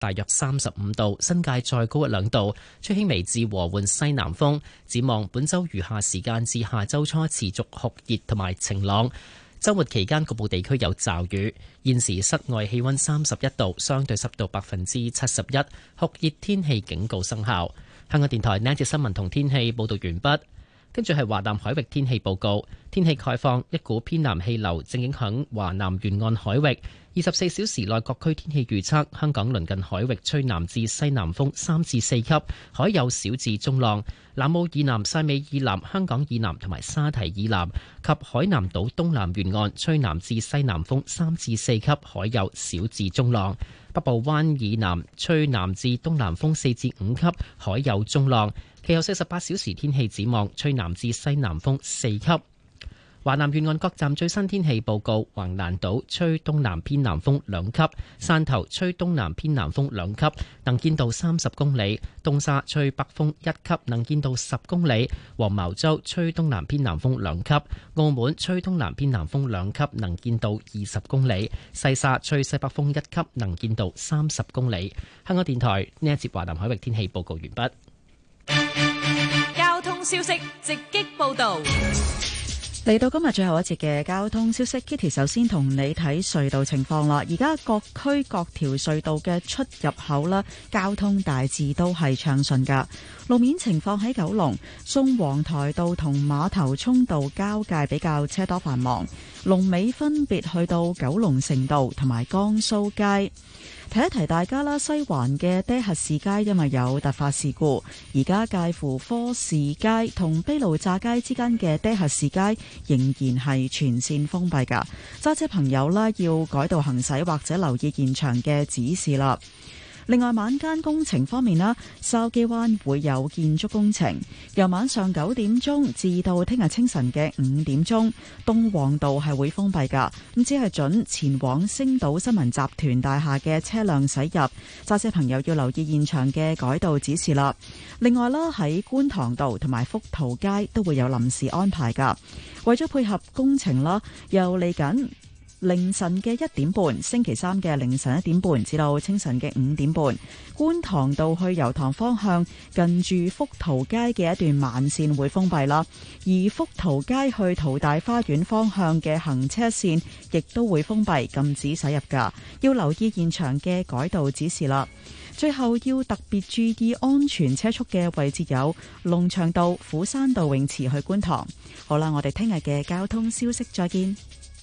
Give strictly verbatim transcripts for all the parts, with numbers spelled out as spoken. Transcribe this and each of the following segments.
大約三十五度，新界再高一兩度，吹輕微至和緩西南風。展望本週餘下時間至下週初持續酷熱同埋晴朗，週末期間局部地區有驟雨。現時室外氣溫三十一度，相對濕度百分之七十一，酷熱天氣警告生效。香港電台呢一節新聞同天氣報道完畢。跟住係華南海域天氣報告，天氣概況，一股偏南氣流正影響華南沿岸海域。二十四小時內各區天氣預測：香港鄰近海域吹南至西南風三至四級，海有小至中浪；南澳以南、汕尾以南、香港以南同埋沙堤以南及海南島東南沿岸吹南至西南風三至四級，海有小至中浪；北部灣以南吹南至東南風四至五級，海有中浪。其後四十八小時天氣展望，吹南至西南風四級。華南沿岸各站最新天氣報告：橫瀾島吹東南偏南風兩級，汕頭吹東南偏南風兩級，能見度三十公里；東沙吹北風一級，能見度十公里；黃茅洲吹東南偏南風兩級，澳門吹東南偏南風兩級，能見度二十公里；西沙吹西北風一級，能見度三十公里。香港電台呢一節華南海域天氣報告完畢。 交通消息直擊報道。 嚟到今日最後一節嘅交通消息 ，Kitty 首先同你睇隧道情況啦。而家各區各條隧道嘅出入口啦，交通大致都係暢順噶。路面情況喺九龍宋皇台道同馬頭涌道交界比較車多繁忙，龍尾分別去到九龍城道同埋江蘇街。提一提大家啦，西環嘅爹核士街因為有突發事故，而家介乎科士街同卑路乍街之間嘅爹核士街仍然係全線封閉噶，揸車朋友啦要改道行駛或者留意現場嘅指示啦。另外晚間工程方面啦，筲箕灣會有建築工程，由晚上九點鐘至到聽日清晨嘅五點鐘，東旺道係會封閉噶，咁只係准前往星島新聞集團大廈嘅車輛駛入，揸車朋友要留意現場嘅改道指示啦。另外啦，喺觀塘道同埋福桃街都會有臨時安排噶，為咗配合工程啦，又嚟緊凌晨嘅一點半，星期三嘅凌晨一點半至到清晨嘅五點半，觀塘道去油塘方向近住福桃街嘅一段慢線會封閉啦，而福桃街去淘大花園方向嘅行車線亦都會封閉，禁止駛入噶，要留意現場嘅改道指示啦。最後要特別注意安全車速嘅位置有龍翔道、虎山道泳池去觀塘。好啦，我哋聽日嘅交通消息再見。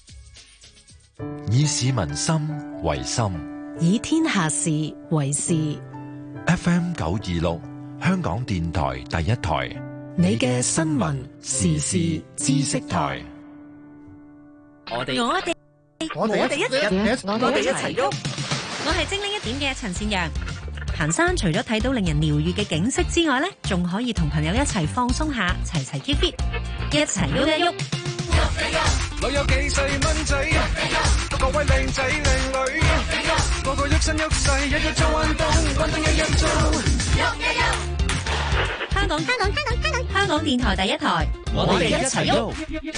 以市民心為心， 以天下事為事。 F M 九二六，香港電台第一台， 你嘅新聞時事知識台。 我哋我哋我哋一齊我哋一齊喐。我係精靈一點嘅陳善陽。行山除咗睇到令人療愈嘅景色之外呢，仲可以同朋友一齊放鬆下，齊齊 keep fit， 一齊喐一喐。 老友記細蚊仔，各位靚仔靚女，個個喐身喐勢，日日做運動，運動日日做，喐一喐。 香港香港香港香港香港電台第一台，我哋一齊喐。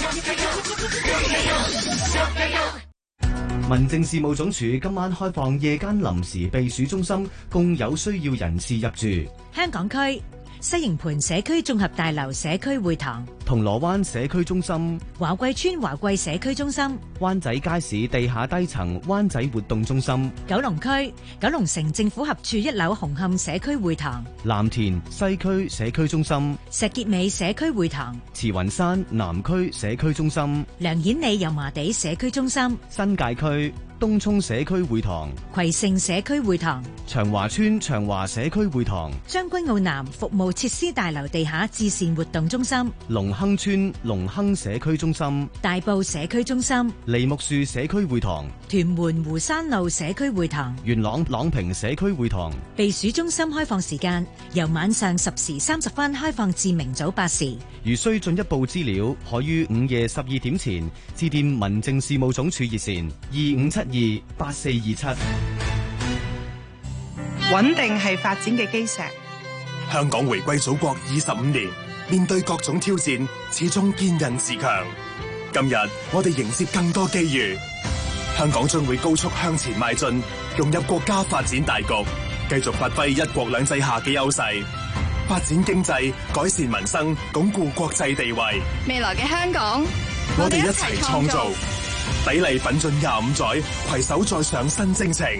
民政事務總署今晚開放夜間臨時避暑中心，供有需要人士入住。 香港區西營盤社區綜合大樓社區會堂、 銅鑼灣社區中心、 華貴村華貴社區中心、 灣仔街市地下低層灣仔活動中心、 九龍區九龍城政府合署一樓紅磡社區會堂、 藍田西區社區中心、 石硤尾社區會堂、 慈雲山南區社區中心、 梁顯利油麻地社區中心、 新界區東涌社區會堂、 葵盛社區會堂、 長華村長華社區會堂、 將軍澳南服務設施大樓地下至善活動中心、 龍亨村龍亨社區中心、 大埔社區中心、 梨木樹社區會堂、 屯門湖山路社區會堂、 元朗朗屏社區會堂。 避暑中心開放時間由晚上十時三十分開放至明早八時。 如需進一步資料，可於午夜十二點前致電民政事務總署熱線二五七二八四二七。 穩定係發展嘅基石。 香港回歸祖國二十五年，面對各種挑戰，始終堅韌自強。今日我哋迎接更多機遇，香港將會高速向前邁進，融入國家發展大局， 繼續發揮一國兩制下嘅優勢，發展經濟，改善民生，鞏固國際地位。 未來嘅香港， 我哋一齊創造，砥礪奮進廿五載，攜手再上新征程。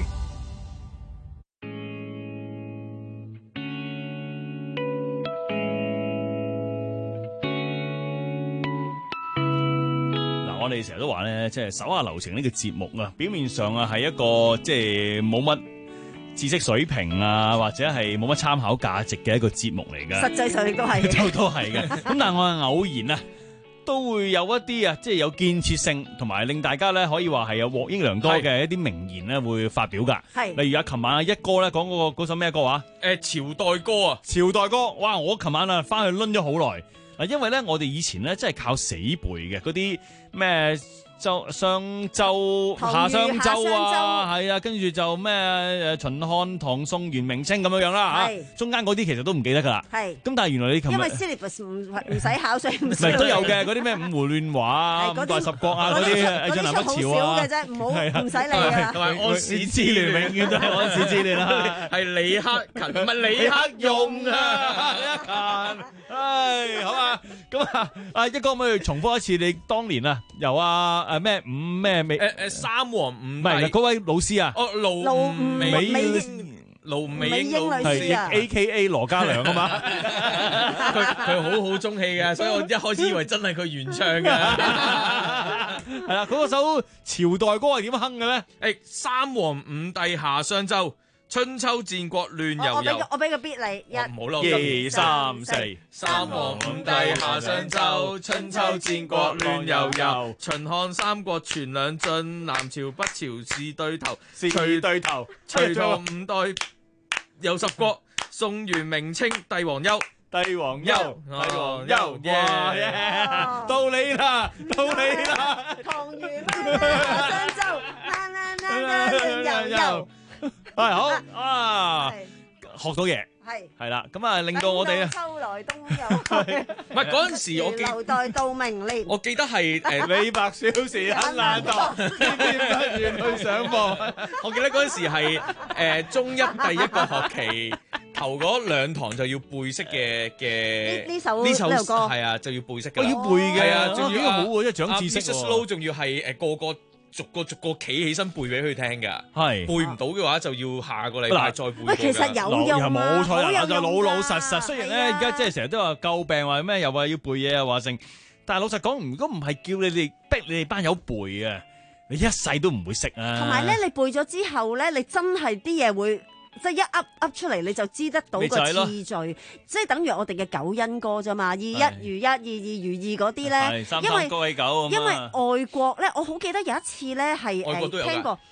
我哋成日都話咧，即係手下留情呢個節目啊，表面上啊係一個即係冇乜知識水平啊，或者係冇乜參考價值嘅一個節目嚟㗎。 實際上亦都係， 都都係嘅。咁但係我係偶然啊，都會有一啲啊，即係有建設性，同埋令大家咧可以話係有獲益良多嘅一啲名言咧會發表㗎。係，例如啊，琴晚啊一哥咧講嗰個嗰首咩歌啊？誒，朝代歌啊，朝代歌。哇！我琴晚啊翻去攆咗好耐。嗱，因為咧，我哋以前咧真係靠死背嘅嗰啲咩周商周、夏商周啊，係啊，跟住就咩誒秦漢、唐宋元明清咁樣樣啦嚇，中間嗰啲其實都唔記得㗎啦。係。咁但係原來你琴日因為 syllabus 唔唔使考，所以唔使。都有嘅嗰啲咩五胡亂華啊、五代十國啊嗰啲，晉南北朝啊。好少嘅啫，唔好唔使理㗎。同埋安史之亂，永遠都係安史之亂啦。係李克勤唔係李克用啊，李克勤。唉，好啊，咁啊，啊一哥可唔可以重複一次你當年啊，由啊誒咩五咩美誒誒三皇五帝唔係嗰位老師啊，哦盧盧美盧美英老師啊 ，A K A 羅家良啊嘛，佢佢好好中氣嘅，所以我一開始以為真係佢原唱嘅，係啦，嗰個首朝代歌係點哼嘅咧？誒三皇五帝夏商周。春秋戰國亂悠悠，我俾個 beat 你，一、二、三、四，三皇五帝夏商周，春秋戰國亂悠悠，秦漢三國全兩晉，南朝北朝是對頭，是對頭，隋唐五代有十國，宋元明清帝王憂，帝王憂，帝王憂，哇！到你啦，到你啦，唐虞奔夏商周，啦啦啦啦亂悠悠。係好啊，學到嘢係係啦，咁啊令到我哋啊秋來冬又唔係嗰陣時，我記留待到明年，我記得係誒李白小時很難讀，偏偏不願去上課。我記得嗰陣時係誒中一第一個學期頭嗰兩堂就要背識嘅嘅呢首呢首歌係啊，就要背識嘅，我要背嘅係啊，仲要好喎，因為長知識喎。仲要係誒個個。逐個逐個企起身背俾佢聽㗎，係背唔到嘅話就要下個禮拜再背。喂，其實有用啊，冇錯啦，就老老實實。雖然咧而家即係成日都話詬病話咩，又話要背嘢又話剩，但係老實講，如果唔係叫你哋逼你哋班友背啊，你一世都唔會識啊。同埋咧，你背咗之後咧，你真係啲嘢會。即係一噏噏出嚟你就知得到個次序，即係等於我哋嘅九因歌啫嘛，二一如一，二二如二嗰啲咧，因為因為外國咧，我好記得有一次咧係誒聽過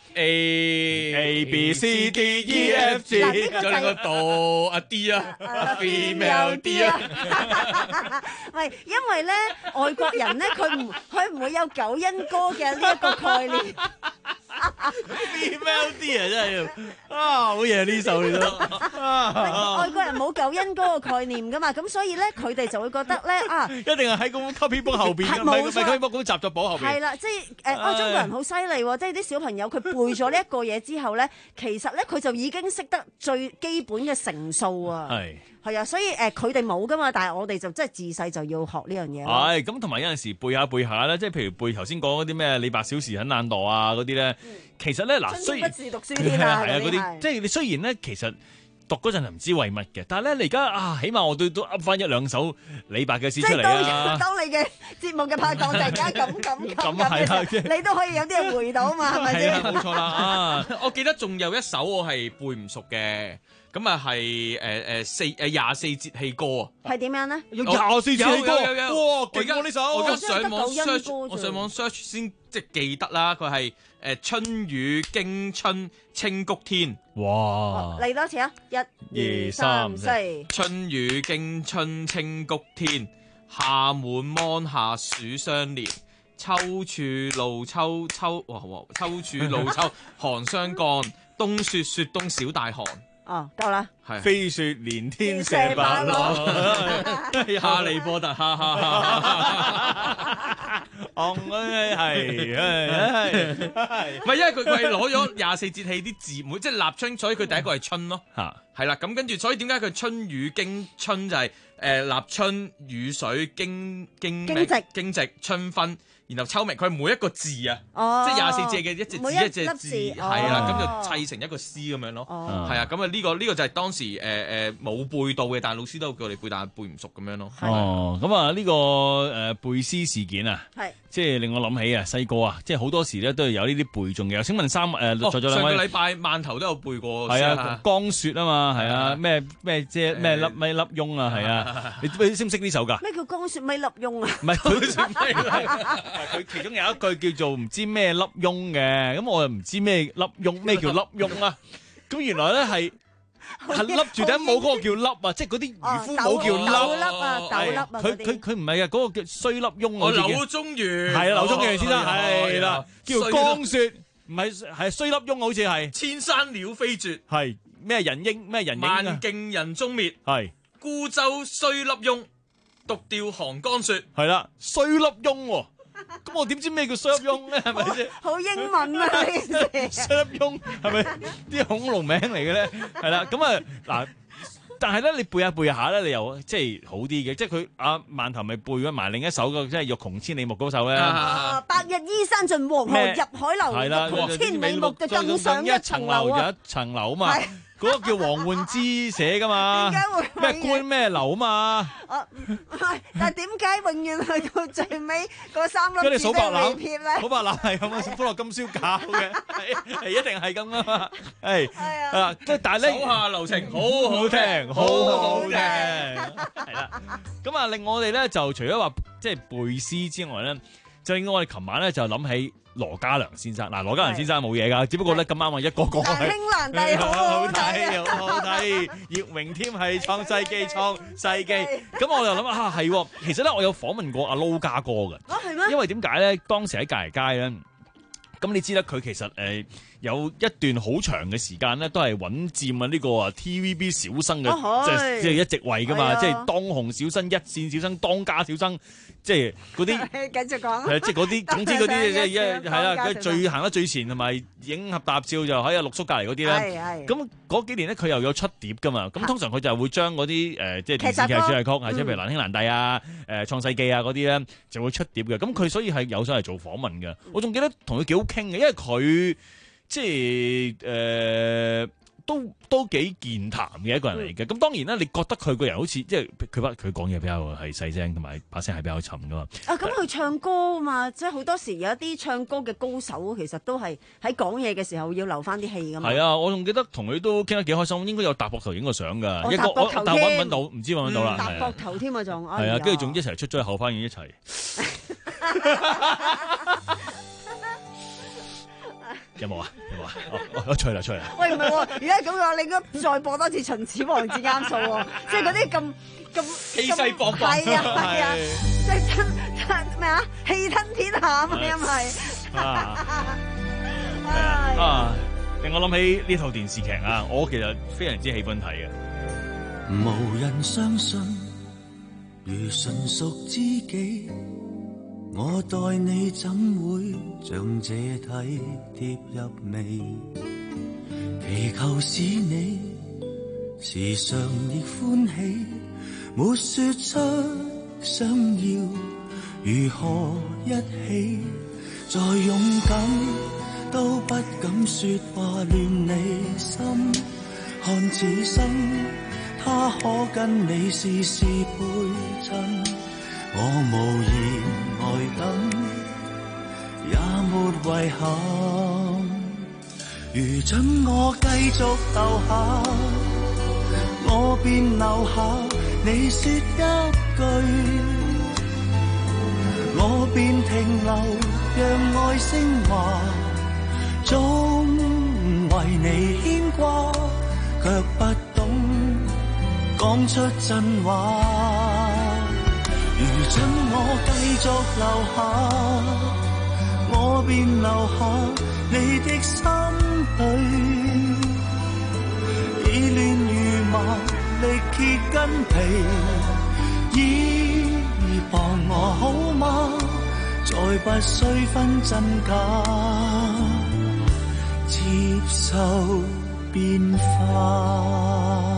A A B C D E F G， 仲有個度啊 D 啊 female D 啊，唔係因為咧外國人咧佢唔佢唔會有九因歌嘅呢一個概念。female D 啊真係啊好嘢呢首嚟咯，外國人冇九因歌個概念噶嘛，咁所以咧佢哋就會覺得咧啊，一定係喺個 copybook 後邊，唔係唔係 copybook 嗰習作簿後邊。係啦，即係誒啊中國人好犀利喎，即係啲小朋友佢背咗呢一個嘢之後咧，其實咧佢就已經識得最基本嘅乘數啊。係。係啊，所以誒佢哋冇噶嘛，但係我哋就真係自細就要學呢樣嘢。係咁，同埋有陣時背下背下咧，即係譬如背頭先講嗰啲咩李白小時很懶惰啊嗰啲咧，其實咧嗱，雖然不自讀書添啊，係啊嗰啲，即係你雖然咧其實讀嗰陣係唔知為乜嘅，但係咧你而家啊，起碼我都都噏翻一兩首李白嘅詩出嚟啊！當你嘅節目嘅拍檔突然間咁咁咁咁，你都可以有啲嘢回到嘛，係咪先？冇錯啦啊！我記得仲有一首我係背唔熟嘅。咁啊係誒誒四誒廿四節氣歌啊，係點樣咧？有廿四節氣歌，哇勁過呢首！我而家上網 search，我上網 search 先即係記得啦。佢係誒春雨驚春清谷天，哇！嚟多次啊！一、二、三、四。春雨驚春清谷天，夏滿芒夏暑相連，秋處露秋秋哇哇，秋處露秋寒相干，冬雪雪冬小大寒。哦，夠啦，係飛雪連天射白狼，哈利波特，哈哈哈。 昂係係係， 唔係因為佢佢係攞咗廿四節氣啲字母，即係立春，所以佢第一個係春咯。嚇，係啦，咁跟住，所以點解佢春雨經春就係誒立春雨水經經經直經直春分。然後秋明，佢係每一個字啊，哦、即係廿四字嘅一隻字一隻字，係啦，咁、哦、就砌成一個詩咁樣咯，係、哦、啊，咁啊呢個呢、呢個就係當時誒誒冇背到嘅，但係老師都叫我哋背，但係背唔熟咁樣咯。 哦，咁啊呢個誒、呃、背詩事件啊，係即係令我諗起啊細個啊，即係好多時咧都係有呢啲背誦嘅。請問三誒、呃哦、在座兩位， 上個禮拜饅頭都有背過， 係啊，江雪啊嘛，係啊，咩咩即係咩粒咪粒翁啊，係啊，你你識唔識呢首㗎？ 咩叫江雪咪粒翁啊？ 唔係佢其中有一句叫做唔知咩粒翁嘅，咁我又唔知咩粒翁，咩叫粒翁啊？咁原來咧係係笠住頂帽嗰個叫笠啊，即係嗰啲漁夫帽叫笠。 豆粒啊，豆粒啊， 佢佢佢唔係啊，嗰個叫衰粒翁。 我柳宗元係啊，柳宗元先生係啦，叫江雪，唔係係衰粒翁，好似係。 千山鳥飛絕， 係咩人英咩人英啊？ 萬徑人蹤滅， 係孤舟衰粒翁，獨釣寒江雪。 係啦，衰粒翁。咁我點知咩叫衰粒翁咧？係咪先？ 好英文啊！ 衰粒翁係咪啲恐龍名嚟嘅咧？係啦，咁啊嗱，但係咧你背下背下咧，你又即係好啲嘅，即係佢阿饅頭咪背咗埋另一首嘅，即係欲窮千里目嗰首咧。 啊！白日依山盡，黃河入海流。 係啦， 欲窮千里目就更上一層樓啊！ 一層樓啊嘛。嗰個叫王煥之寫噶嘛？點解會咩官咩樓嘛？ 啊，係，但係點解永遠去到最尾嗰三粒字都未撇咧？ 數白欖係咁啊，歡樂今宵搞嘅，係係一定係咁啊嘛，係啊，即係但係咧， 手下留情，好好聽，好好聽， 係啦。咁啊，令我哋咧就除咗話即係背詩之外咧，就應該我哋琴晚咧就諗起羅家良先生。嗱，羅家良先生冇嘢㗎，只不過咧咁啱啊一個個大兄難弟好好睇， 好好睇。葉榮添係創世記，創世記。咁我就諗啊，係，其實咧我有訪問過阿撈家哥嘅。 啊，係咩？ 因為點解咧？當時喺隔離街咧，咁你知啦，佢其實誒、呃、有一段好長嘅時間咧，都係穩佔啊呢個啊 T V B 小生嘅，哦、即係即係一席位㗎嘛，哎、呀即係當紅小生、一線小生、當家小生。即係嗰啲， 繼續講。 係即係嗰啲，總之嗰啲即係一係啦，佢最行得最前，同埋影合搭照就喺阿陸叔隔離嗰啲咧。係係。咁嗰幾年咧，佢又有出碟噶嘛。咁通常佢就會將嗰啲誒，即係電視劇主題曲，係即係譬如《難兄難弟》啊、誒《創世記》啊嗰啲咧，就會出碟嘅。咁佢所以係有上嚟做訪問嘅。我仲記得同佢幾好傾嘅，因為佢即係誒。呃都都幾健談嘅一個人嚟嘅，咁、嗯、當然啦，你覺得佢個人好似即係佢把佢講嘢比較係細聲，同埋把聲係比較沉噶嘛。 啊，咁佢唱歌啊嘛，即係好多時有一啲唱歌嘅高手，其實都係喺講嘢嘅時候要留翻啲氣噶嘛。係啊，我仲記得同佢都傾得幾開心，應該有搭膊頭影過相噶，一個我但係揾唔揾到，唔知揾唔揾到啦。 搭膊頭添啊，仲係啊，跟住仲一齊出咗去後花園一齊。有冇啊？有冇啊？我我吹啦吹啦！ 喂，唔係喎，而家咁嘅話，你應該再播多次秦始皇至啱數喎，即係嗰啲咁咁氣勢磅礴， 係啊係啊，即係真真咩啊？氣吞天下啊嘛，因為啊，令我諗起呢套電視劇啊，我其實非常之喜歡睇嘅。 無人相信，如純屬知己。我待你怎會像這體貼入微？祈求使你時常亦歡喜，沒說出想要如何一起，再勇敢都不敢說話亂你心。看此生他可跟你事事配襯，我無言呆等，也沒遺憾。如准我繼續留下，我便留下。你說一句，我便停留，讓愛升華。總為你牽掛，卻不懂講出真話。如准我繼續留下，我便留下。你的心裏已亂如麻，力竭筋疲，依傍我好嗎？ 再不需分真假，接受變化。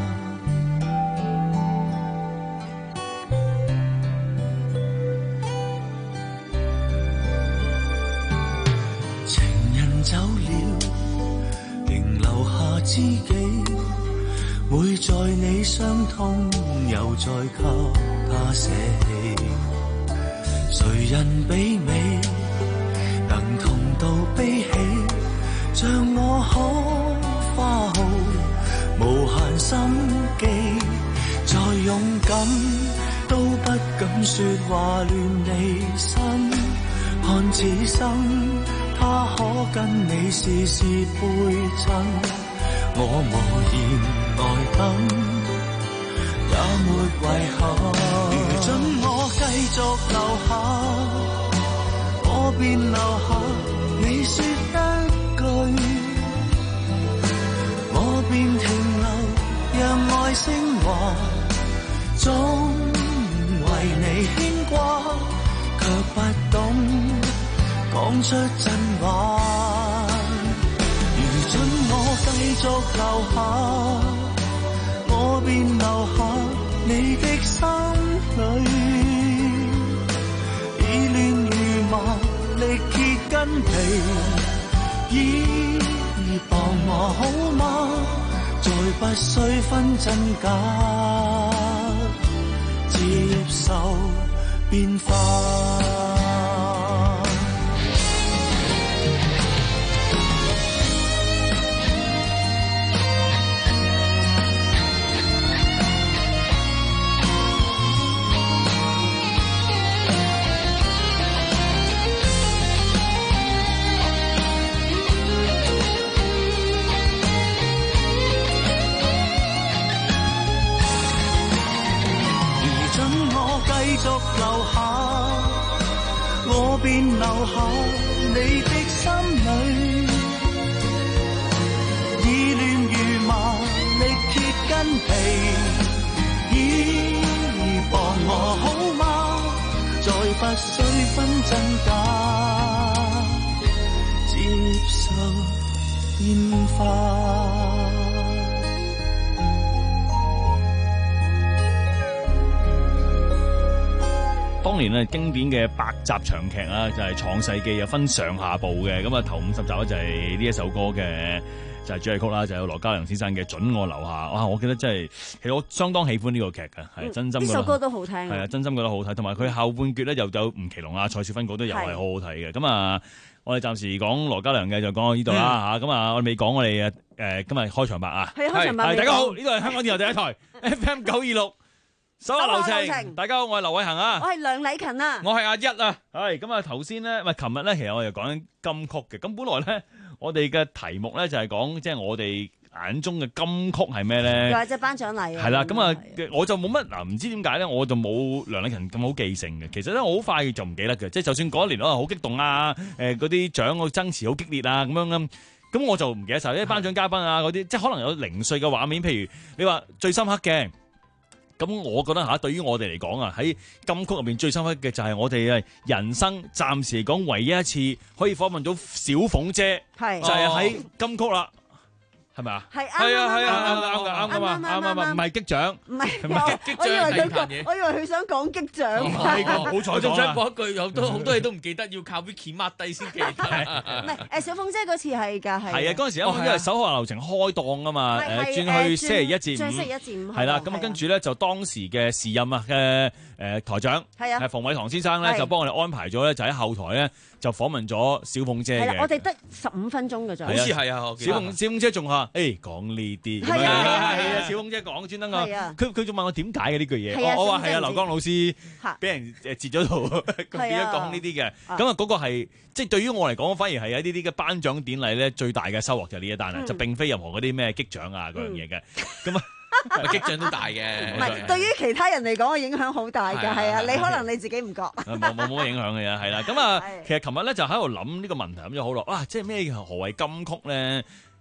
情人走了，仍留下知己，會在你傷痛又再給他捨棄。誰人比美，能同到悲喜，像我可花耗無限心機，再勇敢都不敢說話亂你心，看此生他可跟你事事背襯，我無言來等也沒遺憾。如准我繼續留下，我便留下，你說一句，我便停留，讓愛升華，總為你牽掛，卻不懂講出真話。如准我繼續留下，我便留下你的心裏，已亂如麻，力竭筋疲，已傍我好嗎？再不需分真假，接受變化。繼續留下，我便留下你的心裏，已亂如麻，力竭筋疲，已傍我好嗎？再不需分真假，接受變化。 當年咧經典嘅百集長劇啊，就係《創世紀》，有分上下部嘅。咁啊，頭五十集咧就係呢一首歌嘅，就係主題曲啦，就有羅嘉良先生嘅《准我留下》。哇，我記得真係，其實我相當喜歡呢個劇嘅，係真心。 呢首歌都好聽。 係啊，真心覺得好睇，同埋佢後半段咧又有吳奇隆啊、蔡少芬嗰都又係好好睇嘅。咁啊，我哋暫時講羅嘉良嘅就講到呢度啦嚇。咁啊，我哋未講我哋誒誒今日開場白啊。 係開場白。 大家好，呢度係香港電台第一台 F M 九二六。手下留情，大家好，我係劉偉恒啊， 我係梁禮勤啊， 我係阿一啊，係咁啊，頭先咧，唔係琴日咧，其實我哋講緊金曲嘅，咁本來咧，我哋嘅題目咧就係講即係我哋眼中嘅金曲係咩咧？ 又或者頒獎禮啊？ 係啦，咁啊，我就冇乜嗱，唔知點解咧，我就冇梁禮勤咁好記性嘅。其實咧，我好快就唔記得嘅，即係就算嗰一年可能好激動啊，誒嗰啲獎個爭持好激烈啊，咁樣咁，咁我就唔記得晒啲頒獎嘉賓啊嗰啲，即係可能有零碎嘅畫面，譬如你話最深刻嘅。咁我覺得嚇，對於我哋嚟講啊，喺金曲入邊最深刻嘅就係我哋嘅人生暫時嚟講唯一一次可以訪問到小鳳姐，係就係喺金曲啦。係咪啊？係啱係啊係啊啱啱啱啱嘛啱啱啱唔係擊掌，唔係唔係擊我以為佢講， 嘢我以為佢想講擊掌。 係個好彩， 我仲想講一句，有都好多嘢都唔記得，要靠 Vicky mark 低先記得。 唔係誒，小鳳姐嗰次係㗎，係。係啊，嗰陣時因為手下留情開檔啊嘛，誒轉去星期一至五， 星期一至五係啦。咁啊跟住咧就當時嘅時任啊嘅誒台長係啊，係馮偉棠先生咧就幫我哋安排咗咧，就喺後台咧就訪問咗小鳳姐嘅。 我哋得十五分鐘㗎咋。 好似係啊， 小鳳小鳳姐仲話誒講呢啲係啊係啊，小鳳姐講專登啊，佢佢仲問我點解嘅呢句嘢，我我話係啊，劉江老師俾人誒截咗圖，咁變咗講呢啲嘅，咁啊嗰個係即係對於我嚟講，反而係喺呢啲嘅頒獎典禮咧，最大嘅收穫就係呢一單啊，就並非任何嗰啲咩擊獎啊嗰樣嘢嘅，咁啊擊獎都大嘅， 唔係對於其他人嚟講嘅影響好大嘅，係啊，你可能你自己唔覺， 冇冇冇乜影響嘅嘢，係啦，咁啊，其實琴日咧就喺度諗呢個問題，諗咗好耐，哇，即係咩何謂金曲咧？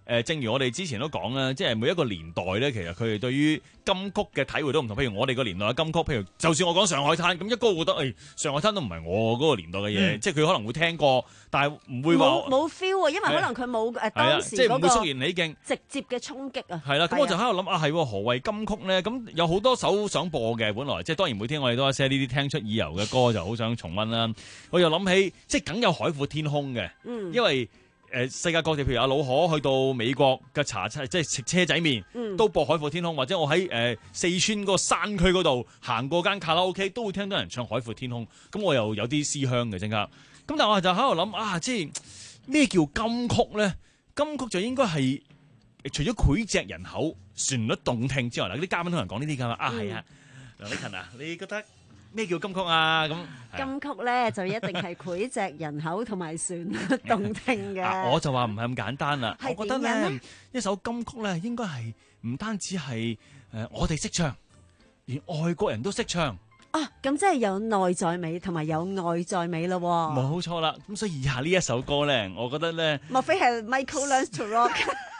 誒，正如我哋之前都講啦，即係每一個年代咧，其實佢哋對於金曲嘅體會都唔同。譬如我哋個年代嘅金曲，譬如就算我講上海灘，咁一哥會覺得誒、哎，上海灘都唔係我嗰個年代嘅嘢，嗯、即係佢可能會聽過，但係唔會話冇 feel 啊，因為可能佢冇誒當時即係唔會肅然起敬， 直接嘅衝擊啊。 係啦，咁我就喺度諗啊，係何謂金曲咧？咁有好多首想播嘅，本來即係當然每天我哋都有些呢啲聽出耳油嘅歌，就好想重溫啦。我又諗起，即係梗有海闊天空嘅，嗯、因為。誒世界各地，譬如阿老可去到美國嘅茶即係食車仔麵，嗯、都播海闊天空，或者我喺誒、呃、四川嗰個山區嗰度行過間卡拉 OK，都會聽到人唱海闊天空。咁我又有啲思鄉嘅，即刻。咁但係我就喺度諗啊，即係咩叫金曲咧？金曲就應該係除咗膾炙人口、旋律動聽之外，嗱啲嘉賓通常講呢啲㗎嘛。啊係啊，梁禮勤啊，你覺得？咩叫金曲啊？咁金曲咧就一定係膾炙人口同埋旋律動聽嘅、 啊。我就話唔係咁簡單啦。 係我覺得咧，一首金曲咧應該係唔單止係誒、呃、我哋識唱，連外國人都識唱。 啊，咁即係有內在美同埋有外在美咯。 冇錯啦。咁所以以下呢一首歌咧，我覺得咧， 莫非係 Michael Learns to Rock？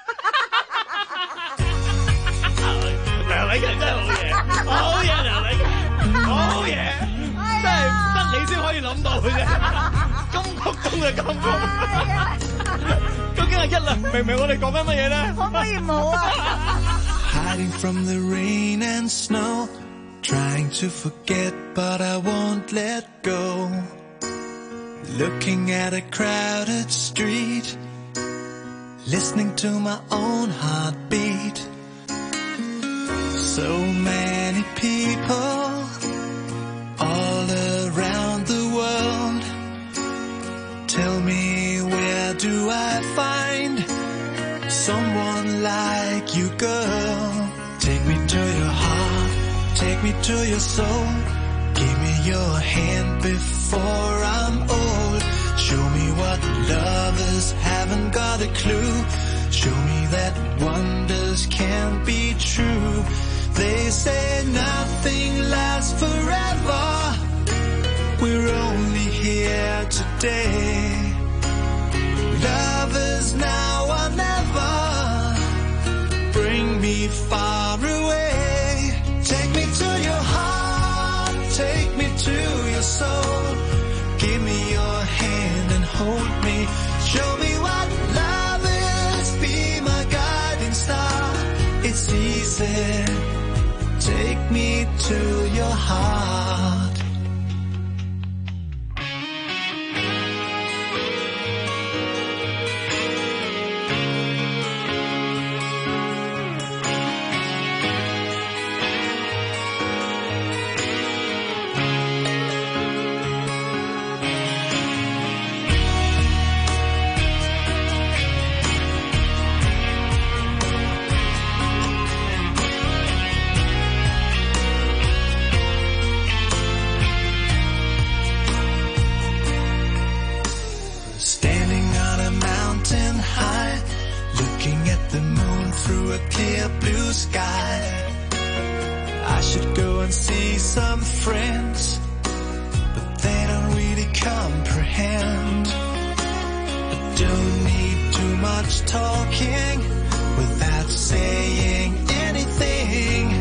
梁禮勤真係好嘢，好嘢，梁禮勤。好嘢，真係得你先可以諗到嘅啫。金曲中嘅金曲，究竟係一兩明唔明我哋講緊乜嘢咧？ 可唔可以唔好啊 ？Hiding from the rain and snow, trying to forget, but I won't let go. Looking at a crowded street, listening to my own heartbeat. So many people all around the world. Tell me, where do I find someone like you, girl? Take me to your heart, take me to your soul. Give me your hand before I'm old. Show me what lovers haven't got a clue. Show me that wonders can't be true. They say nothing lasts forever. We're only here today. Lovers now or never. Bring me far away. Take me to your heart. Take me to your soul. Give me your hand and hold me. Show me what love is. Be my guiding star. It's easy.Take me to your heart. Through a clear blue sky, I should go and see some friends, but they don't really comprehend. I don't need too much talking without saying anything.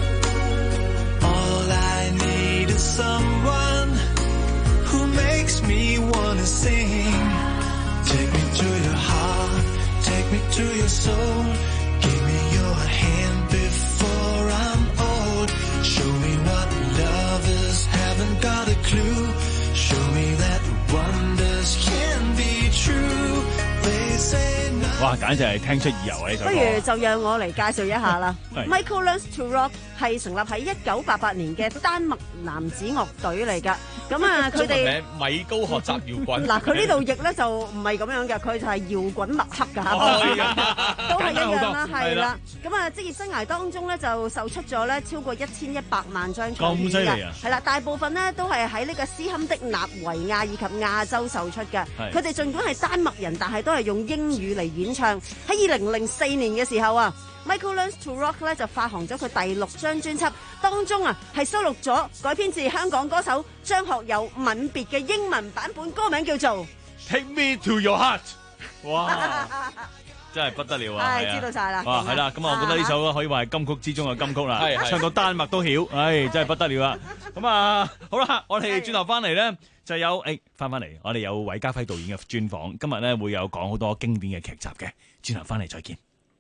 All I need is someone who makes me wanna sing. Take me to your heart, take me to your soul.Give me your hand before I'm old. Show me what lovers haven't got a clue. Show me that wonders can be true. They say nothing. 哇，簡直係聽出耳油啊！呢首歌。 不如就讓我嚟介紹一下啦。Michael Learns to Rock 係成立喺一九八八年嘅丹麥男子樂隊嚟㗎。咁啊，佢哋米高學習搖滾。 嗱，佢呢度譯咧就唔係咁樣嘅，佢就係搖滾麥克㗎，都係一樣啦，係啦。咁啊，職業生涯當中咧就售出咗咧超過一千一百萬張唱片㗎，係啦，大部分咧都係喺呢個斯堪的納維亞以及亞洲售出嘅。佢哋儘管係丹麥人，但係都係用英語嚟演唱。喺二零零四年嘅時候啊，Michael Learns to Rock 咧就發行咗佢第六張專輯，當中啊係收錄咗改編自香港歌手張學友《吻別》嘅英文版本，歌名叫做 Take Me to Your Heart。哇！ 真係不得了啊！ 係知道晒啦。 哇，係啦，咁啊，我覺得呢首可以話係金曲之中嘅金曲啦， 係唱到丹麥都曉，唉，真係不得了啦。咁啊，好啦，我哋轉頭翻嚟咧，就有誒翻翻嚟，我哋有韋家輝導演嘅專訪，今日咧會有講好多經典嘅劇集嘅，轉頭翻嚟再見。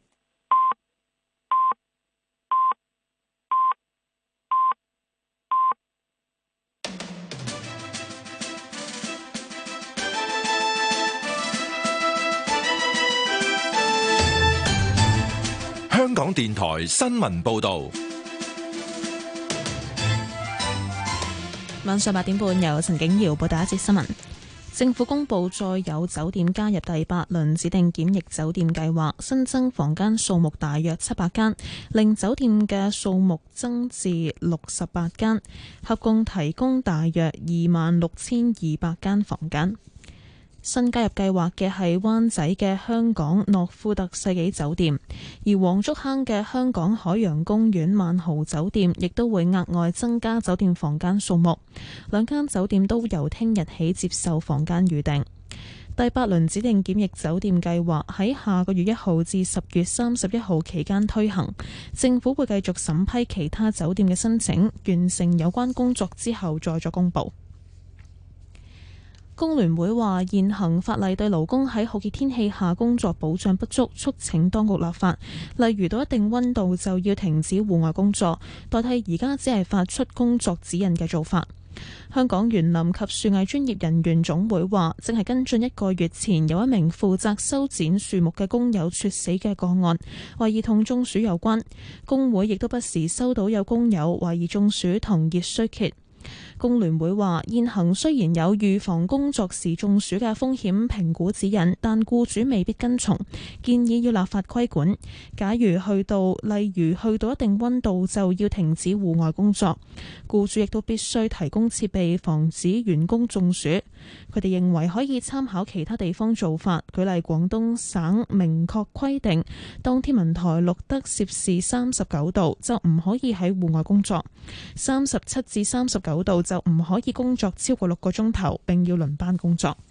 香港電台新聞報道， 晚上八點半由陳景瑤報道一節新聞。政府公布再有酒店加入第八輪指定檢疫酒店計劃，新增房間數目大約七百間，令酒店嘅數目增至六十八間，合共提供大約二萬六千二百間房間。新加入計劃嘅係灣仔嘅香港諾富特世紀酒店，而黃竹坑嘅香港海洋公園萬豪酒店亦都會額外增加酒店房間數目。兩間酒店都由聽日起接受房間預訂。第八輪指定檢疫酒店計劃喺下個月一號至十月三十一號期間推行，政府會繼續審批其他酒店嘅申請，完成有關工作之後再作公佈。工聯會話現行法例對勞工喺酷熱天氣下工作保障不足，促請當局立法，例如到一定溫度就要停止戶外工作，代替而家只係發出工作指引嘅做法。香港園林及樹藝專業人員總會話，正係跟進一個月前有一名負責修剪樹木嘅工友猝死嘅個案，懷疑同中暑有關。工會亦都不時收到有工友懷疑中暑同熱衰竭。工聯會話，現行雖然有預防工作時中暑嘅風險評估指引，但僱主未必跟從，建議要立法規管。假如去到例如去到一定溫度就要停止戶外工作，僱主亦都必須提供設備防止員工中暑。佢哋認為可以參考其他地方做法，舉例廣東省明確規定，當天文台錄得攝氏三十九度就唔可以喺戶外工作，三十七至三十九度就唔可以工作超過六個鐘頭，並要輪班工作。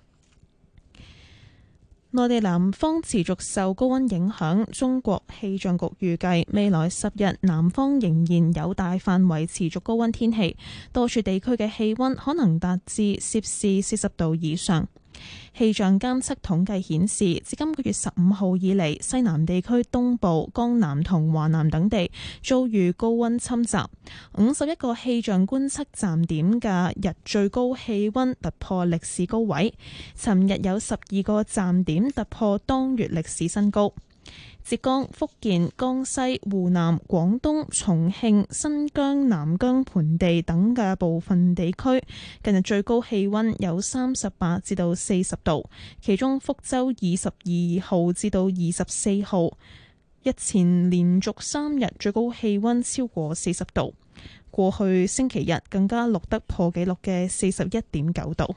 內地南方持續受高溫影響，中國氣象局預計未來十日南方仍然有大範圍持續高溫天氣，多處地區嘅氣溫可能達至攝氏四十度以上。氣象監測統計顯示，自今個月十五號以嚟，西南地區東部、江南同華南等地遭遇高溫侵襲，五十一個氣象觀測站點嘅日最高氣溫突破歷史高位。尋日有十二個站點突破當月歷史新高。浙江、福建、江西、湖南、廣東、重慶、新疆、南疆盆地等嘅部分地區，近日最高氣溫有三十八至到四十度，其中福州二十二號至到二十四號，日前連續三日最高氣溫超過四十度，過去星期日更加錄得破紀錄嘅四十一點九度。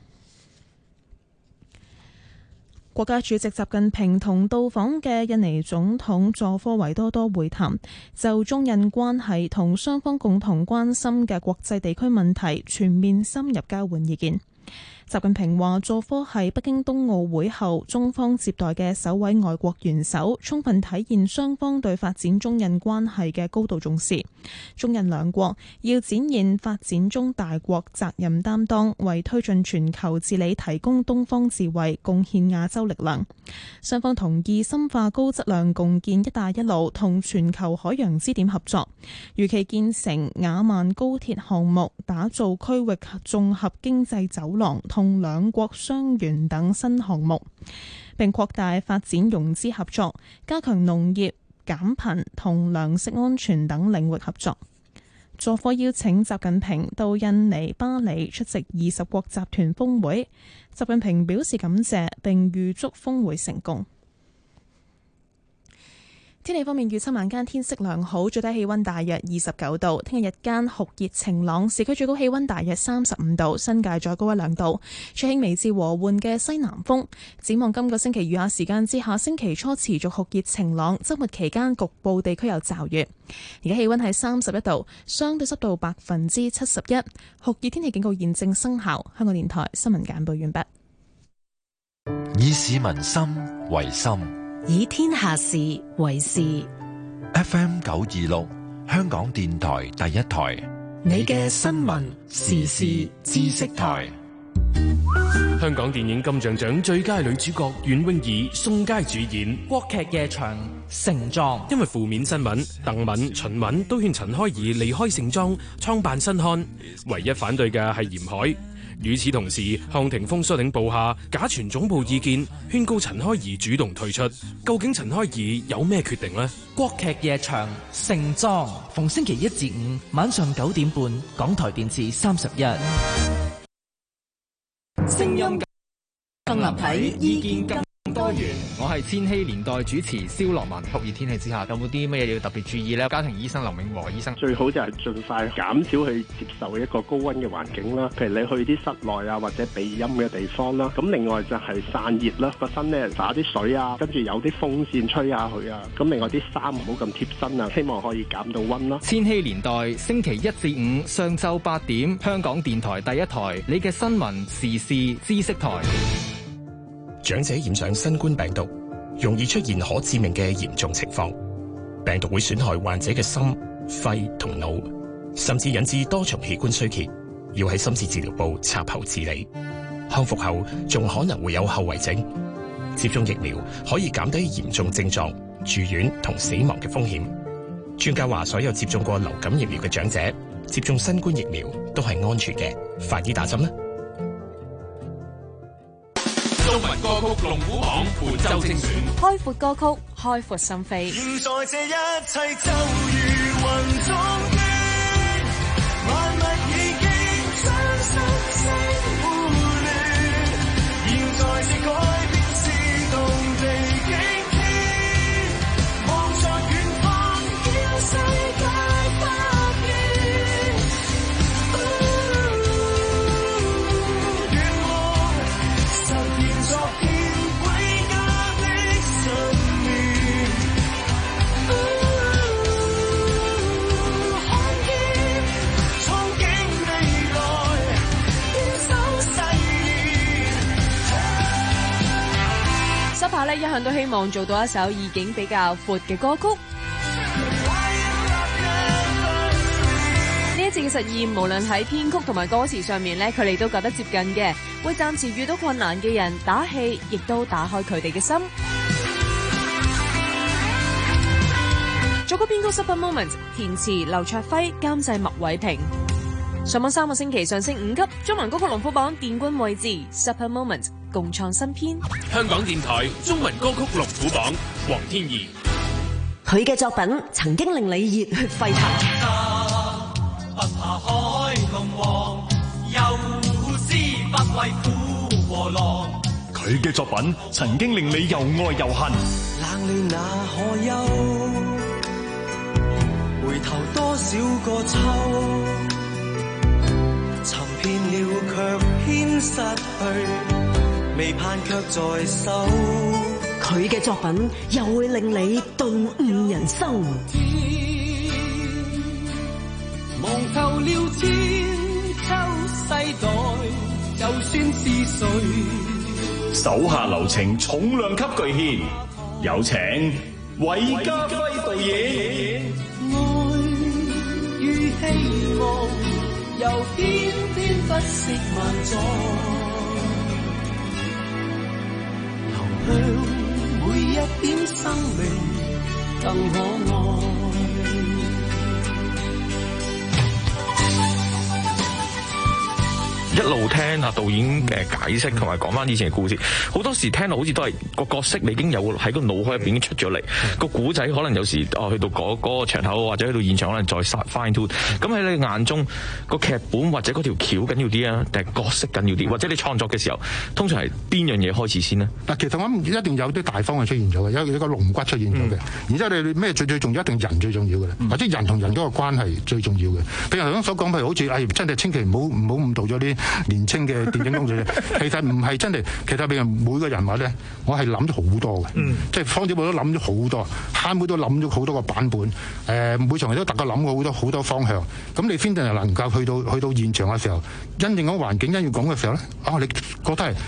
國家主席習近平同到訪嘅印尼總統佐科維多多會談，就中印關係同雙方共同關心嘅國際地區問題全面深入交換意見。習近平話，佐科係北京冬奧會後中方接待嘅首位外國元首，充分體現雙方對發展中印關係嘅高度重視。中印兩國要展現發展中大國責任擔當，為推進全球治理提供東方智慧，貢獻亞洲力量。雙方同意深化高質量共建「一帶一路」同全球海洋支點合作，如期建成雅萬高鐵項目，打造區域綜合經濟走廊同兩國雙園等新項目，並擴大發展融資合作，加強農業、減貧同糧食安全等領域合作。佐科邀請習近平到印尼巴里出席二十國集團峰會，習近平表示感謝並預祝峰會成功。天氣方面，預測晚間天色良好，最低氣溫大約二十九度。聽日日間酷熱晴朗，市區最高氣溫大約三十五度，新界再高一兩度。吹輕微至和緩嘅西南風。展望今個星期餘下時間至下星期初持續酷熱晴朗，周末期間局部地區有驟雨。而家氣溫係三十一度，相對濕度百分之七十一，酷熱天氣警告現正生效。香港電台新聞簡報完畢。 以市民心為心， 以天下事為事。 F M 九二六，香港電台第一台， 你嘅新聞時事知識台。 香港電影金像獎最佳女主角袁詠儀、宋佳主演國劇夜場盛裝。 因為負面新聞，鄧敏、秦敏都勸陳開怡離開盛裝，創辦新刊，唯一反對嘅係嚴海。與此同時，項霆鋒率領部下假傳總部意見，勸告陳開怡主動退出。究竟陳開怡有咩決定呢？ 國劇夜場盛裝，逢星期一至五晚上九點半，港台電視三十一。 聲音更立體，意見更多元。 我係千禧年代主持蕭樂文。酷熱天氣之下，有冇啲乜嘢要特別注意呢？家庭醫生林永和醫生， 最好就係盡快減少去接受一個高溫嘅環境啦。譬如你去啲室內啊，或者避陰嘅地方啦。咁另外就係散熱啦，個身咧灑啲水啊，跟住有啲風扇吹下佢啊。咁另外啲衫唔好咁貼身啊，希望可以減到溫啦。 千禧年代星期一至五上晝八點，香港電台第一台，你嘅新聞時事知識台。 長者染上新冠病毒，容易出現可致命嘅嚴重情況。病毒會損害患者嘅心、肺同腦，甚至引致多重器官衰竭，要喺深切治療部插喉治理。康復後仲可能會有後遺症。接種疫苗可以減低嚴重症狀、住院同死亡嘅風險。專家話，所有接種過流感疫苗嘅長者接種新冠疫苗都係安全嘅，快啲打針啦！ 中文歌曲龍虎榜本周精選， 開闊歌曲，開闊心扉。 現在這一切就如雲中煙，萬物已經將心聲互亂。現在這改變是動地驚天，望着遠方，叫世界發現。 濕下咧一向都希望做到一首意境比較闊嘅歌曲。呢一次嘅實驗，無論喺編曲同埋歌詞上面咧，佢哋都覺得接近嘅，為暫時遇到困難嘅人打氣，亦都打開佢哋嘅心。作曲編曲 Super Moment， 填詞劉卓輝，監製麥偉平。上網三個星期上升五級，中文歌曲龍虎榜殿軍位置 Super Moment 共創新篇。 香港電台中文歌曲龍虎榜，黃天怡。 佢嘅作品曾經令你熱血沸騰。 不怕海龍王，又知不畏苦和浪。 佢嘅作品曾經令你又愛又恨。 冷暖那可休，回頭多少個秋。尋遍了卻偏失去，未盼卻在手。 佢嘅作品又會令你頓悟人生。 望透了千秋世代，就算是誰。 手下留情，重量級巨獻，有請韋家輝導演。 愛與希望，又偏偏不惜萬載，流向每一點生命更可愛。 一路聽啊導演嘅解釋同埋講翻以前嘅故事，好多時聽到好似都係個角色你已經有喺個腦海入邊已經出咗嚟，個古仔可能有時哦去到嗰嗰個場口或者去到現場可能再 fine tune。咁喺你眼中個劇本或者嗰條橋緊要啲啊，定係角色緊要啲？或者你創作嘅時候，通常係邊樣嘢開始先呢？ 嗱，其實我諗一定有啲大方向出現咗嘅，有有個龍骨出現咗嘅。嗯、然之後你咩最最重要？一定人最重要嘅啦，嗯、或者人同人嗰個關係最重要嘅。譬如頭先所講，譬如好似誒，真係千祈唔好唔好誤導咗啲年青嘅電影工作者，其實唔係真係，其實譬如每個人物咧，我係諗咗好多嘅，嗯、即係方子寶都諗咗好多，慳妹都諗咗好多個版本，誒、呃、每場人都特別諗過好多好多方向，咁你先至能夠去到去到現場嘅時候，因應嗰個環境，因應講嘅時候咧，啊你覺得係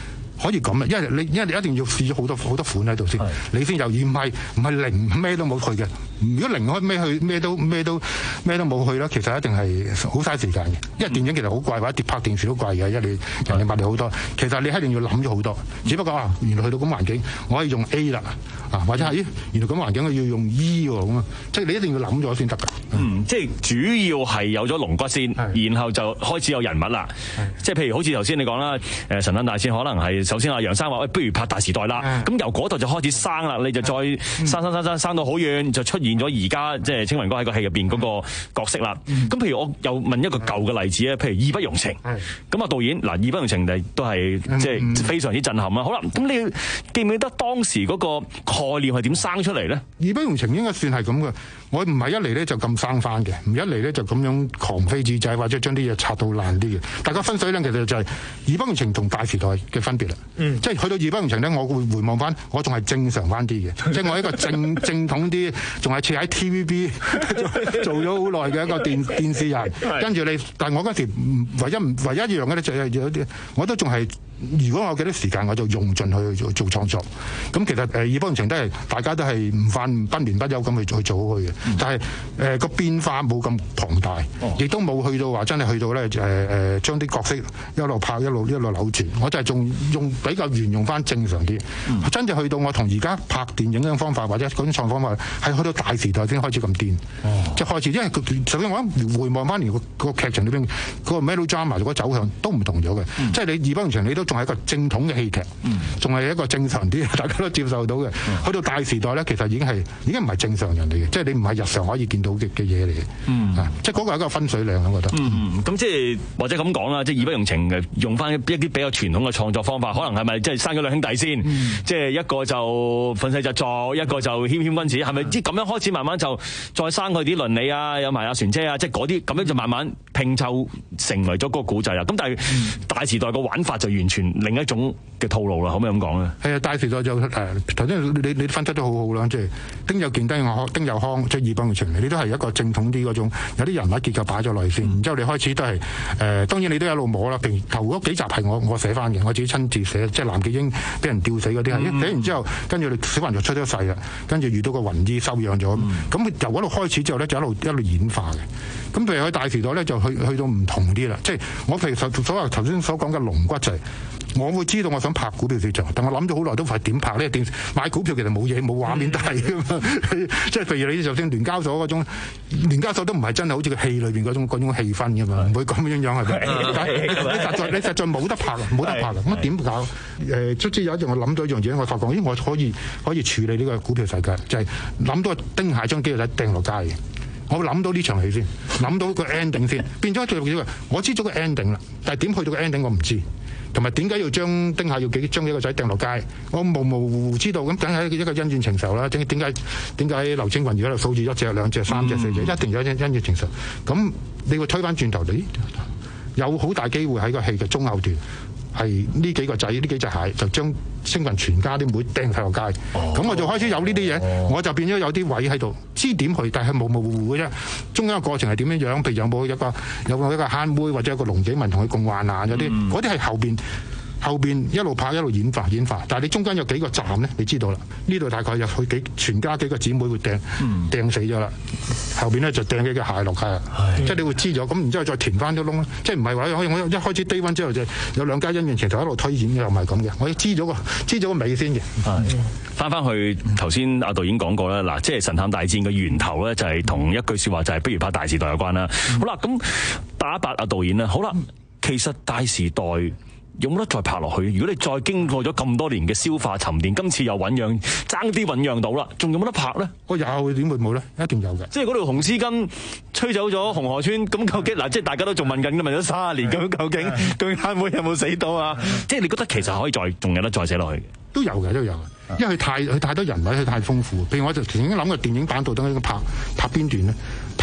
可以咁啊，因為你因為你一定要試咗好多好多款喺度先，你先有，而唔係唔係零咩都冇去嘅。如果零開咩去咩都咩都咩都冇去啦，其實一定係好嘥時間嘅。因為電影其實好貴，或者拍電視都貴嘅，因為你人哋物料好多。其實你一定要諗咗好多。只不過啊，原來去到咁環境，我可以用 A 啦，啊或者係咦，原來咁環境我要用 E 喎咁啊，即係你一定要諗咗先得㗎。 嗯，即係主要係有咗龍骨先，然後就開始有人物啦。即係譬如好似頭先你講啦，誒神探大戰可能係首先阿楊生話，喂，不如拍大時代啦。咁由嗰度就開始生啦，你就再生生生生生到好遠，就出現咗而家即係青雲哥喺個戲入邊嗰個角色啦。咁譬如我又問一個舊嘅例子咧，譬如義不容情。咁啊導演嗱，義不容情都係即係非常之震撼啦。好啦，咁你記唔記得當時嗰個概念係點生出嚟咧？ 義不容情應該算係咁嘅。我唔係一嚟咧就咁生翻嘅，唔一嚟咧就咁樣狂飛紙仔或者將啲嘢拆到爛啲嘅。大家分水嶺其實就係義不容情同大時代嘅分別啦。嗯，即係去到義不容情咧，我會回望翻，我仲係正常翻啲嘅，即係我一個正正統啲，仲係設喺 T V B 做咗好耐嘅一個電電視人。跟住你，但係我嗰時唯一唯一一樣嘅咧就係有啲，我都仲係。如果我有幾多時間，我就用盡去做做創作。咁其實誒義不容情都係大家都係唔瞓不眠不休咁去去做好佢嘅。嗯、但係誒個變化冇咁龐大，亦、哦、都冇去到話真係去到咧誒誒將啲角色一路拍一路一路扭轉。我就係仲用比較沿用翻正常啲。嗯、真正去到我同而家拍電影嘅方法或者嗰種創方法，係去到大時代先開始咁癲。哦、即係開始，因為首先我諗回望翻連個個劇情裏邊嗰個 melodrama 嗰個走向都唔同咗嘅。嗯、即係你義不容情，你都仲係一個正統嘅戲劇，仲係一個正常啲，大家都接受到嘅。嗯、去到大時代咧，其實已經係已經唔係正常人嚟嘅，即係你唔係日常可以見到嘅嘅嘢嚟嘅。嗯，啊、即係嗰個係一個分水嶺，我覺得。嗯，咁即係或者咁講啦，即係義不容情嘅，用翻一啲比較傳統嘅創作方法，可能係咪即係生咗兩兄弟先？嗯、即係一個就憤世嫉俗，一個就謙謙君子，係咪？即係咁樣開始慢慢就再生佢啲倫理啊，有埋阿船姐啊，即係嗰啲咁樣就慢慢拼湊成為咗嗰個古仔啦。咁但係大時代個玩法就完全另一種嘅套路啦，可唔可以咁講咧？係啊，大時代就誒頭先你你分析得好好啦，即係丁有健、丁有康、丁有康，即係義不容情，你都係一個正統啲嗰種，有啲人物結構擺咗落去先，然之後你開始都係誒、呃，當然你都一路摸啦。譬如頭嗰幾集係我我寫翻嘅，我自己親自寫，即係藍潔瑛俾人吊死嗰啲係，寫、嗯、完之後跟住你小朋友出咗世啦，跟住遇到個雲姨收養咗，咁、嗯、由嗰度開始之後咧就一路一路演化嘅。咁譬如喺大時代咧就去去到唔同啲啦，即係我譬如所謂頭先所講嘅龍骨就係、是。我會知道我想拍股票市場，但我諗咗好耐都係點拍呢？電買股票其實冇嘢冇畫面睇㗎嘛，即係譬如你就算聯交所嗰種，聯交所都唔係真係好似個戲裏邊嗰種嗰種氣氛㗎嘛，唔會咁樣樣係咪？你實在你實在冇得拍冇得拍㗎，咁點搞？誒，卒之有一日我諗到一樣嘢，我發覺咦，我可以可以處理呢個股票世界，就係、是、諗到丁蟹將機仔掟落街嘅。我諗到呢場戲先，諗到個 ending 先，變咗最重要嘅，我知咗個 ending 啦，但係點去到個 ending 我唔知。同埋點解要將丁蟹要幾將幾個仔掟落街？我模模糊糊知道，咁梗係一個恩怨情仇啦。點點解點解劉青雲而家度數住一隻、兩隻、三隻、四隻，一定有恩恩怨情仇。咁你會推翻轉頭，你有好大機會喺個戲嘅中後段。係呢幾個仔，呢幾隻蟹就將星雲全家啲妹掟晒落街，咁、哦、我就開始有呢啲嘢，哦、我就變咗有啲位喺度，知點去，但係模模糊糊嘅啫。中間個過程係點樣樣？譬如有冇一個有冇一個慳妹或者一個龍井文同佢共患難嗰啲，嗰啲係後邊。後邊一路拍一路演化演化，但係你中間有幾個站咧？你知道啦，呢度大概有佢幾全家幾個姊妹會掟掟死咗啦，後邊咧就掟幾個蟹落去，即係你會知咗，咁然之後再填翻啲窿，即係唔係話可以我一開始低溫之後就有兩家恩怨情仇一路推演，又唔係咁嘅，我要知咗個知咗個尾先嘅。翻翻去頭先阿導演講過啦，嗱，即係神探大戰嘅源頭咧就係同一句説話就係不如拍大時代有關啦。嗯、好啦，咁打一打阿導演啦，好啦，其實大時代。有冇得再拍落去？如果你再經過咗咁多年嘅消化沉澱，今次又醖釀，爭啲醖釀到啦，仲有冇得拍咧？我有，點會冇咧？一定有嘅。即係嗰條紅絲巾吹走咗紅河村，咁究竟嗱，即係大家都仲問緊嘅，問咗三十年，咁究竟究竟蝦妹有冇死到啊？即係你覺得其實可以再仲有得再寫落去？都有嘅，都有嘅。因為佢太佢太多人物，佢太豐富。譬如我就曾經諗過電影版到底應該拍拍邊段咧？拍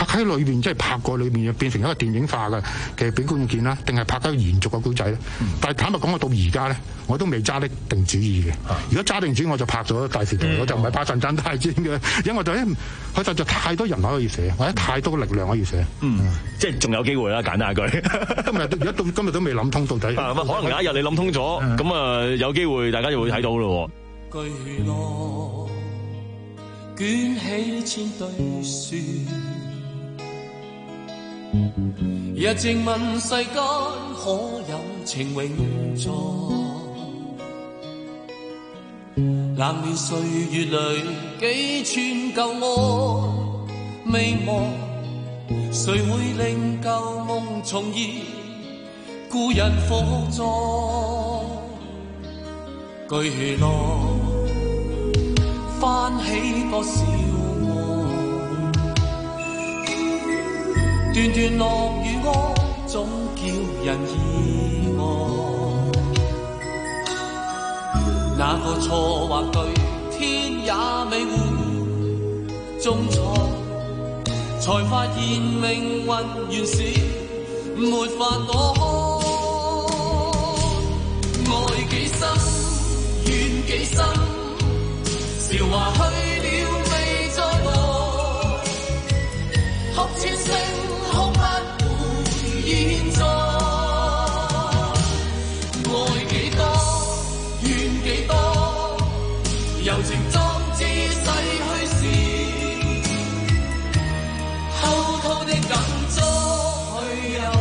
喺裏邊即係拍過裏邊變成一個電影化嘅嘅俾觀眾見啦，定係拍得延續嘅古仔咧？嗯、但係坦白講，我到而家咧，我都未揸得定主意嘅。嗯、如果揸定主意，我就拍咗大時代，嗯、我就唔係拍神探大戰嘅，因為我就咧，佢實在太多人可以寫，或者太多力量可以寫。嗯，嗯即係仲有機會啦，簡單一句。 今日而家到今日都未諗通到底。 啊、可能有一日你諗通咗，咁啊、嗯、有機會大家就會睇到咯。 巨浪捲起千堆雪，日靜問世間可有情永在？冷暖歲月裏幾串舊愛未忘，誰會令舊夢重現？故人火葬，巨浪翻起多少夢，段段落雨歌總叫人意外。那個錯或對，天也未會中錯，才發現命運原是沒法躲開。愛幾深，怨幾深，韶華去了未再來，哭千聲哭不回現在。愛幾多，怨幾多，柔情壯志逝去時，偷偷的感觸去又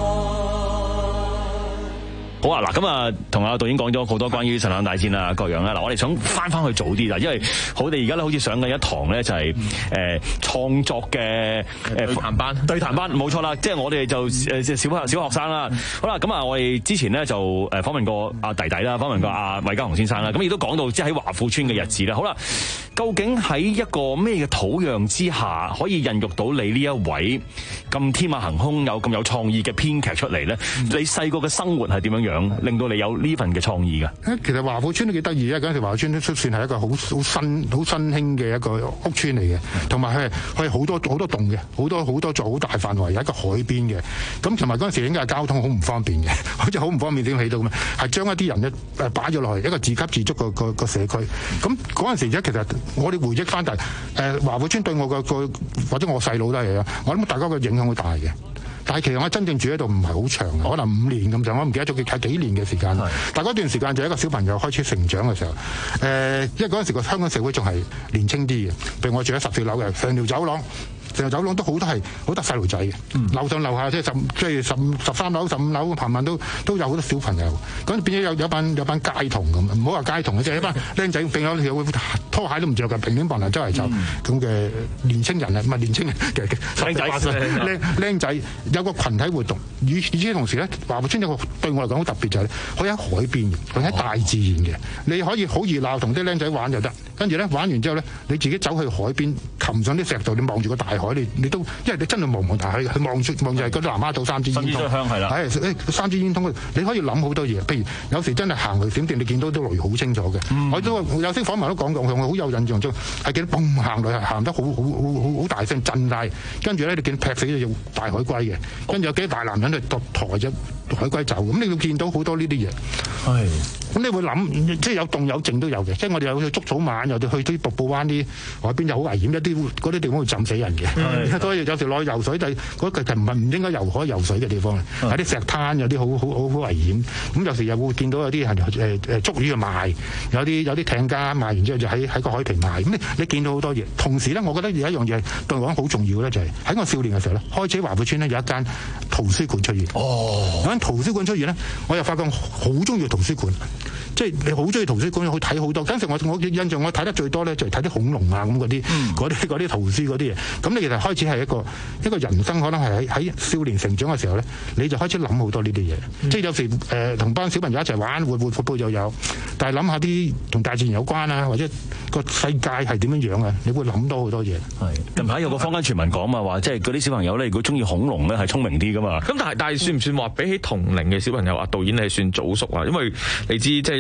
好啊，嗱咁啊，同阿導演講咗好多關於神探大戰啊各樣啦。嗱，我哋想翻翻去早啲啦，因為我哋而家咧好似上緊一堂咧就係誒創作嘅誒對談班，對談班冇錯啦，即係我哋就誒小小學生啦。好啦，咁啊，我哋之前咧就誒訪問過阿弟弟啦，訪問過阿韋家雄先生啦，咁亦都講到即係喺華富村嘅日子啦。好啦，究竟喺一個咩嘅土壤之下，可以孕育到你呢一位咁天馬行空、有咁有創意嘅編劇出嚟咧？嗯、你細個嘅生活係點樣樣？令到你有呢份嘅創意㗎？ 其實華富村都幾得意啊！嗰陣時華富村都算係一個好好新好新興嘅一個屋村嚟嘅，同埋係係好多好多棟嘅，好多好多座好大範圍，有一個海邊嘅。咁同埋嗰陣時應該係交通好唔方便嘅，好似好唔方便點起到咁啊？係將一啲人咧誒擺咗落去一個自給自足個個個社區。咁嗰陣時咧，其實我哋回憶翻，但係誒華富村對我個個或者我細佬都係啊，我諗大家嘅影響好大嘅。但係其實我真正住喺度唔係好長，可能五年咁就，我唔記得咗佢係幾年嘅時間。是但係嗰段時間就係一個小朋友開始成長嘅時候。誒、呃，因為嗰陣時個香港社會仲係年輕啲嘅，譬如我住喺十四樓嘅，成條走廊。成條走廊都好多係好多細路仔嘅，樓上樓下即係十即係十十三樓、十五樓，頻頻都都有好多小朋友。咁變咗有有班有班街童咁，唔好話街童嘅，即係一班僆仔，並有有拖鞋都唔着嘅，平平白白周圍走咁嘅年青人啊，唔係年青人嘅僆仔，僆僆仔有個群體活動。與與此同時咧，華富村有個對我嚟講好特別就係佢喺海邊嘅，佢喺大自然嘅，你可以好熱鬧同啲僆仔玩就得。跟住咧玩完之後咧，你自己走去海邊，擒上啲石度，你望住個大海。你你都，因為你真係望望大海，佢望出望就係嗰啲南丫島三支煙通，係啦，係誒三支煙通，你可以諗好多嘢。譬如有時真係行雷閃電，你見到啲雷好清楚嘅。嗯、我都有啲訪問都講過，我好有印象中係見到嘣行雷行得好好好好大聲震大，跟住咧你見劈死咗隻大海龜嘅，跟住有幾個大男人去抬隻海龜走，咁你會見到好多呢啲嘢。係。咁你會諗，即係有動有靜都有嘅，即係我哋有去捉草蜢，又去啲瀑布灣啲海邊，又好危險，一啲嗰啲地方會浸死人嘅。所以有時落去游水，但係嗰個唔係唔應該游海游水嘅地方，有啲石灘，有啲好好好好危險。咁有時又會見到有啲人誒誒捉魚去賣，有啲有啲艇家賣完之後就喺喺個海皮賣。咁你你見到好多嘢。同時咧，我覺得有一樣嘢對我講好重要咧，就係喺我少年嘅時候咧，開始華富村咧有一間圖書館出現。哦，有間圖書館出現咧，我又發覺好中意圖書館。即係你好中意圖書館去睇好多，嗰陣時我我印象我睇得最多咧就係睇啲恐龍啊咁嗰啲，嗰啲嗰啲圖書嗰啲嘢。咁你其實開始係一個一個人生，可能係喺喺少年成長嘅時候咧，你就開始諗好多呢啲嘢。嗯、即係有時誒同、呃、班小朋友一齊玩，活活潑潑又有，但係諗下啲同大自然有關啊，或者個世界係點樣樣啊，你會諗到好多嘢。係近排有個坊間傳聞講嘛，話即係嗰啲小朋友咧，如果中意恐龍咧，係聰明啲噶嘛。咁但係但係算唔算話比起同齡嘅小朋友啊？導演你係算早熟啊？因為你知即係一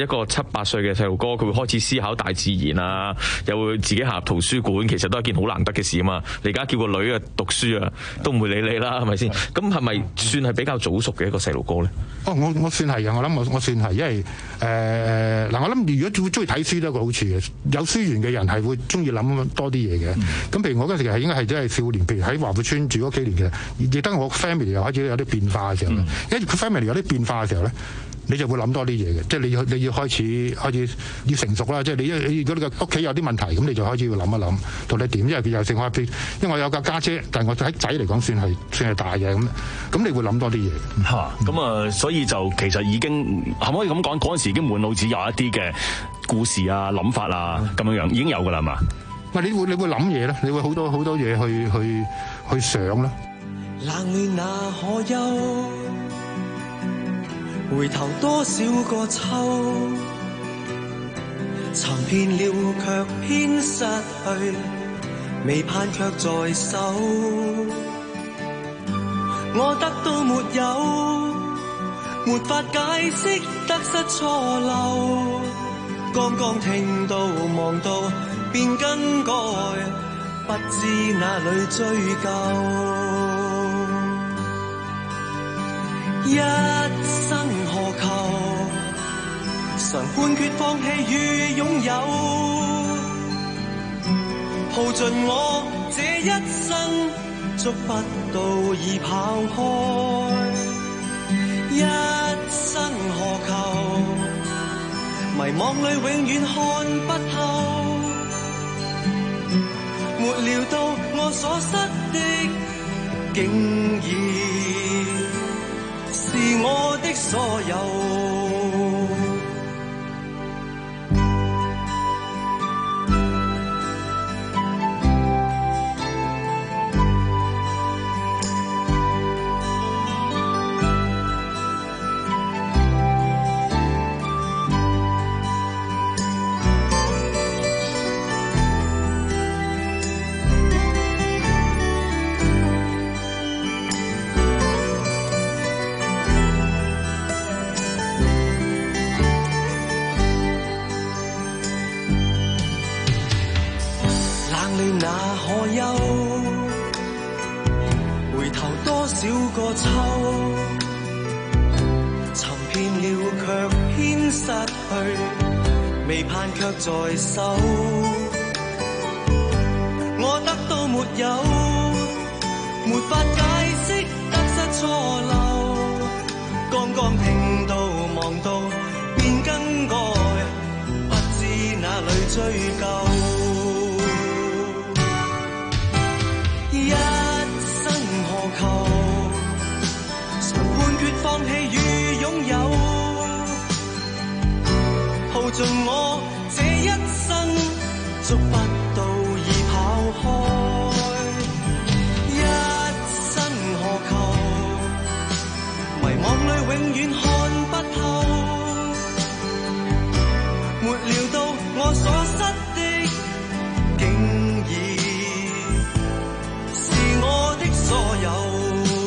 個七八歲嘅細路哥，佢會開始思考大自然啊，又會自己行入圖書館，其實都係一件好難得嘅事啊嘛。你而家叫個女啊讀書啊，都唔會理你啦，係咪先？咁係咪算係比較早熟嘅一個細路哥咧？ 哦，我我算係嘅，我諗我我算係，因為誒嗱、呃，我諗如果中意睇書都有一個好處嘅，有書緣嘅人係會中意諗多啲嘢嘅。咁、嗯、譬如我嗰陣時係應該係真係少年，譬如喺華富村住嗰幾年嘅，亦得我 family 又開始有啲變化嘅時候咧，嗯、因為佢 family 有啲變化嘅時候咧。你就會諗多啲嘢嘅，即係你要你要開始開始要成熟啦。即係你如果你個屋企有啲問題，咁你就開始要諗一諗到底點。因為佢又成我，因為我有個家姐，但係我喺仔嚟講算係算係大嘅咁，咁你會諗多啲嘢。 嚇，咁啊，所以就其實已經可唔可以咁講？嗰陣時已經滿腦子有一啲嘅故事啊、諗法啊咁樣樣已經有㗎啦嘛。 喂，你會你會諗嘢咧？你會好多好多嘢去去去想啦。 冷暖那可休？回頭多少個秋，尋遍了卻偏失去，未盼卻在手。我得到沒有，沒法解釋得失錯漏。剛剛聽到望到便更改，不知哪裏追究。一生何求？常判決放棄與擁有，耗盡我這一生，捉不到已跑開。一生何求？迷惘裏永遠看不透，沒料到我所失的，竟然是我的所有。少個秋，尋遍了卻偏失去，未盼卻在手。我得到沒有，沒法解釋得失錯漏。剛剛聽到望到便更改，不知哪裏追究。一生何求？放棄與擁有，耗盡我這一生，捉不到已跑開。一生何求？迷惘裏永遠看不透，沒料到我所失的，竟然是我的所有。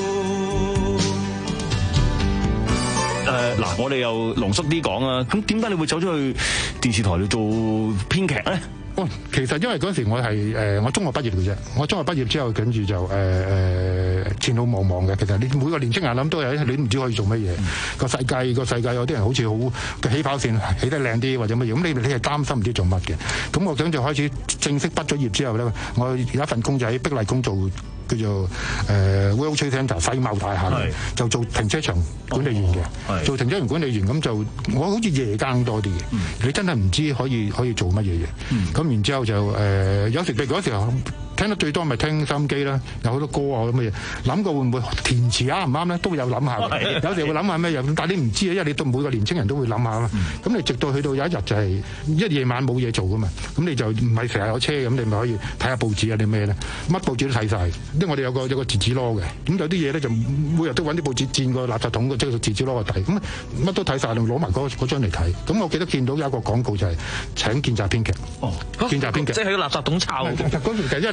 誒嗱，我哋又濃縮啲講啊，咁點解你會走咗去電視台度做編劇咧？ 哦，其實因為嗰時我係誒、呃、我中學畢業嘅啫，我中學畢業之後跟住就誒誒、呃、前路茫茫嘅。其實你每個年青人諗都有，你唔知可以做乜嘢。個、嗯、世界個世界有啲人好似好嘅起跑線起得靚啲或者乜嘢，咁你你係擔心唔知做乜嘅。咁我咁就開始正式畢咗業之後咧，我有一份工就喺碧麗宮做。叫做誒、呃、World Trade Center 世貿大廈，就做停車場管理員嘅、哦，做停車場管理員咁就我好似夜更多啲嘅、嗯，你真係唔知可以可以做乜嘢嘢。咁、嗯、然之後就誒、呃、有時譬如嗰時候聽得最多咪聽收音機啦，有好多歌啊咁嘅嘢，諗過會唔會填詞啱唔啱咧？都有諗下，有時會諗下咩嘢，但係你唔知啊，因為你對每個年青人都會諗下嘛。咁、嗯、你直到去到有一日就係一夜晚冇嘢做噶嘛，咁你就唔係成日有車咁，你咪可以睇下報紙啊啲咩咧，乜報紙都睇晒。因為我哋有個有個字紙籮嘅，咁有啲嘢咧就每日都揾啲報紙墊個垃圾桶，即係個字紙籮個底，咁乜都睇晒，攞埋嗰嗰張嚟睇。咁我記得見到有一個廣告就係請見習編劇，哦，見習編劇， 即係喺個垃圾桶抄。 嗰時其實因為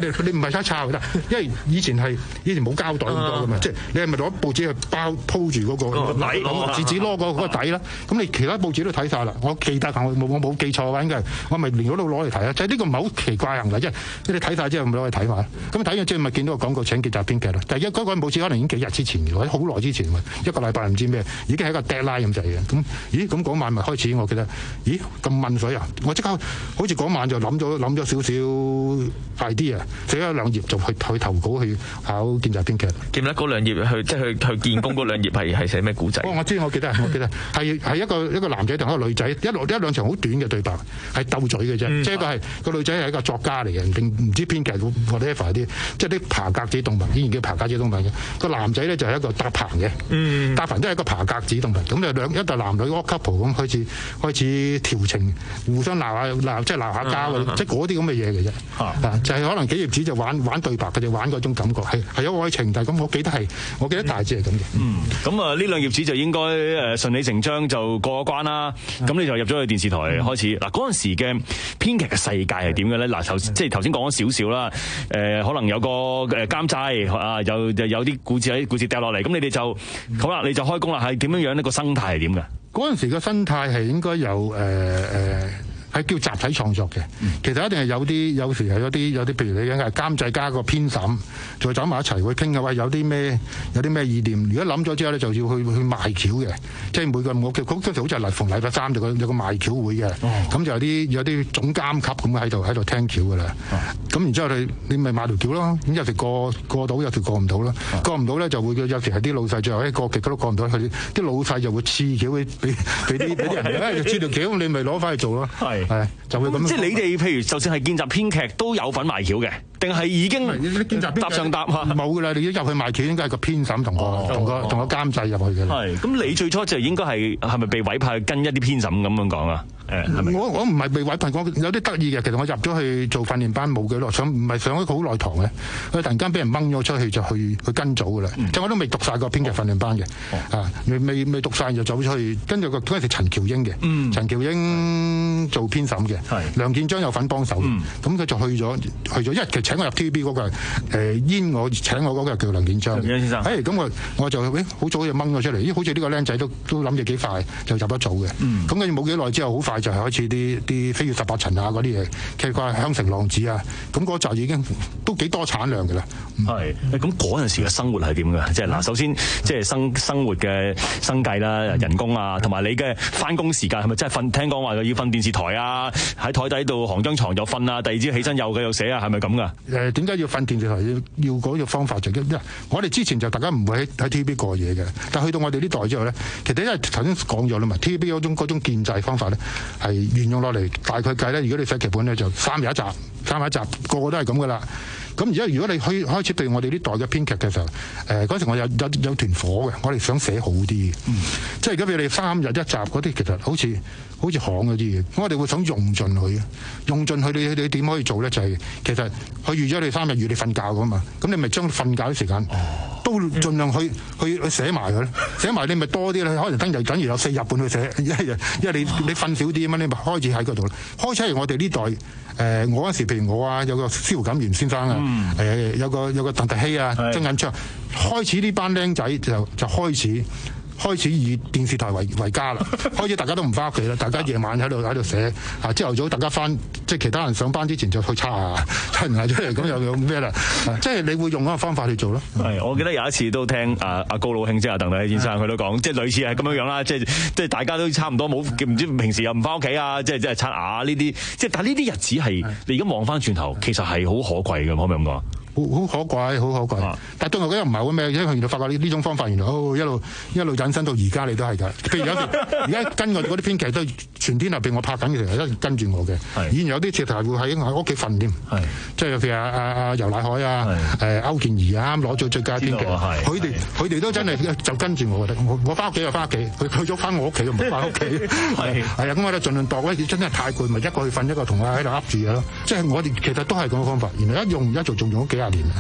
你唔係齋抄就得，因為以前係以前冇膠袋咁多噶嘛，即係你係咪攞報紙去包鋪住嗰個底，紙紙攞嗰個底啦？咁你其他報紙都睇晒啦。我記得我冇我冇記錯嘅話，應該係我咪連嗰度攞嚟睇啊！就係呢個唔係好奇怪行為，即係你睇晒之後咪攞去睇埋。咁睇完之後咪見到個廣告請見習編劇咯。但係一嗰個報紙可能已經幾日之前嘅，或者好耐之前一個禮拜唔知咩，已經係一個 deadline 咁滯嘅。咁咦咁嗰晚咪開始，我記得咦咁問水啊！我即刻好似嗰晚就諗咗諗咗少少 idea，寫咗兩頁就去去投稿去考見習編劇。 記唔記得嗰兩頁去即係去去見工嗰兩頁係係寫咩古仔？ 哦，我知我記得我記得係係一個一個男仔同一個女仔一路一兩場好短嘅對白，係鬥嘴嘅啫。嗯、即係一個係個女仔係一個作家嚟嘅，定唔知編劇或者 whatever 啲，即係啲爬格子動物，依然叫爬格子動物嘅。個男仔咧就係一個搭棚嘅，嗯、搭棚都係一個爬格子動物。咁就兩一對男女 couple 咁開始開始調情，互相鬧下鬧，即係鬧下交，啊、即係嗰啲咁嘅嘢嘅啫。啊、就係、是、可能幾頁紙就玩玩對白嘅啫，玩嗰種感覺係係有愛情，但係咁我記得係我記得大致係咁嘅。 嗯，咁啊呢兩頁紙就應該誒順理成章就過咗關啦。咁、嗯、你就入咗去電視台開始。嗱嗰陣時嘅編劇嘅世界係點嘅咧？嗱頭即係頭先講咗少少啦。誒可能有個誒監製啊，有有啲故事喺故事掉落嚟，咁你哋就好啦，你就開工啦。係點樣樣呢？個生態係點嘅？ 嗰陣時嘅生態係應該有誒誒。呃呃係叫集體創作嘅，其實一定係有啲，有時係有啲有啲，譬如你係監製加個編審，再走埋一齊去傾嘅話，有啲咩有啲咩意念。如果諗咗之後咧，就要去去賣橋嘅，即係每個我嗰陣時好似係逢禮拜三就有個賣橋會嘅，咁、哦、就有啲有啲總監級咁喺度喺度聽橋噶啦。咁、哦、然之後你你咪賣條橋咯，咁有時過過到，有時過唔到啦。哦、過唔到咧就會有時係啲老細最後一過極都過唔到，佢啲老細就會賜橋俾俾啲俾啲人嘅，就賜條橋你咪攞翻去做咯。係，就會咁。 即係你哋，譬如就算係見習編劇都有份賣橋嘅，定係已經搭上搭下冇噶啦？你一入去賣橋，應該係個編審同個同個同個監製入去嘅。 係，咁你最初就應該係係咪被委派跟一啲編審咁樣講啊？誒， 我我唔係被委派，我有啲得意嘅。其實我入咗去做訓練班冇幾耐，上唔係上咗好耐堂嘅，佢突然間俾人掹咗出去就去去跟組噶啦。即、嗯、係我都未讀晒個編劇訓練班嘅，哦、啊未未未讀晒就走出去，跟住個嗰陣時陳喬英嘅，嗯、陳喬英做編審嘅，梁建章有份幫手嘅，咁、嗯、佢就去咗去咗，因為其實請我入 T V B 嗰個誒煙我請我嗰個叫梁建章，梁先生，誒咁我我就誒好早就掹咗出嚟，咦好似呢個僆仔都都諗住幾快就入咗組嘅，咁跟住冇幾耐之後好快就係開始啲啲飛越十八層啊嗰啲嘢，其實佢係香城浪子啊，咁嗰集已經都幾多產量㗎啦。 係，咁嗰陣時嘅生活係點㗎？即係嗱，首先即係生生活嘅生計啦、人工啊，同埋你嘅翻工時間係咪真係瞓？聽講話要瞓電視台啊，喺台底度行張床就瞓啊，第二朝起身又繼續寫啊，係咪咁㗎？ 誒點解要瞓電視台？要要嗰個方法就因為我哋之前就大家唔會喺喺 T V B 過夜嘅，但係去到我哋呢代之後咧，其實因為頭先講咗啦嘛 ，T V B 嗰種嗰種建制方法咧係沿用落嚟，大概計咧，如果你寫劇本咧就三日一集，三日一集，個個都係咁噶啦。咁而家如果你開開始對我哋呢代嘅編劇嘅時候，誒嗰陣時我有有有團火嘅，我哋想寫好啲，嗯、即係如果譬如你三日一集嗰啲，其實好似好似行嗰啲嘢，我哋會想用盡佢，用盡佢你你點可以做咧？就係、是、其實佢預咗你三日預你瞓覺噶嘛，咁你咪將瞓覺啲時間。哦都盡量去去去寫埋佢咧，寫埋你咪多啲咧，可能等就等於有四日半去寫，一日，因為你你瞓少啲啊嘛，你咪開始喺嗰度啦。開始係我哋呢代誒、呃，我嗰時譬如我啊，有個司徒錦源先生啊，誒、嗯呃、有個有個鄧特希啊，曾蔭昌，開始呢班僆仔就就開始。開始以電視台為為家啦，開始大家都唔翻屋企啦，大家夜晚喺度喺度寫，啊朝頭早大家翻，即係其他人上班之前就去擦下，擦完下出嚟咁又有咩啦？即係你會用嗰個方法去做咯。係，我記得有一次都聽阿阿高老兄即係阿鄧大希先生佢都講，即係類似係咁樣樣啦，即係即係大家都差唔多冇，唔知平時又唔翻屋企啊，即係即係刷牙呢啲，即係但係呢啲日子係你而家望翻轉頭，其實係好可貴嘅，可唔可以咁講？好可貴，好可貴。啊、但係對我覺得唔係好咩，因為原來發覺呢呢種方法原來哦一路一路引申到而家你都係㗎。譬如有時而家跟我哋嗰啲編劇都全天候俾我拍緊嘅時候，一跟住我嘅。以前有啲直頭會喺喺屋企瞓添。即係譬如阿阿阿游乃海啊，誒歐健兒啊，啱攞咗最佳編劇。佢哋佢哋都真係就跟住我嘅。我我翻屋企就翻屋企，佢去咗翻我屋企就唔翻屋企。係係啊，咁我哋盡量度咧，真係太攰，咪一個去瞓，一個同我喺度噏住嘅咯。即係我哋其實都係咁嘅方法。原來一用一做仲用咗幾廿年。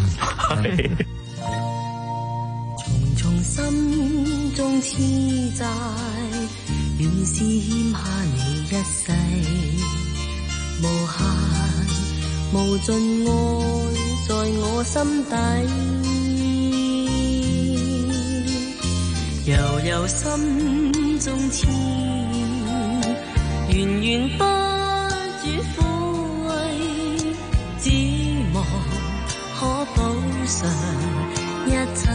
重重心中痴債，原是欠下你一世，無限無盡愛在我心底。悠悠心中痴，源源不絕撫慰，只望可補償一切。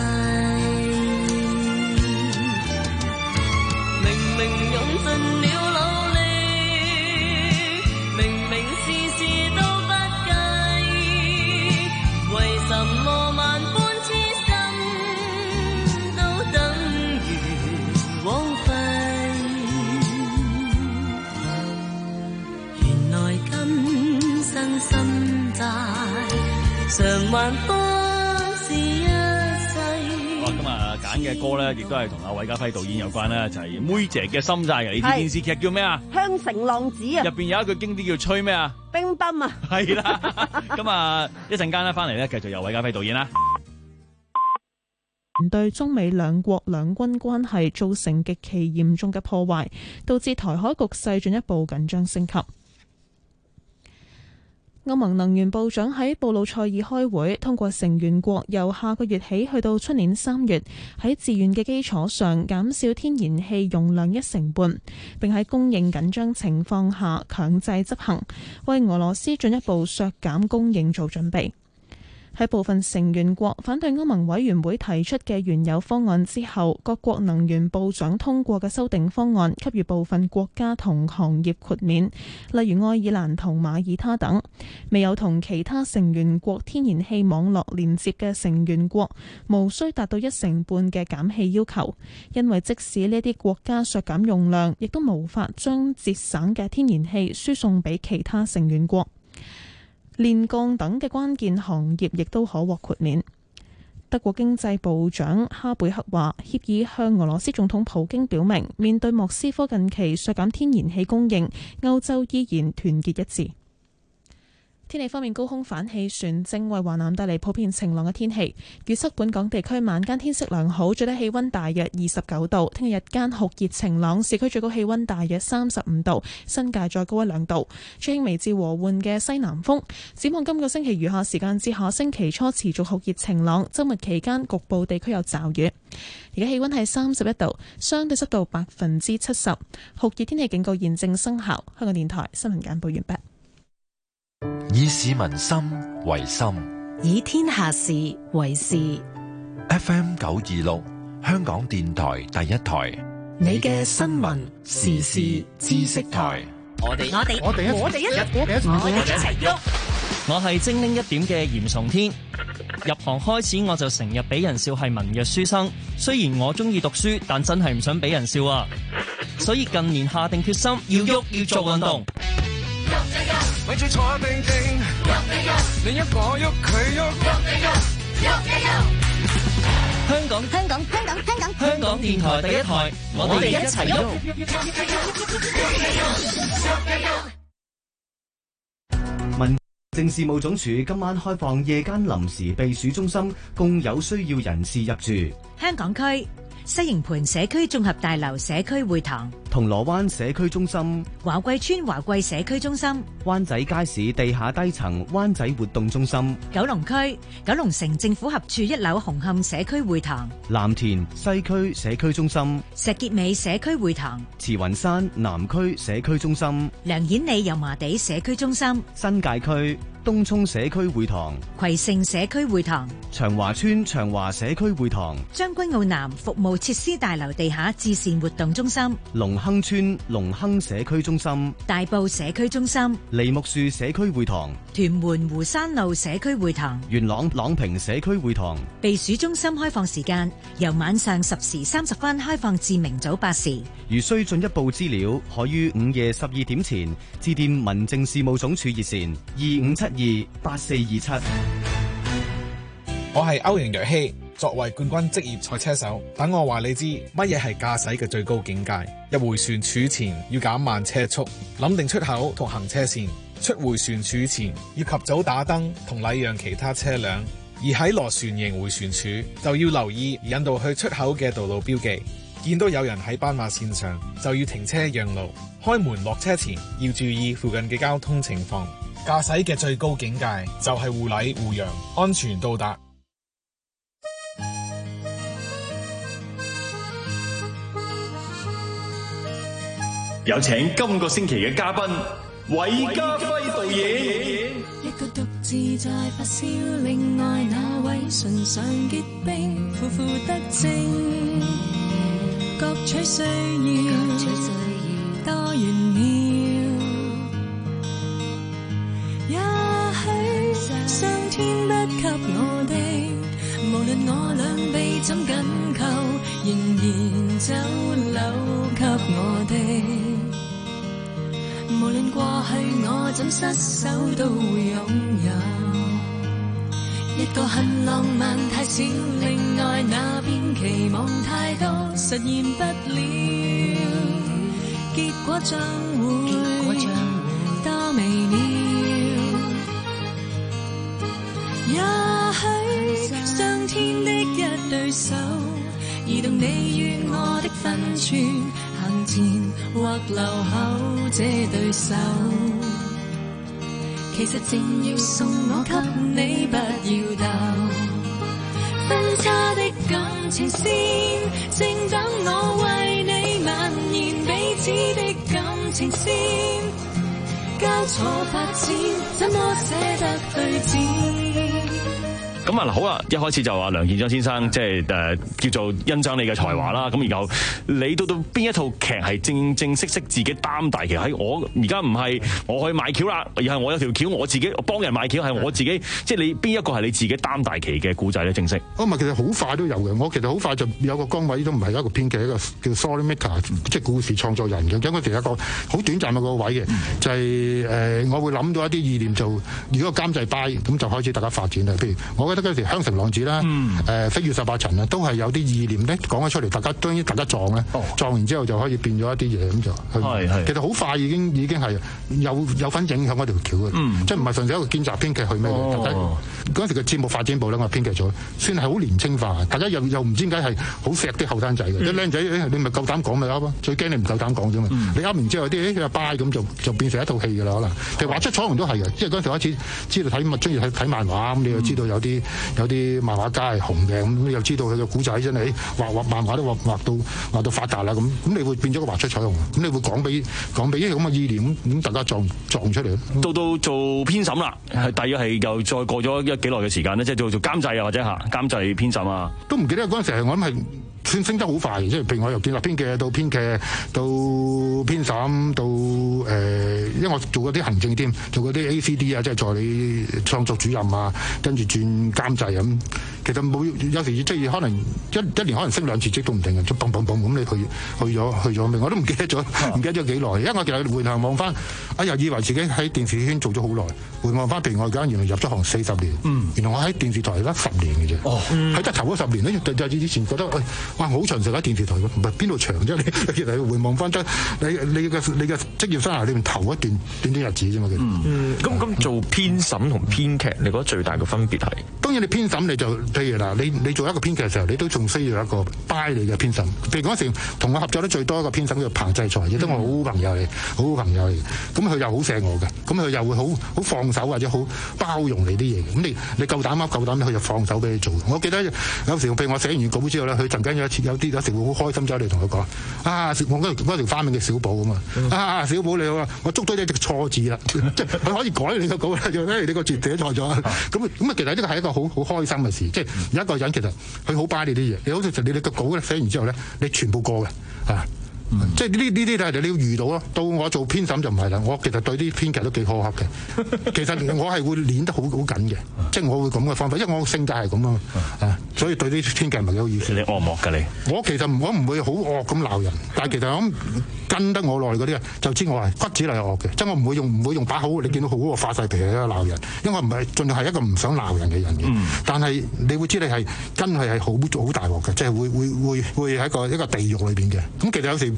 明明用盡了努力，明明事事都不計，為什麼萬般痴心都等於枉費？原來今生心債償還不是一世。 哇！今日揀嘅歌咧，亦都係同阿韋家輝導演有關啦，就係、是《妹姐嘅心債》嘅。你知電視劇叫咩啊？ 香城浪子啊！ 入邊有一句經典叫吹咩啊？ 乒乓啊！ 係啦，咁啊一陣間咧翻嚟咧，繼續由韋家輝導演啦。 對中美兩國兩軍關係造成極其嚴重嘅破壞，導致台海局勢進一步緊張升級。歐盟能源部長喺布魯塞爾開會，通過成員國由下個月起去到出年三月，喺自願嘅基礎上減少天然氣用量一成半，並喺供應緊張情況下強制執行，為俄羅斯進一步削減供應做準備。喺部分成員國反對歐盟委員會提出嘅原有方案之後，各國能源部長通過嘅修訂方案給予部分國家同行業豁免，例如愛爾蘭同馬耳他等。未有同其他成員國天然氣網絡連接嘅成員國無需達到一成半嘅減氣要求，因為即使呢啲國家削減用量，亦都無法將節省嘅天然氣輸送俾其他成員國。煉鋼等嘅關鍵行業亦都可獲豁免。德國經濟部長哈貝克話，協議向俄羅斯總統普京表明，面對莫斯科近期削減天然氣供應，歐洲依然團結一致。天氣方面，高空反氣旋正為華南帶嚟普遍晴朗嘅天氣。預測本港地區晚間天色良好，最低氣溫大約二十九度。聽日日間酷熱晴朗，市區最高氣溫大約三十五度，新界再高一兩度。吹輕微至和緩嘅西南風。展望今個星期餘下時間至下星期初持續酷熱晴朗，周末期間局部地區有驟雨。而家氣溫係三十一度，相對濕度百分之七十，酷熱天氣警告現正生效。香港電台新聞簡報完畢。 以市民心為心， 以天下事為事。 F M 九二六，香港電台第一台， 你嘅新聞時事知識台。 我哋我哋我哋我哋一齊我哋一齊喐。 我係精靈一點嘅嚴崇天。入行開始我就成日俾人笑係文弱書生，雖然我中意讀書，但真係唔想俾人笑啊！所以近年下定決心要喐，要做運動。 咪住坐定定，另一個喐佢喐， 香港香港香港香港香港電台第一台，我哋一齊喐。 民政事務總署今晚開放夜間臨時避暑中心，供有需要人士入住。 香港區西營盤社區綜合大樓社區會堂、 銅鑼灣社區中心、 華貴村華貴社區中心、 灣仔街市地下低層灣仔活動中心、 九龍區九龍城政府合署一樓紅磡社區會堂、 藍田西區社區中心、 石硤尾社區會堂、 慈雲山南區社區中心、 梁顯利油麻地社區中心、 新界區東涌社區會堂、 葵盛社區會堂、 長華村長華社區會堂、 將軍澳南服務設施大樓地下至善活動中心、 龍亨村龍亨社區中心、 大埔社區中心、 梨木樹社區會堂、 屯門湖山路社區會堂、 元朗朗屏社區會堂。 避暑中心開放時間由晚上十時三十分開放至明早八時。 如需進一步資料，可於午夜十二點前致電民政事務總署熱線二五七二八四二七。 我係歐陽若曦，作為冠軍職業賽車手，等我話你知乜嘢係駕駛嘅最高境界。入回旋處前要減慢車速，諗定出口同行車線。出回旋處前要及早打燈同禮讓其他車輛，而喺螺旋形回旋處就要留意引導去出口嘅道路標記。見到有人喺斑馬線上就要停車讓路。開門落車前要注意附近嘅交通情況。 駕駛嘅最高境界就係護禮護讓，安全到達。 有請今個星期嘅嘉賓韋家輝導演。 一個獨自在發燒，另外那位唇上結冰，苦苦得正，各取需要，多玄妙。也許上天不給我的，無論我兩臂怎緊扣，仍然走漏給我的。無論過去我怎失手，都會擁有一個很浪漫太少，另外那邊期望太多，實現不了，結果將會多微妙。也許上天的一對手，移動你與我的分寸，行前或留後這對手，其實正要送我給你，不要鬥。分叉的感情線，正等我為你蔓延，彼此的感情線，交錯發展，怎麼捨得對戰？ 咁啊，好啦，一開始就話梁建章先生即係誒叫做欣賞你嘅才華啦。咁然後你到到邊一套劇係正正式式自己擔大旗？喺我而家唔係我去買橋啦，而係我有條橋我自己幫人買橋，係我自己。即係你邊一個係你自己擔大旗嘅故仔咧？正式？ 哦，唔係，其實好快都有嘅。我其實好快就有個崗位，都唔係一個編劇，一個叫 story maker，即係故事創作人嘅。咁嗰時有一個好短暫嘅個位嘅，就係、是、誒、呃，我會諗到一啲意念，就如果監製 buy，咁就開始大家發展啦。譬如我覺得嗰時香城浪子啦，誒、嗯呃、飛越十八層啦，都係有啲意念咧講咗出嚟，大家當然大家撞咧、哦，撞完之後就可以變咗一啲嘢咁就。係係。其實好快已經已經係有有份影響嗰條橋嘅、嗯，即係唔係純粹一個見習編劇去咩嘅。嗰、哦、時嘅節目發展部咧，我編劇咗，算係好年青化，大家又又唔知點解係好錫啲後生仔嘅，啲僆仔你咪夠膽講咪啱咯，最驚你唔夠膽講啫嘛。你啱完之後啲誒阿拜咁就就變成一套戲㗎啦，可能。其實畫出彩虹都係嘅，即係嗰陣時開始知道睇咪中意睇睇漫畫咁，你又知道有啲。有啲漫畫家係紅嘅，咁你又知道佢嘅古仔真係畫畫漫畫都畫畫到畫到發達啦，咁咁你會變咗個畫出彩虹，咁你會講俾講俾咁嘅意念，咁大家撞撞出嚟。 到到做編審啦，係大約係又再過咗一幾耐嘅時間咧，即係做做監製啊或者嚇監製編審啊， 都唔記得嗰陣時係我諗係。升升得好快，即係譬如我由建立編劇到編劇到編審到誒、呃，因為我做嗰啲行政添，做嗰啲 A C D 啊，即係助理創作主任啊，跟住轉監製咁。其實冇有時即係可能一一年可能升兩次職都唔定嘅，就嘣嘣嘣咁你去去咗去咗咩？我都唔記得咗，唔記得咗幾耐。因為我其實回頭望翻，哎呀，以為自己喺電視圈做咗好耐，回望翻，譬如我而家原來入咗行四十年，嗯、原來我喺電視台得十年嘅啫，喺得頭嗰十年咧，就就以前覺得，喂、哎，哇，好長時間喺電視台，唔係邊度長啫？你其實回望翻得你你嘅你嘅職業生涯裏面頭一段短短日子啫嘛。 嗯，咁咁做編審同編劇，你覺得最大嘅分別係？當然你編審你就譬如嗱，你你做一個編劇嘅時候，你都仲需要一個 buy 你嘅編審。譬如嗰時同我合作得最多一個編審叫彭濟才，亦都我好朋友嚟，好好朋友嚟。咁佢又好錫我嘅，咁佢又會好好放手或者好包容你啲嘢。咁你你夠膽啊？夠膽佢就放手俾你做。我記得有時譬如我寫完稿之後咧，佢陣間有一次有啲有時會好開心走嚟同佢講啊，我嗰嗰條花名叫小寶啊嘛，啊小寶你好啊，我捉到一隻錯字啦，即係佢可以改你個稿啦，就咧你個字寫錯咗。咁咁啊，其實呢個係一個好好開心嘅事，即係有一個人其實佢好 buy 你啲嘢，你好似你你個稿咧寫完之後咧，你全部過嘅啊。嗯、即係呢呢啲係你要遇到咯。到我做編審就唔係啦，我其實對啲編劇都幾苛刻嘅。其實我係會練得好好緊嘅，即係我會咁嘅方法，因為我性格係咁啊，啊，所以對啲編劇唔係幾好意思。 你惡唔惡㗎你？ 我其實我唔會好惡咁鬧人，但係其實我跟得我耐嗰啲啊，就知我係骨子嚟係惡嘅，即係我唔會用唔會用把口，你見到好我發晒脾氣喺度鬧人，因為我唔係盡量係一個唔想鬧人嘅人嘅、嗯。但係你會知你係真係係好好大鑊嘅，即係會會會會喺一個一個地獄裏邊嘅。咁其實有時。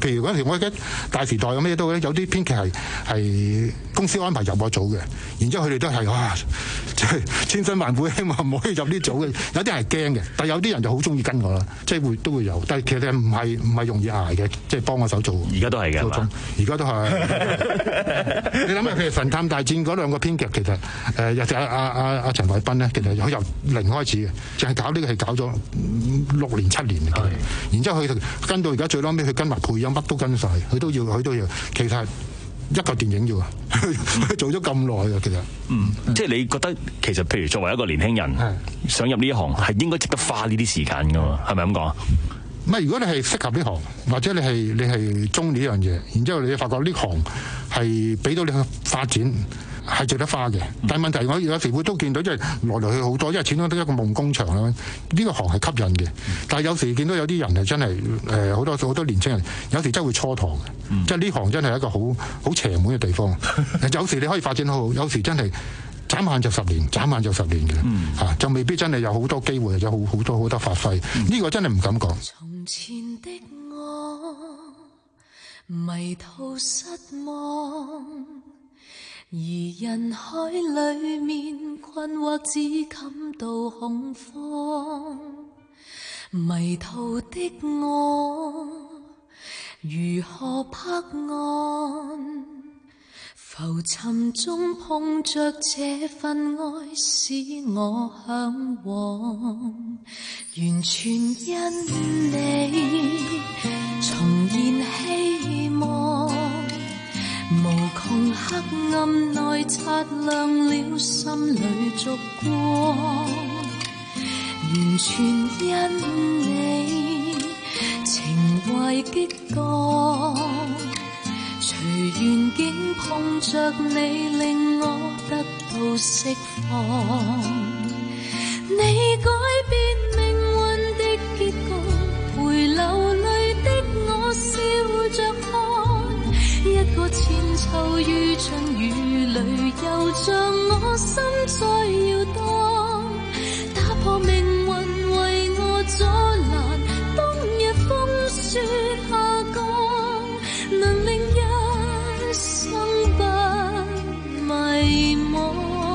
譬如嗰陣時我喺大時代咁咩都有啲編劇係係公司安排入我組嘅，然之後佢哋都係哇，即係千辛萬苦希望唔可以入呢組嘅，有啲係驚嘅，但係有啲人就好中意跟我啦，即係會都會有，但係其實唔係唔係容易捱嘅，即係幫我手做。 而家都係嘅， 而家都係。你諗下，譬如《神探大戰》嗰兩個編劇，其實誒又係阿阿阿阿陳偉斌咧，其實佢由零開始嘅，就係搞呢個係搞咗六年七年嘅，然之後佢跟到而家最撈尾，佢跟埋配音乜都跟晒，佢都要佢都要，其實一個電影要啊，佢做咗咁耐嘅其實。 嗯，即係你覺得其實譬如作為一個年輕人想入呢一行，係應該值得花呢啲時間噶嘛？係咪咁講啊？ 唔係，如果你係適合呢行，或者你係你係中意呢樣嘢，然之後你發覺呢行係俾到你去發展，係值得花嘅。但係問題我有時會都見到，即係來來去好多，因為始終都一個夢工場啦。呢個行係吸引嘅，但係有時見到有啲人係真係誒好多好多年青人，有時真係會蹉跎嘅。即係呢行真係一個好好邪門嘅地方。有時你可以發展好好，有時真係。眨眼就十年，眨眼就十年嘅，嚇、嗯啊、就未必真係有好多機會，有好好多好多發揮。呢、嗯、個真係唔敢講。 從前的我迷途失望，而人海裡面困惑，只感到恐慌。迷途的我如何拍岸？浮沉中碰着這份愛，使我向往，完全因你重燃希望，無窮黑暗內擦亮了心裏燭光，完全因你情懷激盪。隨緣境碰着你，令我得到釋放。你改變命運的結局，陪流淚的我笑着看。一個千秋於春雨裏，又像我心再搖盪。打破命運為我阻攔，冬日風雪下降，能令生不迷惘。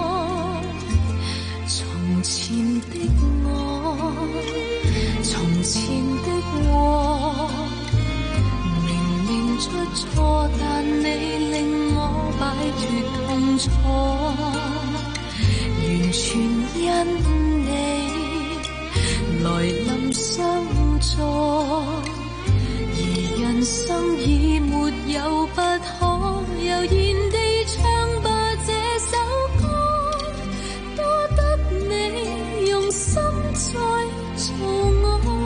從前的我，從前的我，明明出錯，但你令我擺脫痛楚，完全因你來臨相助。而人生已沒有不可，悠然地唱吧這首歌，多得你用心再做我。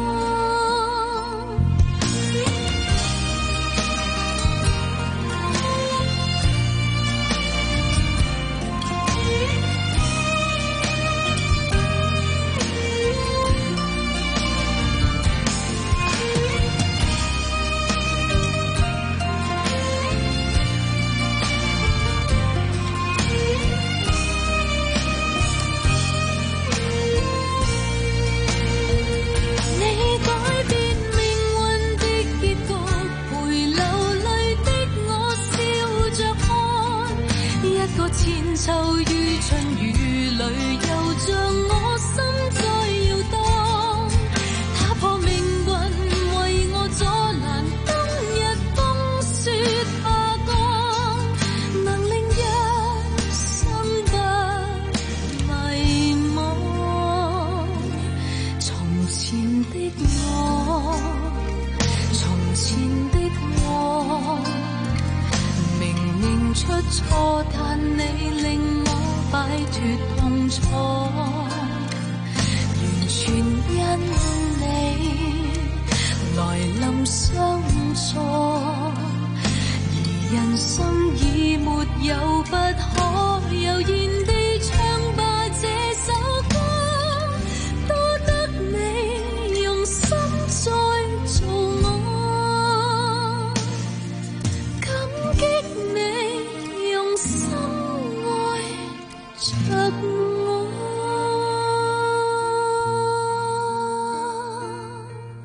千秋於春雨裏，又像我心在搖盪。打破命運為我阻攔，冬日風雪下降，能令一生不迷惘。從前的我，從前的我，明明出錯，但你令我擺脫痛楚，完全因你來臨相助。而人生已沒有不可，悠然地唱吧這首歌，多得你用心再做我，感激你用心愛着我。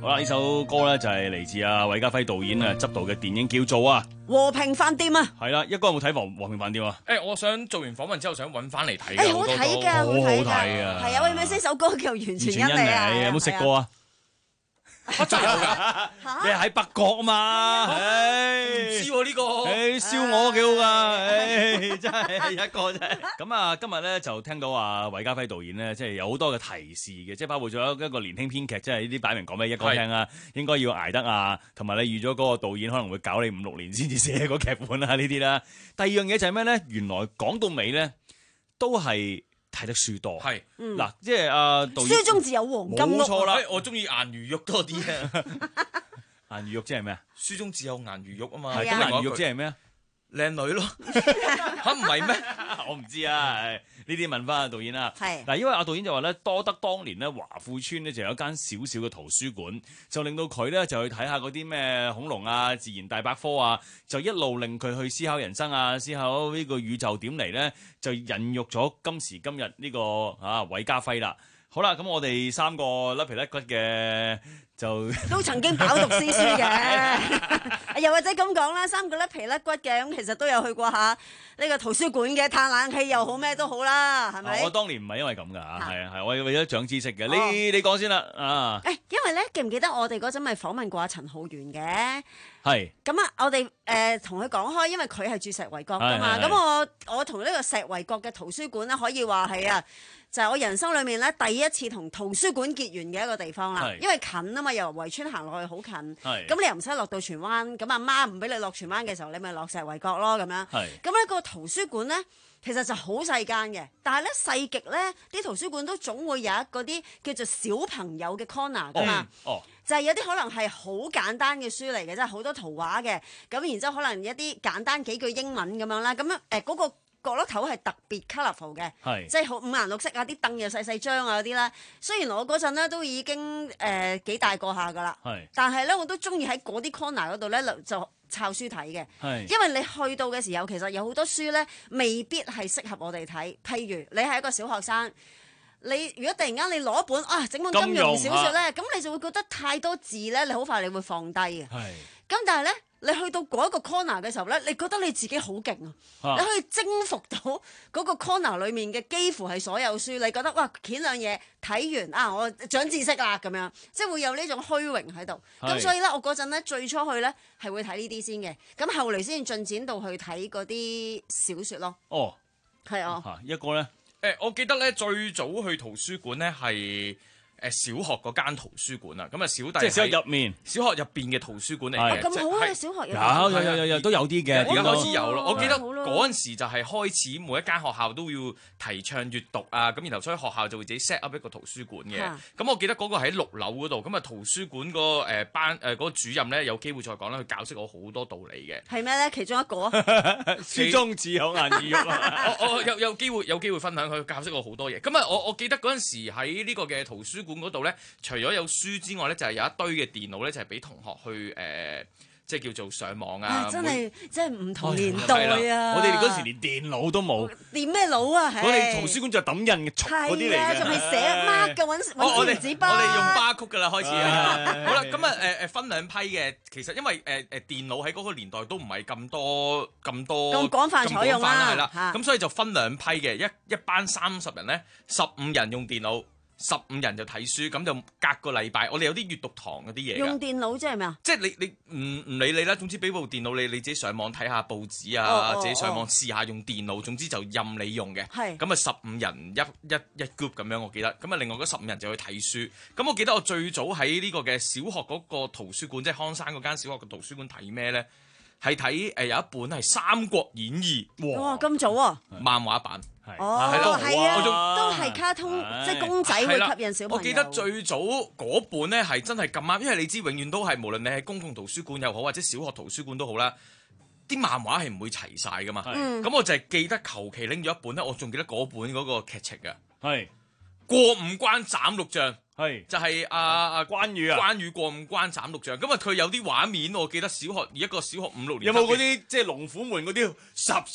好啦，呢首歌咧就係嚟自阿韋家輝導演啊執導嘅電影，叫做啊和平飯店啊。 係啦，一哥有冇睇和和平飯店啊？ 誒，我想做完訪問之後想揾翻嚟睇。 誒，好睇㗎，好睇㗎。 啊！ 係啊，喂，咪呢首歌叫《完全因你》啊？ 有冇食過啊？ 我真係有㗎， 你喺北角啊嘛，唉， 唔知喎呢個， 誒燒鵝幾好噶，誒真係一個啫。咁啊，今日咧就聽到啊韋家輝導演咧，即係有好多嘅提示嘅，即係包括咗一個年輕編劇，即係呢啲擺明講俾一哥聽啊，應該要捱得啊，同埋你預咗嗰個導演可能會搞你五六年先至寫個劇本啊呢啲啦。第二樣嘢就係咩咧？原來講到尾咧都係睇得書多，係嗱，即係啊導演書中自有黃金屋， 冇錯啦。我中意顏如玉多啲啊。 顏如玉即係咩啊？ 書中自有顏如玉啊嘛。 咁顏如玉即係咩啊？ 靚女咯。嚇唔係咩？ 我唔知啊，呢啲問翻阿導演啦。 係嗱，因為阿導演就話咧，多得當年咧華富村咧就有一間小小嘅圖書館，就令到佢咧就去睇下嗰啲咩恐龍啊、自然大百科啊，就一路令佢去思考人生啊，思考呢個宇宙點嚟咧，就孕育咗今時今日呢個啊韋家輝啦。好啦，咁我哋三個甩皮甩骨嘅就都曾經飽讀詩書嘅，又或者咁講啦，三個甩皮甩骨嘅咁，其實都有去過下呢個圖書館嘅，嘆冷氣又好咩都好啦，係咪？ 我當年唔係因為咁㗎嚇，係啊係，我係為咗長知識嘅。你你講先啦啊！ 誒，因為咧記唔記得我哋嗰陣咪訪問過阿陳浩源嘅？ 係。 咁啊，我哋誒同佢講開，因為佢係住石圍角㗎嘛，咁我我同呢個石圍角嘅圖書館咧，可以話係啊。就係我人生裏面咧第一次同圖書館結緣嘅一個地方啦，因為近啊嘛，由圍村行落去好近，咁你又唔使落到荃灣，咁阿媽唔俾你落荃灣嘅時候，你咪落石圍角咯咁樣。咁呢個圖書館咧其實就好細間嘅，但係咧細極咧啲圖書館都總會有一嗰啲叫做小朋友嘅 corner 噶嘛，哦、就係有啲可能係好簡單嘅書嚟嘅，即係好多圖畫嘅，咁然之後可能一啲簡單幾句英文咁樣啦，咁樣誒嗰個角落頭係特別 colourful 嘅，即係好五顏六色啊！啲凳又細細張啊嗰啲啦。雖然我嗰陣咧都已經誒、呃、幾大個下噶啦，但係咧我都中意喺嗰啲 corner 嗰度咧就抄書睇嘅。因為你去到嘅時候，其實有好多書咧未必係適合我哋睇。譬如你係一個小學生，你如果突然間你攞一本啊整本金庸小説咧，咁、啊、你就會覺得太多字咧，你好快你會放低嘅。咁但係咧。你去到嗰一個 corner 嘅時候咧，你覺得你自己好勁啊！你可以征服到嗰個 corner 裡面嘅幾乎係所有書，你覺得哇，攢兩嘢睇完啊，我長知識啦咁樣，即係會有呢種虛榮喺度。咁所以咧，我嗰陣咧最初去咧係會睇呢啲先嘅，咁後嚟先進展到去睇嗰啲小説咯。 哦， 係啊。 嚇一個咧， 誒，我記得咧最早去圖書館咧係。誒小學嗰間圖書館啊，咁啊小弟即係小學入面， 小學入邊嘅圖書館嚟嘅， 咁好啊！小學有有有有有都有啲嘅， 而家開始有咯。我記得嗰陣時就係開始每一間學校都要提倡閱讀啊，咁然後所以學校就會自己 set up 一個圖書館嘅。咁我記得嗰個喺六樓嗰度，咁啊圖書館個誒班誒嗰個主任咧有機會再講啦，佢教識我好多道理嘅。 係咩咧？其中一個啊， 書中自有顏如玉啊！ 我我有有機會有機會分享佢教識我好多嘢。咁啊，我我記得嗰陣時喺呢個嘅圖書館嗰度咧，除咗有書之外咧，就係、是、有一堆嘅電腦咧，就係、是、俾同學去誒、呃，即係叫做上網啊！ 啊真係真係唔同年代啊！ 我哋嗰時連電腦都冇， 電咩腦啊？ 我哋圖書館就抌印嘅，嗰啲嚟嘅， 仲係寫 mark 嘅揾揾紙包。 我哋用巴曲噶啦，開始啊！好啦，咁啊誒誒分兩批嘅，其實因為誒誒、呃、電腦喺嗰個年代都唔係咁多咁多咁廣泛採用啦， 係啦，咁所以就分兩批嘅，一一班三十人咧，十五人用電腦。十五人就睇書，咁就隔個禮拜，我哋有啲閱讀堂嗰啲嘢。 用電腦即係咩啊？ 即係你你唔唔理你啦，總之俾部電腦你，你自己上網睇下報紙啊， 哦哦、 自己上網試下用電腦，總之就任你用嘅。 係。 咁啊，十五人一一一 group 咁樣，我記得。咁啊，另外嗰十五人就去睇書。咁我記得我最早喺呢個嘅小學嗰個圖書館，即係康山嗰間小學嘅圖書館睇咩咧？係睇誒有一本係《三國演義》。 哇！咁早啊！ 漫畫版。 哦，係啊，都係卡通，即係公仔會吸引小朋友。 我記得最早嗰本咧係真係咁啱，因為你知永遠都係無論你喺公共圖書館又好，或者小學圖書館都好啦，啲漫畫係唔會齊晒噶嘛。咁我就係記得求其拎咗一本咧，我仲記得嗰本嗰個劇情嘅，係過五關斬六將。係就係阿阿關羽啊，關羽過五關斬六將，咁啊佢有啲畫面，我記得小學一個小學五六年， 有冇嗰啲即係龍虎門嗰啲十十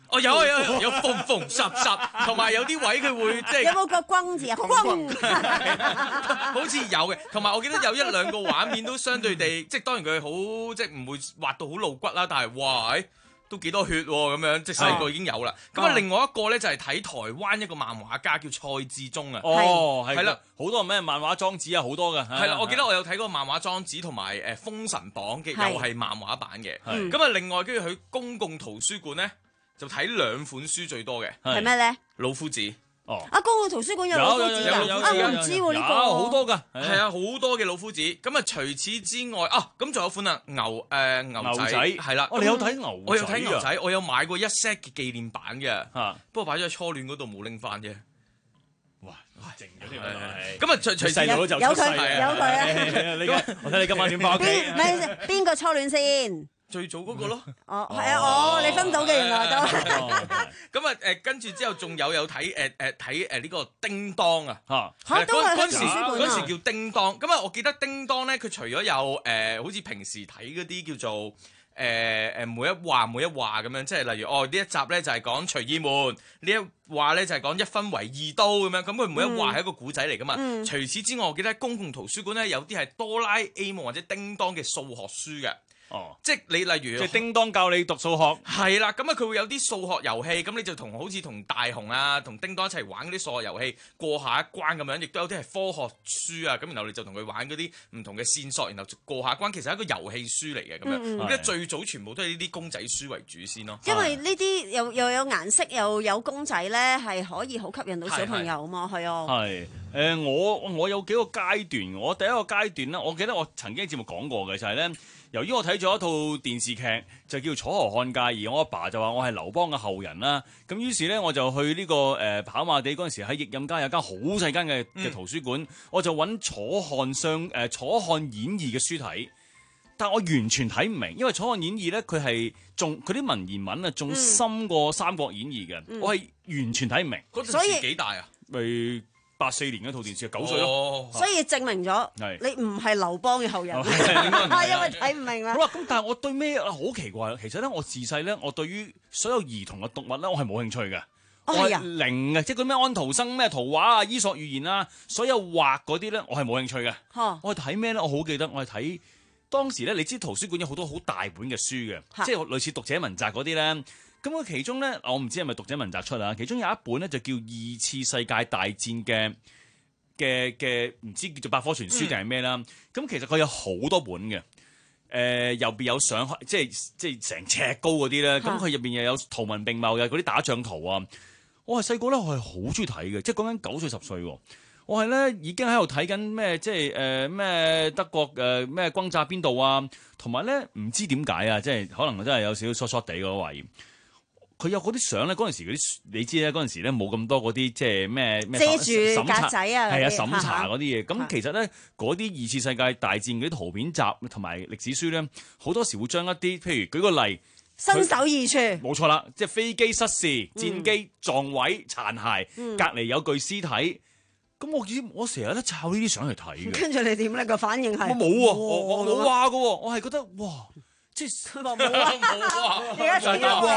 哦，有啊有有有縫縫霎霎，同埋有啲位佢會即係有冇個轟字啊？轟， 好似有嘅。同埋我記得有一兩個畫面都相對地，即係當然佢好即係唔會畫到好露骨啦，但係哇都幾多血喎咁樣，即係細個已經有啦。咁啊，另外一個咧就係睇台灣一個漫畫家叫蔡志忠啊。 哦， 係啦， 好多咩漫畫莊子啊，好多噶。 係啦，我記得我有睇過漫畫莊子同埋誒《封神榜》嘅，又係漫畫版嘅。咁啊，另外跟住佢公共圖書館咧，就睇兩款書最多嘅。 係咩咧？ 老夫子。 哦， 啊，公共圖書館有老夫子啊？啊，我唔知喎呢個。 好多噶， 係啊，好多嘅老夫子。咁啊，除此之外，啊，咁仲有款啊牛誒牛仔，係啦。 哦，你有睇牛？ 我有睇牛仔，我有買過一 set 嘅紀念版嘅。嚇，不過擺咗喺初戀嗰度冇拎翻啫。哇，靜咗添。咁啊，除除細佬就出世啊， 有佢啊。 我睇你今晚點翻屋企？ 邊咩？邊個初戀先？ 最早嗰個咯， 哦，係啊，哦，你分到嘅原來都， 咁啊誒，跟住之後仲有有睇誒誒睇誒呢個叮當啊， 嚇嚇都係喺圖書館啊， 嗰時叫叮當，咁啊我記得叮當咧，佢除咗有誒好似平時睇嗰啲叫做誒誒每一話每一話咁樣，即係例如哦呢一集咧就係講隨意門，呢一話咧就係講一分為二刀咁樣，咁佢每一話係一個古仔嚟噶嘛。除此之外，我記得喺公共圖書館咧有啲係哆啦 A 夢或者叮當嘅數學書嘅。哦，即係你例如， 即係叮當教你讀數學， 係啦，咁啊佢會有啲數學遊戲，咁你就同好似同大雄啊、同叮當一齊玩嗰啲數學遊戲，過下一關咁樣，亦都有啲係科學書啊，咁然後你就同佢玩嗰啲唔同嘅線索，然後過下關，其實係一個遊戲書嚟嘅咁樣。 嗯、 我記得最早全部都係呢啲公仔書為主先咯。 因為呢啲又又有顏色又有公仔咧，係可以好吸引到小朋友啊嘛，係啊。 係，誒我我有幾個階段，我第一個階段咧，我記得我曾經喺節目講過嘅就係、是、咧。由於我睇咗一套電視劇，就叫《楚河漢界》，而我阿爸就話我係劉邦嘅後人啦。咁於是咧，我就去呢、這個誒、呃、跑馬地嗰陣時，喺逸蔭街有間好細間嘅嘅圖書館，嗯、我就揾楚漢相誒《楚漢演義》嘅書睇，但我完全睇唔明，因為《楚漢演義》咧佢係仲佢啲文言文啊，仲深過《三國演義》嘅，嗯、我係完全睇唔明。 嗰陣時幾大啊？ 咪八四年嗰套電視，九歲咯，哦、 所以證明咗你唔係劉邦嘅後人，因為睇唔明啦。 好啦，咁但係我對咩好奇怪？其實咧，我自細咧，我對於所有兒童嘅讀物咧，我係冇興趣嘅。 哦、 我係零嘅，即係嗰咩安徒生咩圖畫啊、伊索寓言啊，所有畫嗰啲咧，我係冇興趣嘅。 哦、 我係睇咩咧？我好記得，我係睇當時咧，你知圖書館有好多好大本嘅書嘅，哈即係類似讀者文摘嗰啲咧。咁佢其中咧，我唔知係咪讀者文摘出啊？其中有一本咧就叫《二次世界大戰》嘅嘅嘅，唔知叫做百科全書定係咩啦？咁、嗯、其實佢有好多本嘅，誒、呃、右邊有上即係即係成尺高嗰啲咧。咁佢入邊又有圖文並茂嘅嗰啲打仗圖啊！我係細個咧，我係好中意睇嘅，即係講緊九歲十歲喎。我係咧已經喺度睇緊咩，即係誒咩德國誒咩轟炸邊度啊？同埋咧唔知點解啊，即係可能真係有少少疏疏地嗰個懷疑。佢有嗰啲相咧，嗰陣時嗰啲你知咧，嗰陣時咧冇咁多嗰啲即係咩咩遮住格仔啊， 係啊審查嗰啲嘢。咁其實咧嗰啲二次世界大戰嗰啲圖片集同埋歷史書咧，好多時會將一啲譬如舉個例， 身首異處， 冇錯啦，即係飛機失事、戰機撞毀、殘骸， 嗯、 隔離有具屍體。咁我見我成日都抄呢啲相嚟睇嘅。 跟住你點咧個反應係？ 我冇喎，我冇話嘅喎，我係覺得哇！即係冇啊！而家死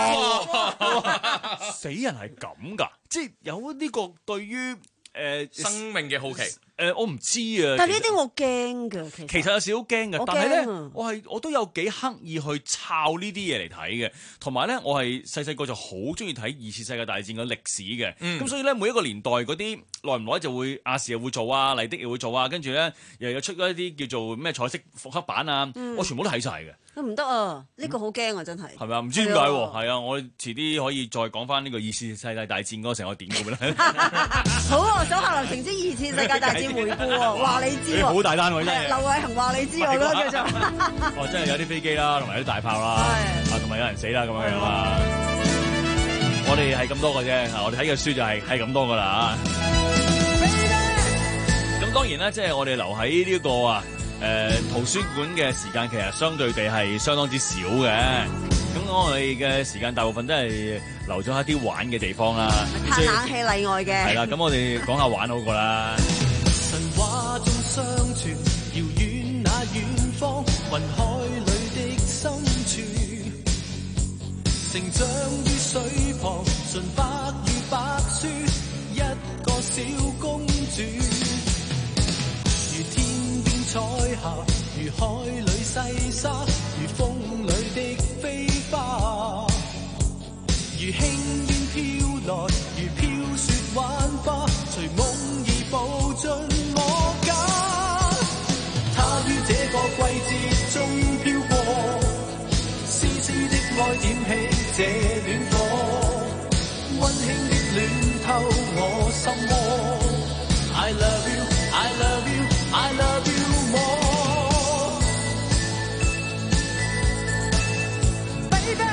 人，死人係咁㗎，即係有呢個對於誒、呃、 生命嘅好奇。 誒、呃、我唔知啊， 但係呢啲我驚㗎，其實其實有少少驚嘅， 我但係咧， 啊、 我係我都有幾刻意去抄呢啲嘢嚟睇嘅，同埋咧，我係細細個就好中意睇二次世界大戰嘅歷史嘅，咁、嗯、所以咧每一個年代嗰啲耐唔耐就會亞視又會做啊，麗的又會做啊，跟住咧又有出嗰一啲叫做咩彩色復刻版啊，嗯、我全部都睇晒嘅。 唔得啊！呢、這個好驚啊，真係。 係咪啊？唔知點解喎？係啊，我遲啲可以再講翻呢個二次世界大戰嗰個成個典故啦。 好啊，手下留情之二次世界大戰回顧喎，話你知喎。 好大單喎，真係。 劉偉恒話你知我咯，叫做。 哦，真係有啲飛機啦，同埋有啲大炮啦，啊，同埋有人死啦，咁樣樣啦。我哋係咁多嘅啫，我哋睇嘅書就係係咁多噶啦。咁當然啦，即係我哋留喺呢個啊。誒、呃、圖書館嘅時間其實相對地係相當之少嘅，咁我哋嘅時間大部分都係留咗一啲玩嘅地方啦， 嘆冷氣例外嘅。 係啦，咁我哋講下玩好過啦。 神話中相傳，遙遠那遠方，雲海裏的深處，成長於水旁。 純白如白雪，一個小公主，如天邊彩霞，如海裏細沙，如風裏的飛花，如輕煙飄來，如飄雪玩花，隨夢兒步進我家。他於這個季節中飄過，絲絲的愛點起這暖火，溫馨的暖透我心窩。I love you, I love you, I love you more, baby。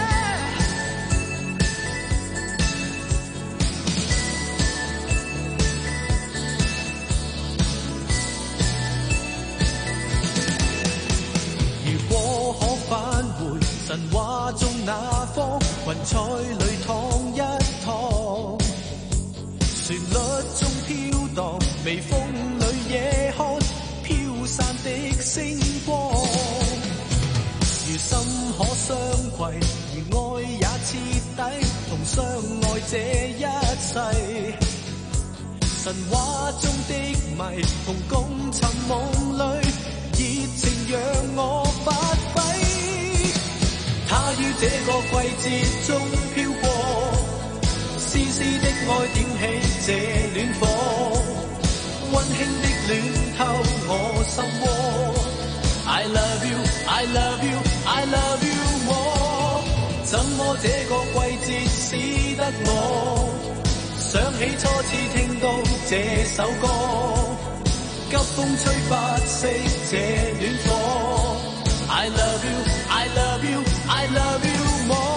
如果可返回神話中那方，雲彩裏淌一趟，旋律中飄蕩，微風裏野看飄散的星光。如心可相攜，如愛也徹底，同相愛這一世。神話中的迷，同共尋夢裏，熱情讓我發揮。他於這個季節中飄過，絲絲的愛點起這暖火，溫馨的暖透我心窩。I love you, I love you, I love you more。怎麼這個季節使得我想起初次聽到這首歌，急風吹不熄這暖火。I love you, I love you, I love you more。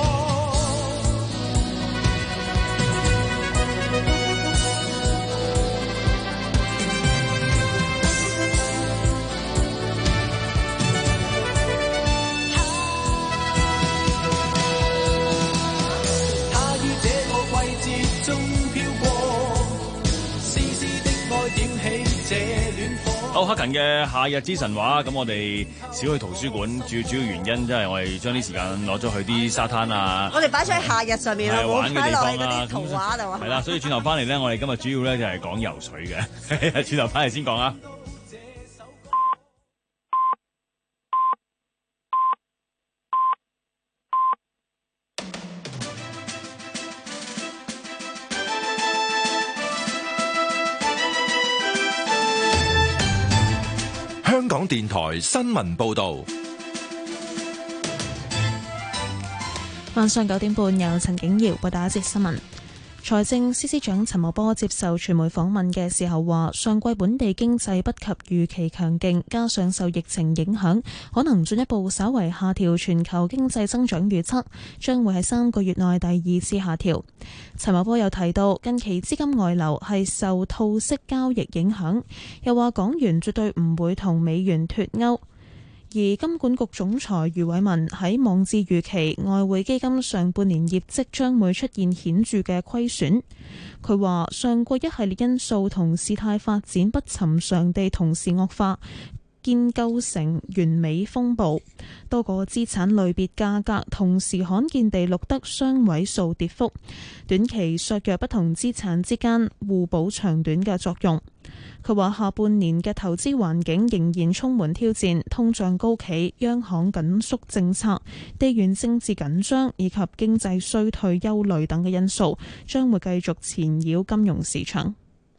他於這個季節中飄過，絲絲的愛點起這暖火。 好，克勤嘅《夏日之神話》，咁我哋少去圖書館，主主要原因即係我哋將啲時間攞咗去啲沙灘啊， 我哋擺咗喺夏日上面啦，冇玩嘅地擺落去方啦， 嗰啲圖畫度啊。 係啦，所以轉頭翻嚟咧，我哋今日主要咧就係講游水嘅，轉頭翻嚟先講啊。 香港電台新聞報道， 晚上九點半由陳景瑤報道一節新聞。財政司司長陳茂波接受傳媒訪問嘅時候話，上季本地經濟不及預期強勁，加上受疫情影響，可能進一步稍為下調全球經濟增長預測，將會喺三個月內第二次下調。陳茂波又提到，近期資金外流係受套息交易影響，又話港元絕對唔會同美元脫鈎。而金管局總裁余偉文喺網誌預期外匯基金上半年業績將會出現顯著嘅虧損。佢話上季一系列因素同事態發展不尋常地同時惡化，建構成完美風暴，多個資產類別價格同時罕見地錄得雙位數跌幅，短期削弱不同資產之間互補長短嘅作用。佢話下半年嘅投資環境仍然充滿挑戰，通脹高企、央行緊縮政策、地緣政治緊張以及經濟衰退憂慮等嘅因素，將會繼續纏繞金融市場。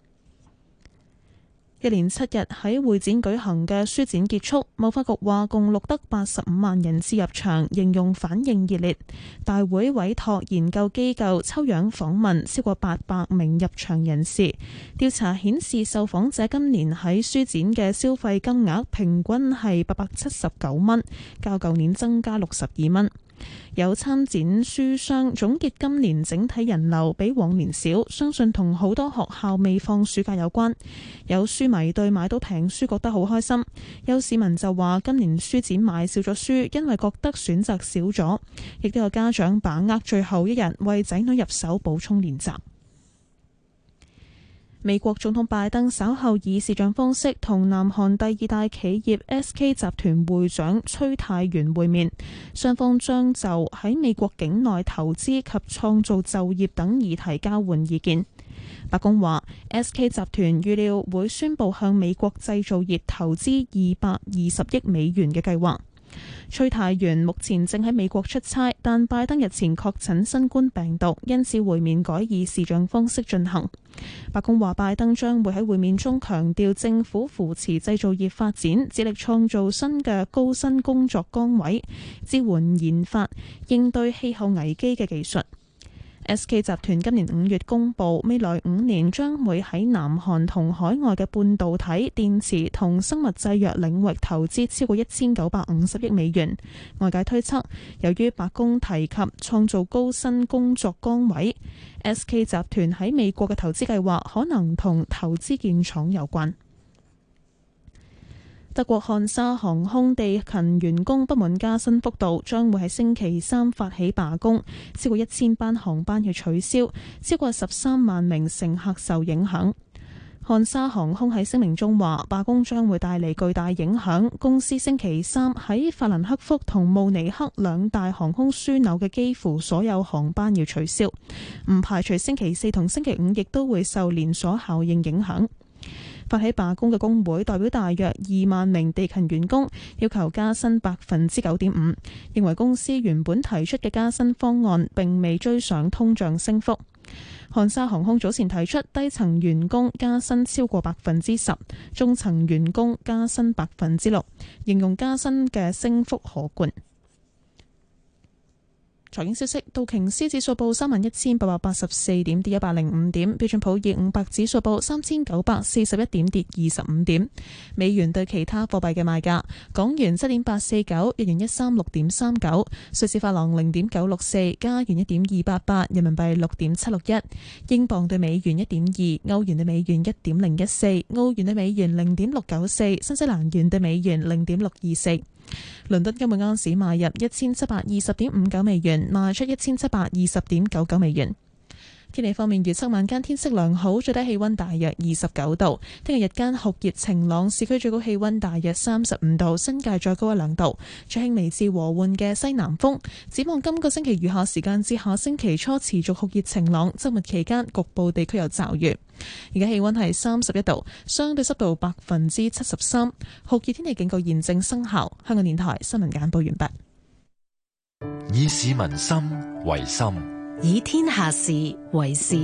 一連七日喺會展舉行嘅書展結束，貿發局話共錄得八十五萬人次入場，形容反應熱烈。大會委託研究機構抽樣訪問超過八百名入場人士，調查顯示受訪者今年喺書展嘅消費金額平均係八百七十九蚊，較舊年增加六十二蚊。有參展書商總結今年整體人流比往年少，相信同好多學校未放暑假有關。有書迷對買到平書覺得好開心，有市民就話今年書展買少咗書，因為覺得選擇少咗。亦都有家長把握最後一日為仔女入手補充練習。 美國總統拜登稍後以視像方式同南韓第二大企業 S K 集團會長崔泰元會面，雙方將就喺美國境內投資及創造就業等議題交換意見。白宮話 S K 集團預料會宣布向美國製造業投資二百二十億美元嘅計劃。崔泰元目前正喺美國出差，但拜登日前確診新冠病毒，因此會面改以視像方式進行。白宮話拜登將會喺會面中強調政府扶持製造業發展，致力創造新嘅高薪工作崗位，支援研發應對氣候危機嘅技術。S K 集團今年五月公布，未來五年將會喺南韓同海外嘅半導體、電池同生物製藥領域投資超過一千九百五十億美元。外界推測，由於白宮提及創造高薪工作崗位， S K 集團喺美國嘅投資計劃可能同投資建廠有關。德國漢莎航空地勤員工不滿加薪幅度，將會喺星期三發起罷工，超過一千班航班要取消，超過十三萬名乘客受影響。漢莎航空喺聲明中話，罷工將會帶嚟巨大影響，公司星期三喺法蘭克福同慕尼克兩大航空樞紐嘅幾乎所有航班要取消，唔排除星期四同星期五亦都會受連鎖效應影響。發起罷工嘅工會代表大約二萬名地勤員工，要求加薪百分之九點五，認為公司原本提出嘅加薪方案並未追上通脹升幅。漢莎航空早前提出低層員工加薪超過百分之十，中層員工加薪百分之六，形容加薪嘅升幅可觀。財經消息，道瓊斯指數報三萬一千八百八十四點，跌一百零五點；標準普爾五百指數報三千九百四十一點，跌二十五點。美元對其他貨幣嘅賣價：港元七點八四九，日元一三六點三九，瑞士法郎零點九六四，加元一點二八八，人民幣六點七六一，英鎊對美元一點二，歐元對美元一點零一四，澳元對美元零點六九四，新西蘭元對美元零點六二四。倫敦金每盎司買入一千七百二十點五九美元，賣出一千七百二十點九九美元。天氣方面，預測晚間天色良好，最低氣溫大約二十九度。聽日日間酷熱晴朗，市區最高氣溫大約三十五度，新界再高一兩度。吹輕微至和緩嘅西南風。展望今個星期餘下時間至下星期初持續酷熱晴朗，周末期間局部地區有驟雨。而家氣溫係三十一度，相對濕度百分之七十三，酷熱天氣警告現正生效。香港電台新聞簡報完畢。 以市民心為心， 以天下事為事。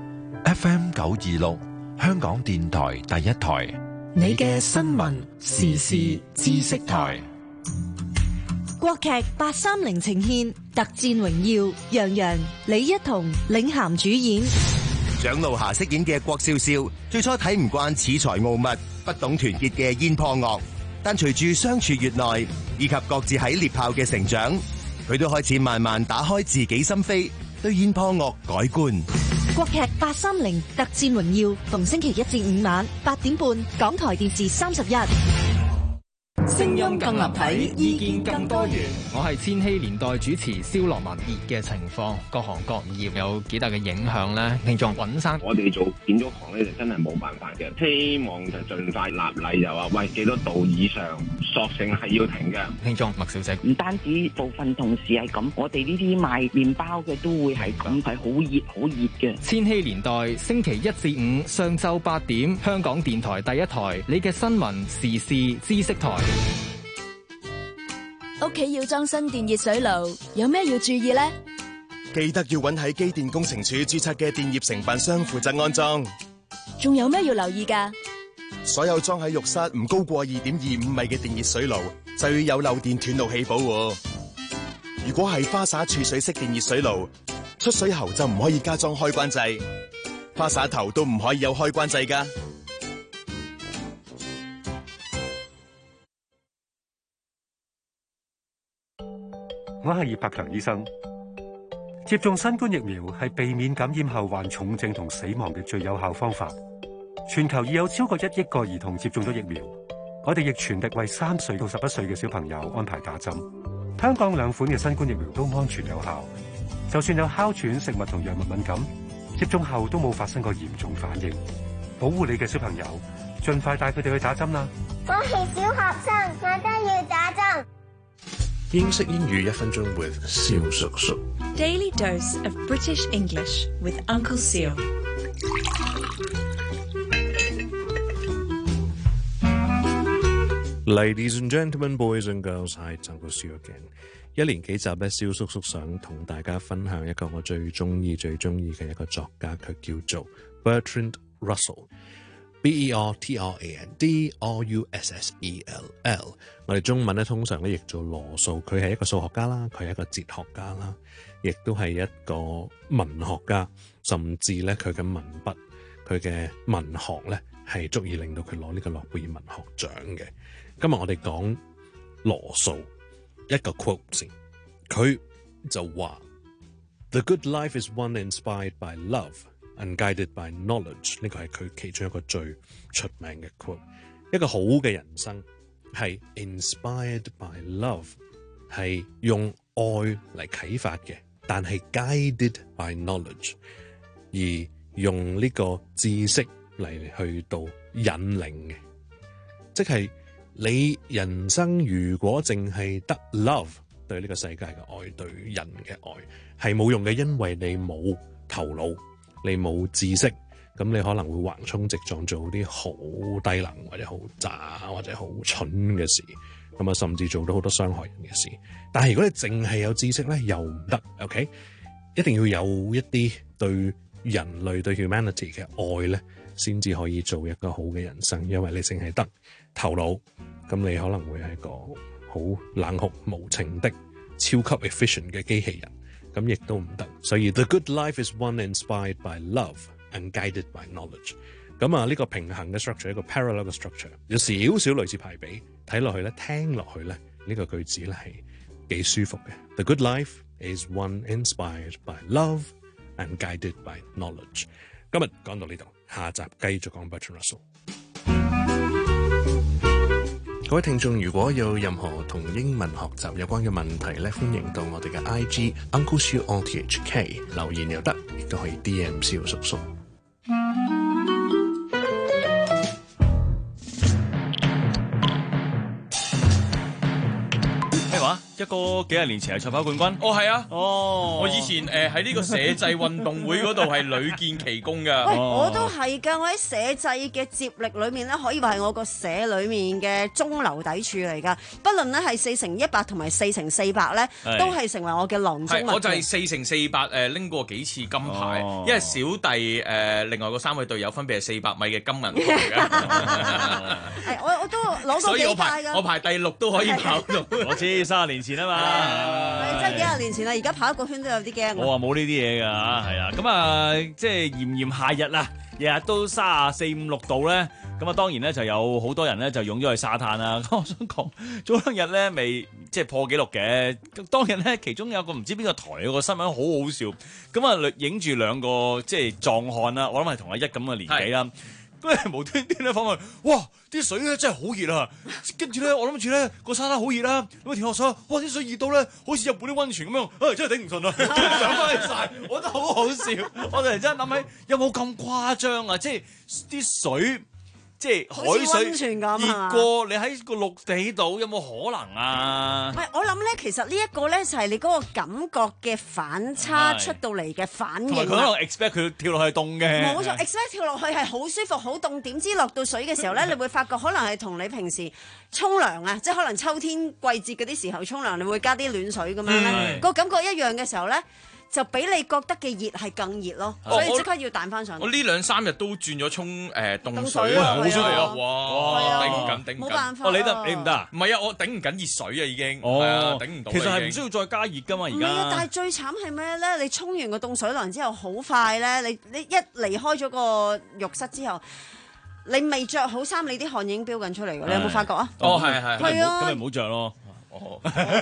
F M 九二六，香港電台第一台， 你嘅新聞時事知識台。 國劇八三零呈現《特戰榮耀》，楊洋、李一桐領銜主演。 蔣璐霞飾演嘅郭少少，最初睇唔慣恃才傲物、不懂團結嘅燕破岳，但隨住相處越耐，以及各自喺獵豹嘅成長，佢都開始慢慢打開自己心扉，對燕破岳改觀。 國劇八三零《特戰榮耀》，逢星期一至五晚八點半，港台電視三十一。 聲音更立體，意見更多元。 我係千禧年代主持蕭樂文。熱嘅情況，各行各業有幾大嘅影響咧？聽眾尹生， 我哋做建築行咧就真係冇辦法嘅，希望就盡快立例，就話喂幾多度以上，索性係要停嘅。 聽眾麥小姐， 唔單止部分同事係咁，我哋呢啲賣麵包嘅都會係咁，係好熱好熱嘅。 千禧年代星期一至五上晝八點，香港電台第一台，你嘅新聞時事知識台。 屋企要裝新電熱水爐，有咩要注意呢？ 記得要揾喺機電工程署註冊嘅電業承辦商負責安裝。 仲有咩要留意㗎？ 所有裝喺浴室唔高過二點二五米嘅電熱水爐，就要有漏電斷路器保護。如果係花灑儲水式電熱水爐，出水喉就唔可以加裝開關掣，花灑頭都唔可以有開關掣㗎。 我係葉柏強醫生。接種新冠疫苗係避免感染後患重症同死亡嘅最有效方法。全球已有超過一億個兒童接種咗疫苗，我哋亦全力為三歲到十一歲嘅小朋友安排打針。香港兩款嘅新冠疫苗都安全有效，就算有哮喘、食物同藥物敏感，接種後都冇發生過嚴重反應。 保護你嘅小朋友，盡快帶佢哋去打針啦。 我係小學生，我都要打針。 英式英語一分鐘 with 蕭叔叔。 Daily dose of British English with Uncle Seal。 Ladies and gentlemen, boys and girls, hi, Uncle Seal again。一連幾集咧，蕭叔叔想同大家分享一個我最中意、最中意嘅一個作家，佢叫做 Bertrand Russell。B E R T R A N D R U S S E L L。我哋中文咧通常咧譯做羅素，佢係一個數學家啦，佢係一個哲學家啦，亦都係一個文學家，甚至咧佢嘅文筆、佢嘅文學咧係足以令到佢攞呢個諾貝爾文學獎嘅。今日我哋講羅素一個 quote 先，佢就話 ：The good life is one inspired by love and guided by knowledge。呢個係佢其中一個最出名嘅 quote。一個好嘅人生係 inspired by love， 係用愛嚟啟發嘅，但係 guided by knowledge， 而用呢個知識嚟去到引領嘅，即係。你人生如果淨係得 love 對呢個世界嘅愛，對人嘅愛係冇用嘅，因為你冇頭腦，你冇知識，咁你可能會橫衝直撞做啲好低能或者好渣或者好蠢嘅事，咁啊甚至做到好多傷害人嘅事。但係如果你淨係有知識咧，又唔得 ，OK？ 一定要有一啲對人類對 humanity 嘅愛咧，先至可以做一個好嘅人生。因為你淨係得頭腦，咁你可能會係一個好冷酷無情的超級 efficient 嘅機器人，咁亦都唔得。所以 the good life is one inspired by love and guided by knowledge。咁啊呢個平衡嘅 structure， 一個 parallel 嘅 structure， 有少少類似排比，睇落去咧，聽落去咧，呢個句子咧係幾舒服嘅。The good life is one inspired by love and guided by knowledge。今日講到呢度，下集繼續講 Bertrand Russell。各位聽眾，如果有任何同英文學習有關嘅問題咧，歡迎到我哋嘅 I G Uncle Siu O T H K 留言又得，亦都可以 D M 蕭叔叔。 一個幾廿年前係賽跑冠軍。 哦，係啊。 哦， 我以前誒喺呢個社際運動會嗰度係屢建奇功㗎。 喂，我都係㗎。我喺社際嘅接力裏面咧，可以話係我個社裏面嘅中流砥柱嚟㗎。不論咧係四乘一百同埋四乘四百咧，都係成為我嘅囊中物。 我就係四乘四百誒拎過幾次金牌，哦、因為小弟誒、呃、另外嗰三位隊友分別係四百米嘅金銀牌嘅。 係我我都攞過幾屆㗎。 我排第六都可以跑到。 我知三十年前啊嘛， 係真係幾廿年前啦，而家跑一個圈都有啲驚。 我話冇呢啲嘢㗎嚇，係啊，咁啊即係炎炎夏日啦，日日都三十四五六度咧，咁啊當然咧就有好多人咧就湧咗去沙灘啦。我想講早兩日咧未即係破紀錄嘅，當日咧其中有個唔知邊個台有個新聞好好笑，咁啊影住兩個即係壯漢啦，我諗係同阿一咁嘅年紀啦。跟住無端端咧訪問，哇！啲水咧真係好熱啊！跟住咧，我諗住咧個沙灘好熱啦，咁啊跳落水，哇！啲水熱到咧，好似日本啲溫泉咁樣，唉、哎，真係頂唔順啊！上翻去曬，我覺得好好笑。我突然之間諗起，有冇咁誇張啊？即係啲水。即係海水熱過你喺個陸地度，有冇可能啊？ 喂，我諗咧，其實呢一個咧就係你嗰個感覺嘅反差出到嚟嘅反應。 同埋佢可能 expect 佢跳落去凍嘅。 冇錯 ，expect 跳落去係好舒服、好凍，點知落到水嘅時候咧，你會發覺可能係同你平時沖涼啊，即係可能秋天季節嗰啲時候沖涼，你會加啲暖水咁樣咧，個感覺一樣嘅時候咧。就比你覺得嘅熱係更熱咯，所以即刻要彈翻上。 我呢兩三日都轉咗沖誒凍水啊，好舒服啊！哇，頂唔緊，頂唔緊。 冇辦法。 哦，你得你唔得啊？ 唔係啊，我頂唔緊熱水啊，已經。 哦， 頂唔到。 其實係唔需要再加熱噶嘛，而家。 唔係啊，但係最慘係咩咧？你沖完個凍水涼之後，好快咧，你你一離開咗個浴室之後，你未着好衫，你啲汗已經飆緊出嚟㗎。你有冇發覺啊？ 哦，係係。 係啊。 咁咪唔好着咯。哦。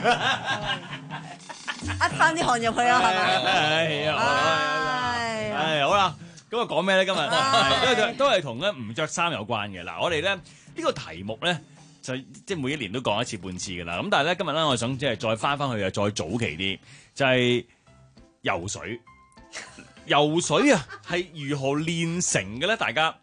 呃翻啲汗入去啊，係咪？ 係啊，係好啦，咁啊講咩咧？今日因為都係同咧唔着衫有關嘅。嗱，我哋咧呢個題目咧就即係每一年都講一次半次嘅啦。咁但係咧今日咧，我想即係再翻翻去啊，再早期啲，就係游水。游水啊，係如何練成嘅咧？大家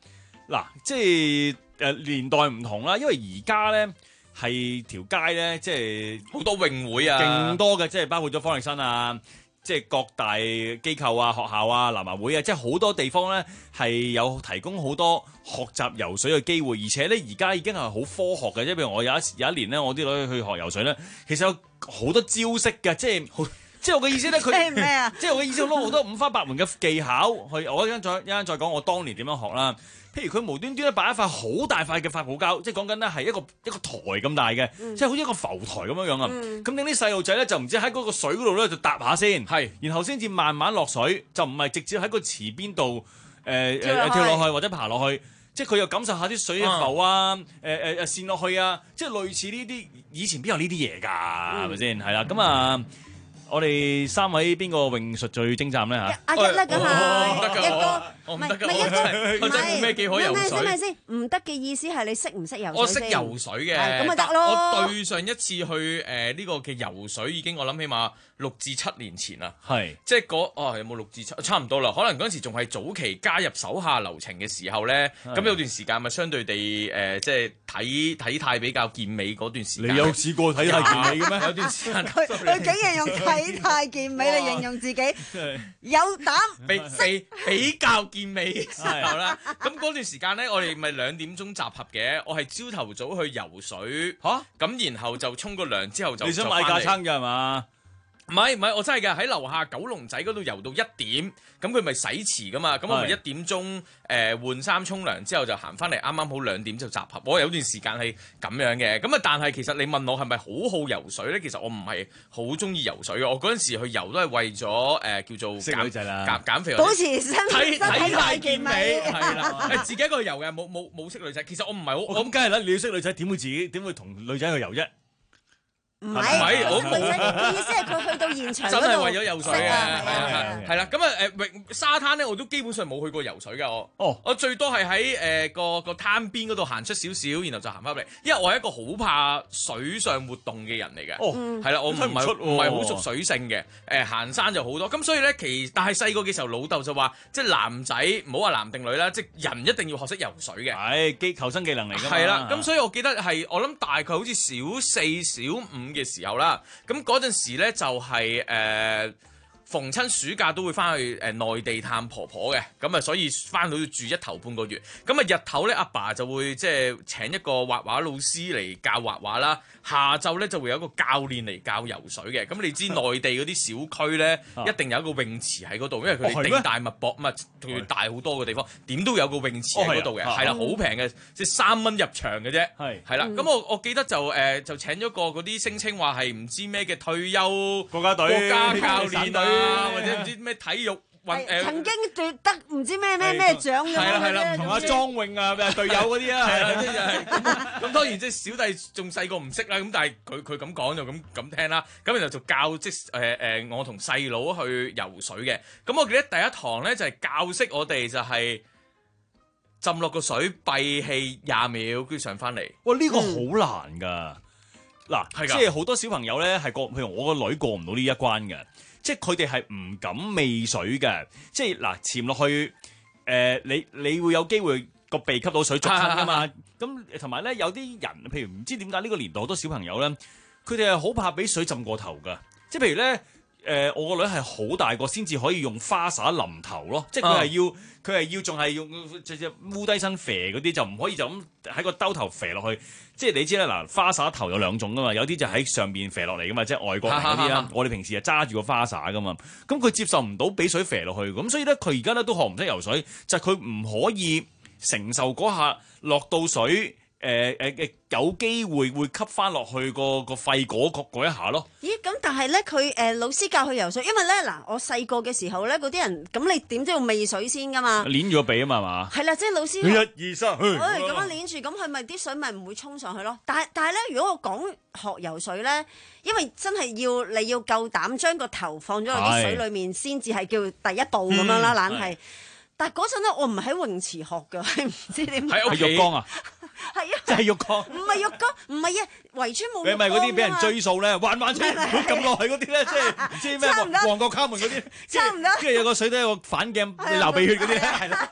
嗱，即係誒年代唔同啦，因為而家咧係條街咧，即係好多泳會啊， 勁多嘅，即係包括咗方力申啊。即係各大機構啊、學校啊、南華會啊，即係好多地方咧係有提供好多學習游水嘅機會，而且咧而家已經係好科學嘅，即係譬如我有一有一年咧，我啲女去學游水咧，其實有好多招式嘅，即係即係我嘅意思咧，佢咩啊？ 即係我嘅意思，攞好多五花八門嘅技巧去，我一陣再一陣再講我當年點樣學啦。譬如佢無端端咧擺一塊好大塊嘅發泡膠，即係講緊咧係一個一個台咁大嘅，嗯、即係好似一個浮台咁樣樣啊。咁等啲細路仔咧就唔知喺嗰個水嗰度咧就搭下先，係，然後先至慢慢落水，就唔係直接喺個池邊度誒誒跳落去或者爬落去，即係佢又感受下啲水嘅浮啊，誒誒誒跣落去啊，即係類似呢啲。以前邊有呢啲嘢㗎？係咪先？係啦，咁啊。我哋三位邊個泳術最精湛咧嚇？ 阿一啦，梗係唔得㗎，我唔得㗎，我真係冇咩幾可游水。 咩先？先唔得嘅意思係你識唔識游水？ 我識游水嘅， 咁咪得咯。 我對上一次去誒呢個嘅游水已經我諗起碼六至七年前啦。係，即係嗰哦有冇六至七？差唔多啦。可能嗰陣時仲係早期加入手下留情嘅時候咧，咁有段時間咪相對地誒，即係睇體態比較健美嗰段時間。 你有試過體態健美嘅咩？ 有段時間佢佢竟然用體態健美嚟形容自己，有膽比比比較健美嘅時候啦。咁嗰段時間咧，我哋咪兩點鐘集合嘅。我係朝頭早去游水，嚇咁然後就沖個涼之後就。你想買架撐㗎係嘛？ 唔係唔係，我真係嘅喺樓下九龍仔嗰度游到一點，咁佢咪洗池噶嘛，咁我咪一點鐘誒換衫沖涼之後就行翻嚟，啱啱好兩點就集合。我有段時間係咁樣嘅，咁啊但係其實你問我係咪好好游水咧？其實我唔係好中意游水嘅，我嗰陣時去游都係為咗誒、呃、叫做減減減肥， 保持身體體態健美係啦，誒自己一個去游嘅，冇冇冇識女仔。其實我唔係好， 咁梗係啦，你要識女仔點會自己點會同女仔去游啫？ 唔係，我女仔嘅意思係佢去到現場嗰度， 真係為咗游水嘅，係啊係啦。咁啊誒泳沙灘咧，我都基本上冇去過游水㗎我。哦，我最多係喺誒個個灘邊嗰度行出少少，然後就行翻嚟。因為我係一個好怕水上活動嘅人嚟嘅。哦，係啦，我唔係唔係好熟水性嘅。誒行山就好多。咁所以咧，其但係細個嘅時候，老豆就話，即係男仔唔好話男定女啦，即係人一定要學識游水嘅。 係技求生技能嚟㗎嘛。 係啦，咁所以我記得係我諗大概好似小四小五嘅時候啦，咁嗰陣時咧就係、是、誒、呃、逢親暑假都會翻去誒、呃、內地探婆婆嘅，咁啊所以翻到要住一頭半個月，咁啊日頭咧阿爸就會即係請一個畫畫老師嚟教畫畫啦，下晝咧就會有一個教練嚟教游水嘅。咁你知內地嗰啲小區咧一定有一個泳池喺嗰度，因為佢哋地大物博，唔係佢大好多嘅地方，點都有個泳池喺嗰度嘅，係啦，好平嘅，即係三蚊入場嘅啫，係係啦。咁我我記得就誒、呃、就請咗個嗰啲聲稱話係唔知咩嘅退休國家隊國家教練啊，或者唔知咩體育。 誒曾經奪得唔知咩咩咩獎嘅， 係啦係啦， 同阿莊泳啊咩隊友嗰啲啊， 係啦，即係咁。咁當然即係小弟仲細個唔識啦，咁但係佢佢咁講就咁咁聽啦。咁然後就教即係誒誒我同細佬去游水嘅。咁我記得第一堂咧就係教識我哋就係浸落個水閉氣廿秒，跟住上翻嚟。 哇！呢個好難㗎。嗱，即係好多小朋友咧係過，譬如我個女過唔到呢一關嘅。即係佢哋係唔敢未水嘅，即係嗱潛落去，誒、呃、你你會有機會個鼻吸到水捉親噶嘛？咁同埋咧有啲人，譬如唔知點解呢個年代好多小朋友咧，佢哋係好怕俾水浸過頭噶。即係譬如咧，誒、呃、我個女係好大個先至可以用花灑淋頭咯，即係佢係要佢係要仲係用隻隻烏低身肥嗰啲，就唔可以就咁喺個兜頭肥落去。即係你知啦，嗱花灑頭有兩種噶嘛，有啲就喺上邊射落嚟噶嘛，即係外國人嗰啲啦。我哋平時係揸住個花灑噶嘛，咁佢接受唔到俾水射落去，咁所以咧佢而家咧都學唔識游水，就係佢唔可以承受嗰下落到水，誒誒誒有機會會吸翻落去個個肺嗰嗰一下咯。 咦？咁但係咧佢誒老師教佢游水，因為咧嗱我細個嘅時候咧嗰啲人咁你點都要未水先噶嘛， 捏住個鼻啊嘛係嘛？ 係啦，即係老師一二三， 咁樣捏住，咁佢咪啲水咪唔會衝上去咯。但係但係咧，如果我講學游水咧，因為真係要你要夠膽將個頭放咗落啲水裡面，先至係叫第一步咁樣啦，懶係。但係嗰陣咧，我唔係喺泳池學㗎，係唔知點解。 喺浴缸啊！ 係啊， 即係浴缸。唔係浴缸，唔係啊，圍村冇浴缸。 你咪嗰啲俾人追數咧，彎彎車咁落去嗰啲咧，即係唔知咩旺角卡門嗰啲。 差唔多。 跟住有個水底有個反鏡，你流鼻血嗰啲咧，係啦。 阿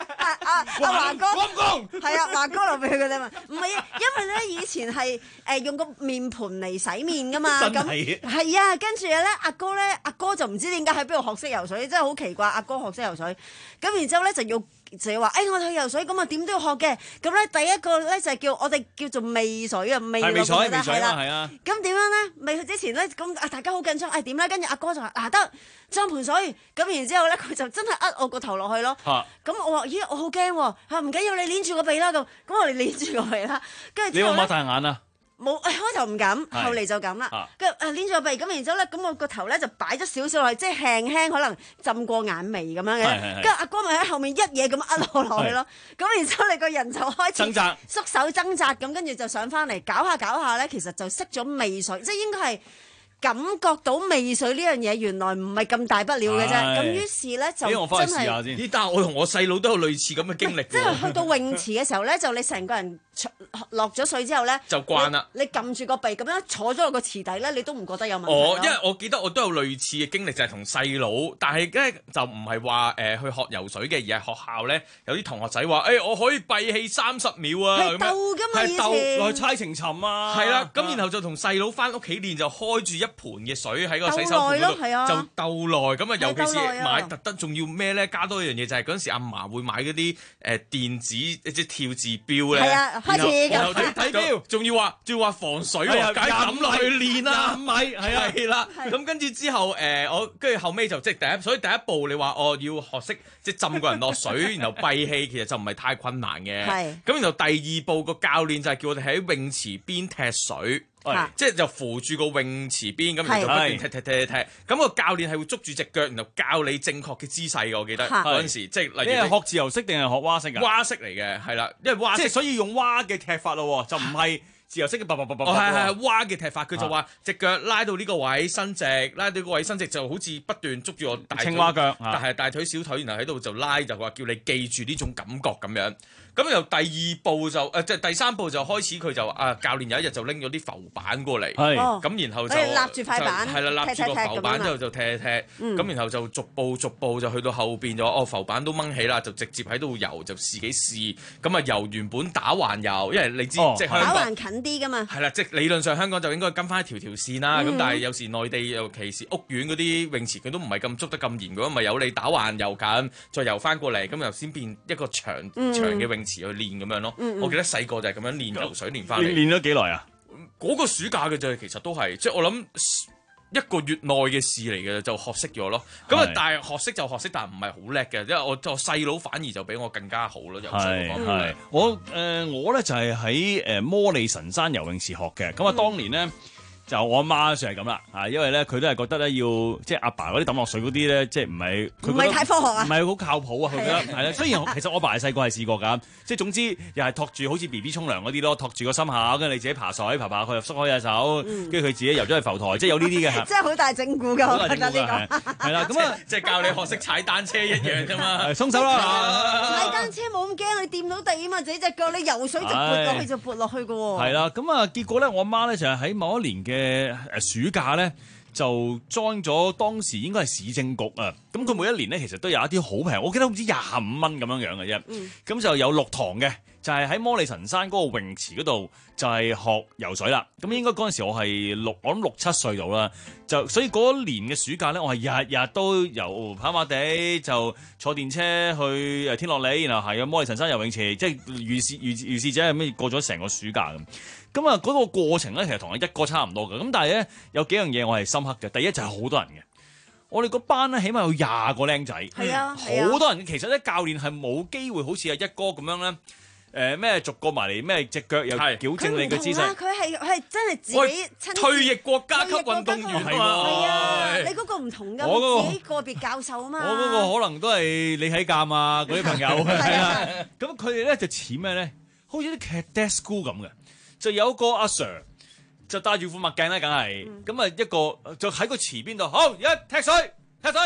阿阿華哥， 講唔講？ 係啊，華哥留俾佢嘅啫嘛。唔係啊，因為咧以前係誒用個面盤嚟洗面噶嘛。 真係係啊，跟住咧阿哥咧阿哥就唔知點解喺邊度學識游水，真係好奇怪。阿哥學識游水，咁然之後咧就要。就係話，誒、哎、我哋去游水，咁啊點都要學嘅。咁咧第一個咧就係叫我哋叫做未水啊，未落去啦，係啦，係啊。咁點樣咧？未去之前咧，咁啊大家好緊張，誒點咧？跟住阿哥就話嗱得裝盆水，咁然之後咧佢就真係呃我個頭落去咯。咁、啊、我話咦我好驚喎，嚇唔緊要，你捏住個鼻啦咁，咁我哋捏住個鼻啦，跟住你有冇擘大眼啊？ 冇，誒開頭唔敢，後嚟就敢啦。跟住誒捏住個鼻，咁然之後咧，咁我個頭咧就擺咗少少落去，即係輕輕可能浸過眼眉咁樣嘅。跟住阿哥咪喺後面一嘢咁呃我落去咯。咁然之後你個人就開始掙扎， 縮手掙扎咁，跟住就上翻嚟，搞下搞下咧，其實就識咗未水，即係應該係。感覺到未水呢樣嘢原來唔係咁大不了嘅啫，咁於是咧就真係， 咦？但係我同我細佬都有類似咁嘅經歷。 即係去到泳池嘅時候咧，就你成個人落咗水之後咧， 就慣啦。 你撳住個鼻咁樣坐咗落個池底咧，你都唔覺得有問題。 哦，因為我記得我都有類似嘅經歷，就係同細佬，但係咧就唔係話誒去學游水嘅，而係學校咧有啲同學仔話：誒、欸、我可以閉氣三十秒啊！ 係鬥㗎嘛，以前係鬥落去猜情尋啊！ 係啦，咁然後就同細佬翻屋企練，就開住一盤嘅水喺個洗手盆嗰度，就鬥耐咁啊！尤其是買特登，仲要咩咧？加多一樣嘢就係嗰陣時阿嫲會買嗰啲誒電子即係跳字錶咧， 開始然後睇錶，仲要話仲要話防水喎，梗係抌落去練啦， 五米係啦。咁跟住之後誒，我跟住後尾就即係第一，所以第一步你話我要學識即係浸個人落水，然後閉氣，其實就唔係太困難嘅。咁然後第二步個教練就係叫我哋喺泳池邊踢水。即係就扶住個泳池邊咁，然後就不斷踢踢踢踢踢。咁個教練係會捉住隻腳，然後教你正確嘅姿勢嘅。我記得嗰陣時，即係例如你係學自由式定係學蛙式㗎？ 蛙式嚟嘅，係啦，因為蛙式即係所以用蛙嘅踢法咯，就唔係自由式嘅。 哦，係係蛙嘅踢法，佢就話隻腳拉到呢個位伸直，拉到呢個位伸直，就好似不斷捉住我大青蛙腳， 但係大腿小腿，然後喺度就拉，就話叫你記住呢種感覺咁樣。咁由第二步就誒即係第三步就開始，佢就啊教練有一日就拎咗啲浮板過嚟，咁然後就立住塊板， 係啦，立住個浮板之後就踢踢，咁然後就逐步逐步就去到後邊就哦浮板都掹起啦，就直接喺度游就試幾試，咁啊游原本打橫游，因為你知即係打橫近啲噶嘛， 係啦，即係理論上香港就應該跟翻一條條線啦，咁但係有時內地尤其是屋苑嗰啲泳池佢都唔係咁捉得咁嚴嘅，咪有你打橫游緊，再游翻過嚟，咁又先變一個長長嘅泳池去練咁樣咯，嗯嗯我記得細個就係咁樣練游水練翻嚟。 練咗幾耐啊？ 嗰個暑假嘅啫，其實都係即係我諗一個月內嘅事嚟嘅，就學識咗咯。咁啊，但係學識就學識，但係唔係好叻嘅，因為我就細佬反而就比我更加好咯。游水嗰方面， 我誒、呃、我咧就係喺誒摩利神山游泳池學嘅。咁啊，當年咧。嗯就我阿媽算係咁啦，啊，因為咧佢都係覺得咧要即係阿爸嗰啲抌落水嗰啲咧，即係唔係佢唔係太科學啊，唔係好靠譜啊，佢覺得係啦。雖然其實我阿爸細個係試過㗎，即係總之又係托住好似 B B 沖涼嗰啲咯，托住個心口，跟住你自己爬水爬爬，佢又縮開隻手，跟住佢自己游咗去浮台，即係有呢啲嘅。 即係好大整蠱㗎，我覺得呢個係啦，咁啊， 即係教你學識踩單車一樣啫嘛， 鬆手啦。 踩單車冇咁驚，你掂到地啊嘛，自己隻腳你游水就撥落去就撥落去㗎喎。 係啦，咁啊結果咧，我阿媽咧就係喺某一年嘅誒暑假咧就 join 咗當時應該係市政局啊，咁佢每一年咧其實都有一啲好平，我記得好似廿五蚊咁樣樣嘅啫，咁、嗯、就有六堂嘅，就係、是、喺摩利神山嗰個泳池嗰度就係學游水啦。咁應該嗰陣時我係六我諗六七歲度啦，就所以嗰年嘅暑假咧，我係日日都游跑馬地，就坐電車去誒天樂里，然後係摩利神山游泳池，即係如是如如是者係咩過咗成個暑假咁。咁啊，嗰個過程咧，其實同我一哥差唔多嘅。咁但係咧，有幾樣嘢我係深刻嘅。第一就係好多人嘅，我哋個班咧起碼有廿個僆仔， 係啊， 好多人。其實咧，教練係冇機會好似阿一哥咁樣咧，誒、呃、咩逐個埋嚟，咩隻腳又矯正你嘅姿勢。 佢係佢係真係自己親退役國家級運動員係啊！你嗰個唔同㗎， 我嗰個自己個別教授啊嘛。 我嗰個可能都係你喺監啊嗰啲朋友係啊。咁佢哋咧就似咩咧？好似啲 cadet school 咁嘅。就有個阿 Sir 就戴住副墨鏡咧，梗係咁啊一個就喺個池邊度，好而家踢水踢水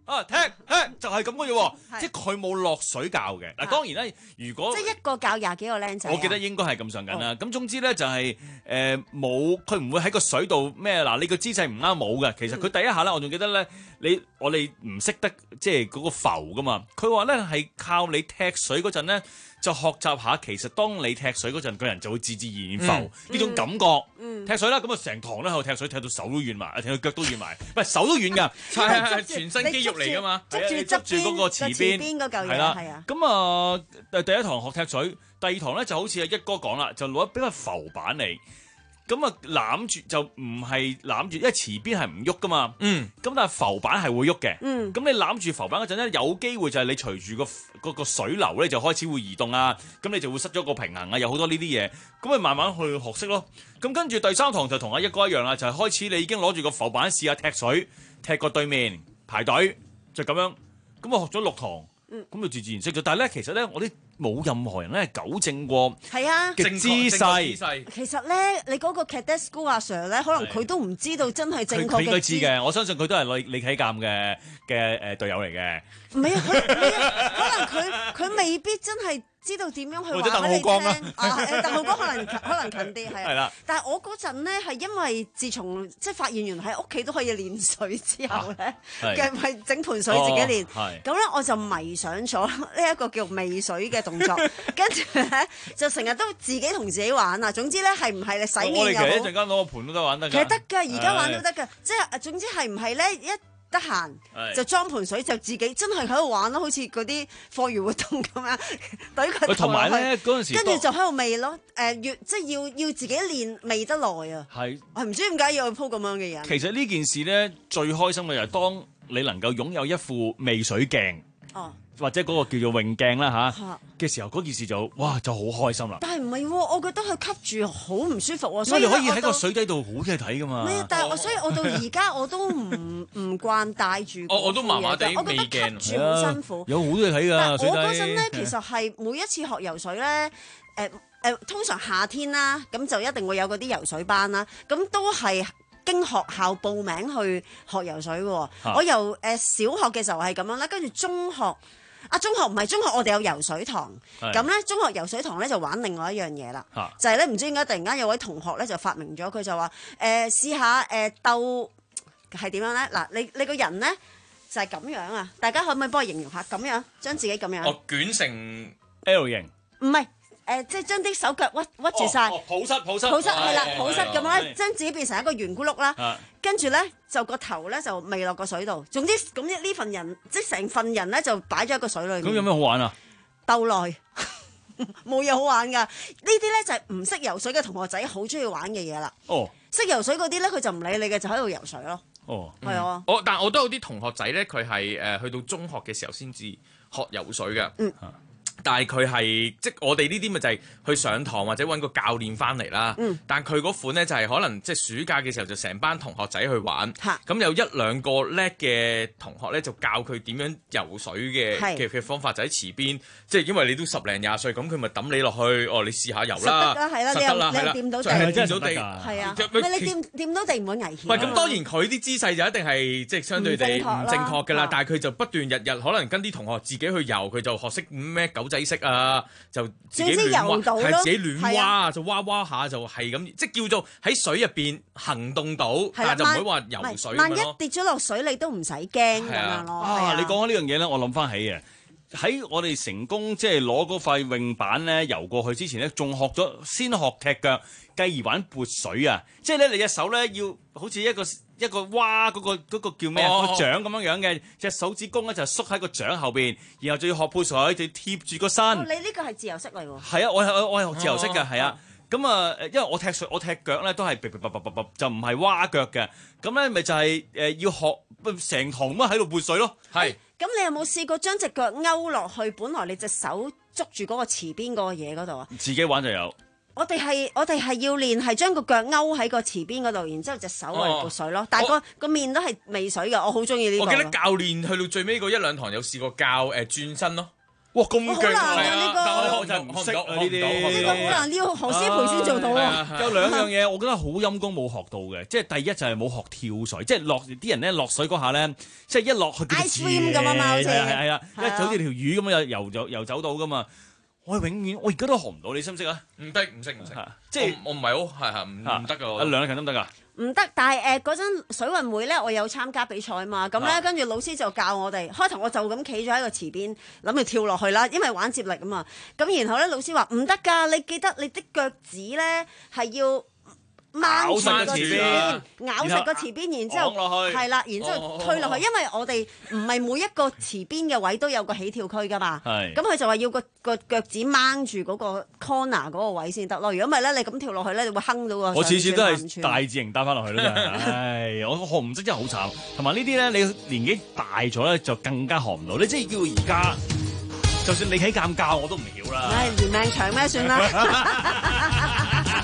啊踢踢就係咁嘅啫喎，即係佢冇落水教嘅。嗱當然咧，如果即係一個教廿幾個僆仔， 我記得應該係咁上緊啦。咁總之咧就係誒冇，佢唔會喺個水度咩嗱？你個姿勢唔啱冇嘅。其實佢第一下咧，我仲記得咧，你我哋唔識得即係嗰個浮噶嘛。佢話咧係靠你踢水嗰陣咧。就學習下，其實當你踢水嗰陣，個人就會自自然然浮呢、嗯、種感覺。嗯、踢水啦，咁啊成堂咧喺度踢水，踢到手都軟埋，踢到腳都軟埋，唔係手都軟㗎，係係全身肌肉嚟㗎嘛。捉住捉住嗰個池邊嗰嚿嘢，係啦。咁啊，第一堂學踢水，第二堂咧就好似阿一哥講啦，就攞比較浮板嚟。咁啊攬住就唔係攬住，因為池邊係唔喐噶嘛。嗯。咁但係浮板係會喐嘅。嗯。咁你攬住浮板嗰陣咧，有機會就係你隨住個嗰個水流咧，就開始會移動啊。咁你就會失咗個平衡啊，有好多呢啲嘢。咁咪慢慢去學識咯。咁跟住第三堂就同阿一哥一樣啦，就係、是、開始你已經攞住個浮板試下踢水，踢過對面排隊就咁樣。咁我學咗六堂。嗯。咁就自自然識咗。但係咧，其實咧，我啲冇任何人咧糾正過係啊嘅姿勢。 其實咧，你嗰個 cadet school 阿 Sir 咧，可能佢都唔知道真係正確嘅姿勢。佢應該知嘅， 我相信佢都係李李啟鑑嘅嘅誒隊友嚟嘅。 唔係啊，佢可能佢佢未必真係知道點樣去話俾你聽。啊，誒，鄧浩光可能可能近啲係。係啦。但係我嗰陣咧係因為自從即係發現原來喺屋企都可以練水之後咧，嘅咪整盆水自己練。係。咁咧我就迷上咗呢一個叫媚水嘅動作，跟住咧就成日都自己同自己玩啊。總之咧係唔係你洗面又好， 我哋其實一陣間攞個盤都得玩得㗎。 其實得㗎，而家玩都得㗎。即係總之係唔係咧一得閒就裝盆水就自己真係喺度玩咯，好似嗰啲課餘活動咁樣懟佢同埋咧嗰陣時， 跟住就喺度味咯。誒，越即係要要自己練味得耐啊。係，係唔知點解要去鋪咁樣嘅人。 其實呢件事咧最開心嘅就係當你能夠擁有一副味水鏡。哦。或者嗰個叫做泳鏡啦嚇嘅時候，嗰件事就哇就好開心啦。 但係唔係喎，我覺得佢吸住好唔舒服喎。 所以你可以喺個水底度好嘢睇噶嘛。 唔係，但係我所以我到而家我都唔唔慣戴住。 我我都麻麻地味鏡。 我覺得吸住好辛苦。 有好多嘢睇㗎。 但我嗰陣咧，其實係每一次學游水咧，誒、呃、誒、呃，通常夏天啦，咁就一定會有嗰啲游水班啦，咁都係經學校報名去學游水嘅。啊、我由誒、呃、小學嘅時候係咁樣啦，跟住中學。啊！中學唔係中學，我哋有游水堂。咁咧，中學游水堂咧就玩另外一樣嘢啦，啊、就係咧唔知點解突然間有位同學咧就發明咗，佢就話誒試下誒鬥係點樣咧？嗱，你你個人咧就係、是、咁樣啊！大家可唔可以幫我形容下？咁樣將自己咁樣。 哦，捲成 L 型。 唔係。誒，即係將啲手腳屈屈住晒， 抱膝抱膝， 抱膝係啦，抱膝咁咧，將自己變成一個圓咕碌啦，跟住咧就個頭咧就未落個水度。總之咁呢份人，即係成份人咧就擺咗喺個水裏面。 咁有咩好玩啊？ 鬥耐，冇嘢好玩㗎。呢啲咧就係唔識游水嘅同學仔好中意玩嘅嘢啦。哦，識游水嗰啲咧，佢就唔理你嘅，就喺度游水咯。哦，係啊。 我但係我都有啲同學仔咧，佢係誒去到中學嘅時候先至學游水嘅。嗯。但係佢係即係我哋呢啲咪就係去上堂或者揾個教練翻嚟啦。嗯、但佢嗰款呢，就係可能即係暑假嘅時候就成班同學仔去玩。咁、嗯、有一兩個叻嘅同學呢，就教佢點樣游水嘅嘅嘅方法，就喺池邊。即係因為你都十零廿歲，咁佢咪抌你落去。哦，你試下游啦。 得啦，係啦，你又你又掂到地， 掂到地。 係啊，唔係你掂掂到地唔會危險。 喂，咁當然佢啲姿勢就一定係即係相對地唔正確㗎啦。但係佢就不斷日日可能跟啲同學自己去游，佢就學識咩狗仔式啊，就自己亂蛙，係自己亂蛙，就蛙蛙下就係咁，即係叫做喺水入邊行動到，但係就唔會話游水。 萬一跌咗落水，你都唔使驚咁樣咯。 啊，你講緊呢樣嘢咧，我諗翻起嘅，喺我哋成功即係攞嗰塊泳板咧游過去之前咧，仲學咗先學踢腳，繼而玩撥水啊！即係咧，你隻手咧要好似一個一個蛙嗰個嗰個叫咩啊？個掌咁樣樣嘅，隻手指公咧就縮喺個掌後邊，然後就要學潑水，就要貼住個身。 你呢個係自由式嚟喎？ 係啊，我係我係學自由式嘅，係啊。咁啊，因為我踢水，我踢腳咧都係就唔係蛙腳嘅。咁咧咪就係誒要學成堂咁喺度潑水咯。係。 咁你有冇試過將隻腳勾落去？本來你隻手捉住嗰個池邊嗰個嘢嗰度啊？ 自己玩就有。 我哋係我哋係要練係將個腳勾喺個池邊嗰度，然之後隻手嚟撥水咯。哦、但係個個面都係未水嘅，我好中意呢個。 我記得教練去到最尾嗰一兩堂有試過教誒、呃、轉身咯。 哇咁勁啊！呢個我真係唔識啊呢啲， 呢個好難，要何詩蓓先做到啊！ 有兩樣嘢，我覺得好陰功冇學到嘅，即係第一就係冇學跳水，即係落啲人咧落水嗰下咧，即係一落去叫自咁啊嘛，好似係係啦，一好似條魚咁樣游游游走到噶嘛。我永遠我而家都學唔到，你識唔識啊？ 唔得，唔識唔識， 即係我唔係好係係唔唔得噶。 阿梁麗勤得唔得㗎？ 唔得，但係誒嗰陣水運會咧，我有參加比賽嘛，咁咧跟住老師就教我哋，開頭我就咁企咗喺個池邊，諗住跳落去啦，因為玩接力啊嘛，咁然後咧老師話唔得㗎，你記得你啲腳趾咧係要掹住個池邊，咬實個池邊，然之後係啦，然之後推落去，因為我哋唔係每一個池邊嘅位都有個起跳區㗎嘛，咁佢就話要個個腳趾掹住嗰個 corner 嗰個位先得咯，如果唔係咧，你咁跳落去咧，你會坑到個。 我次次都係大字型打翻落去咯，唉，我學唔識真係好慘，同埋呢啲咧，你年紀大咗咧就更加學唔到，你即係叫而家，就算你喺鑑教我都唔曉啦。 唉，年命長咩算啦。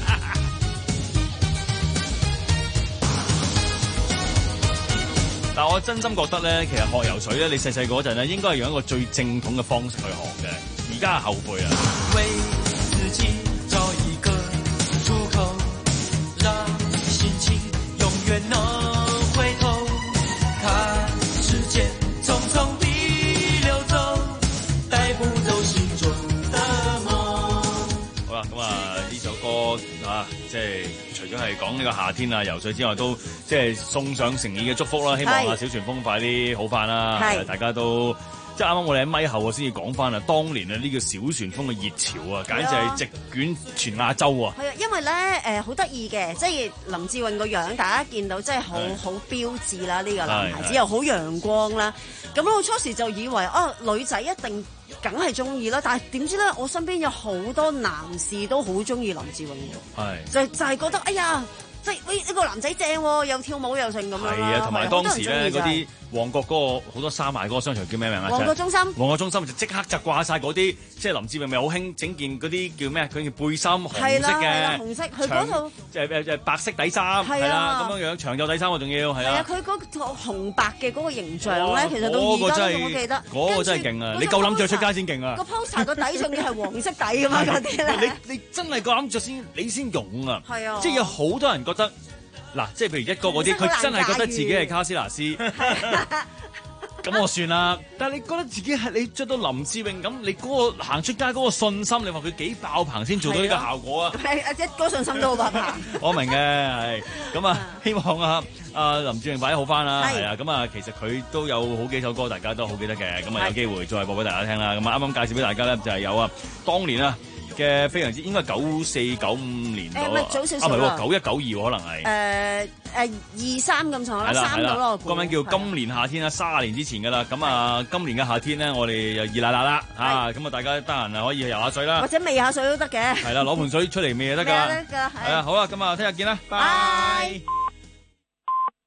但係我真心覺得咧，其實學游水咧，你細細嗰陣咧，應該係用一個最正統嘅方式去學嘅。而家係後悔啊！為自己找一個出口，讓心情永遠能回頭，看時間匆匆地流走，帶不走心中的夢。好啦，咁啊呢首歌啊，即係除咗係講呢個夏天啊游水之外，都即係送上誠意嘅祝福啦。希望啊小旋風快啲好翻啦，大家都即係啱啱我哋喺咪後先至講翻啊，當年啊呢個小旋風嘅熱潮啊，簡直係席捲全亞洲啊！ 係啊，因為咧誒好得意嘅，即係林志穎個樣，大家見到真係好好標緻啦，呢個男孩子又好陽光啦。咁我初時就以為哦女仔一定梗係中意啦，但係點知咧，我身邊有好多男士都好中意林志穎嘅，係就就係覺得哎呀，即係喂呢個男仔正喎，又跳舞又成咁樣。係啊， 同埋當時咧嗰啲旺角嗰個好多衫賣嗰個商場叫咩名啊？ 旺角中心。 旺角中心就即刻就掛晒嗰啲，即係林志穎咪好興整件嗰啲叫咩？佢件背心紅色嘅， 紅色佢嗰套誒誒誒白色底衫係啦，咁樣樣長袖底衫我仲要係啊。 佢嗰套紅白嘅嗰個形象咧，其實到而家都仲好記得。 嗰個真係勁啊！你夠膽着出街先勁啊！ 個 poster 個底仲要係黃色底咁嘛嗰啲咧。 你你真係夠膽着先，你先勇啊！ 係啊， 即係有好多人覺得。嗱，即係譬如一哥嗰啲，佢真係覺得自己係卡斯拿斯，咁我算啦。但係你覺得自己係你着到林志穎咁，你嗰個行出街嗰個信心，你話佢幾爆棚先做到呢個效果啊？ 係一哥信心都好爆棚。 我明嘅，係咁啊，希望啊啊林志穎快啲好翻啦，係啊，咁啊，其實佢都有好幾首歌，大家都好記得嘅，咁啊有機會再播俾大家聽啦。咁啊啱啱介紹俾大家咧，就係有啊，當年啊。嘅非常之應該九四九五年度， 誒早少少啦， 啊唔係喎，九一九二可能係誒誒二三咁上下啦，三到咯。 歌名叫今年夏天啦，卅年之前噶啦，咁啊今年嘅夏天咧，我哋又熱辣辣啦嚇，咁啊大家得閒啊可以去游下水啦， 或者未下水都得嘅， 係啦，攞盆水出嚟未就得㗎， 得㗎， 係啊，好啦，咁啊聽日見啦，拜。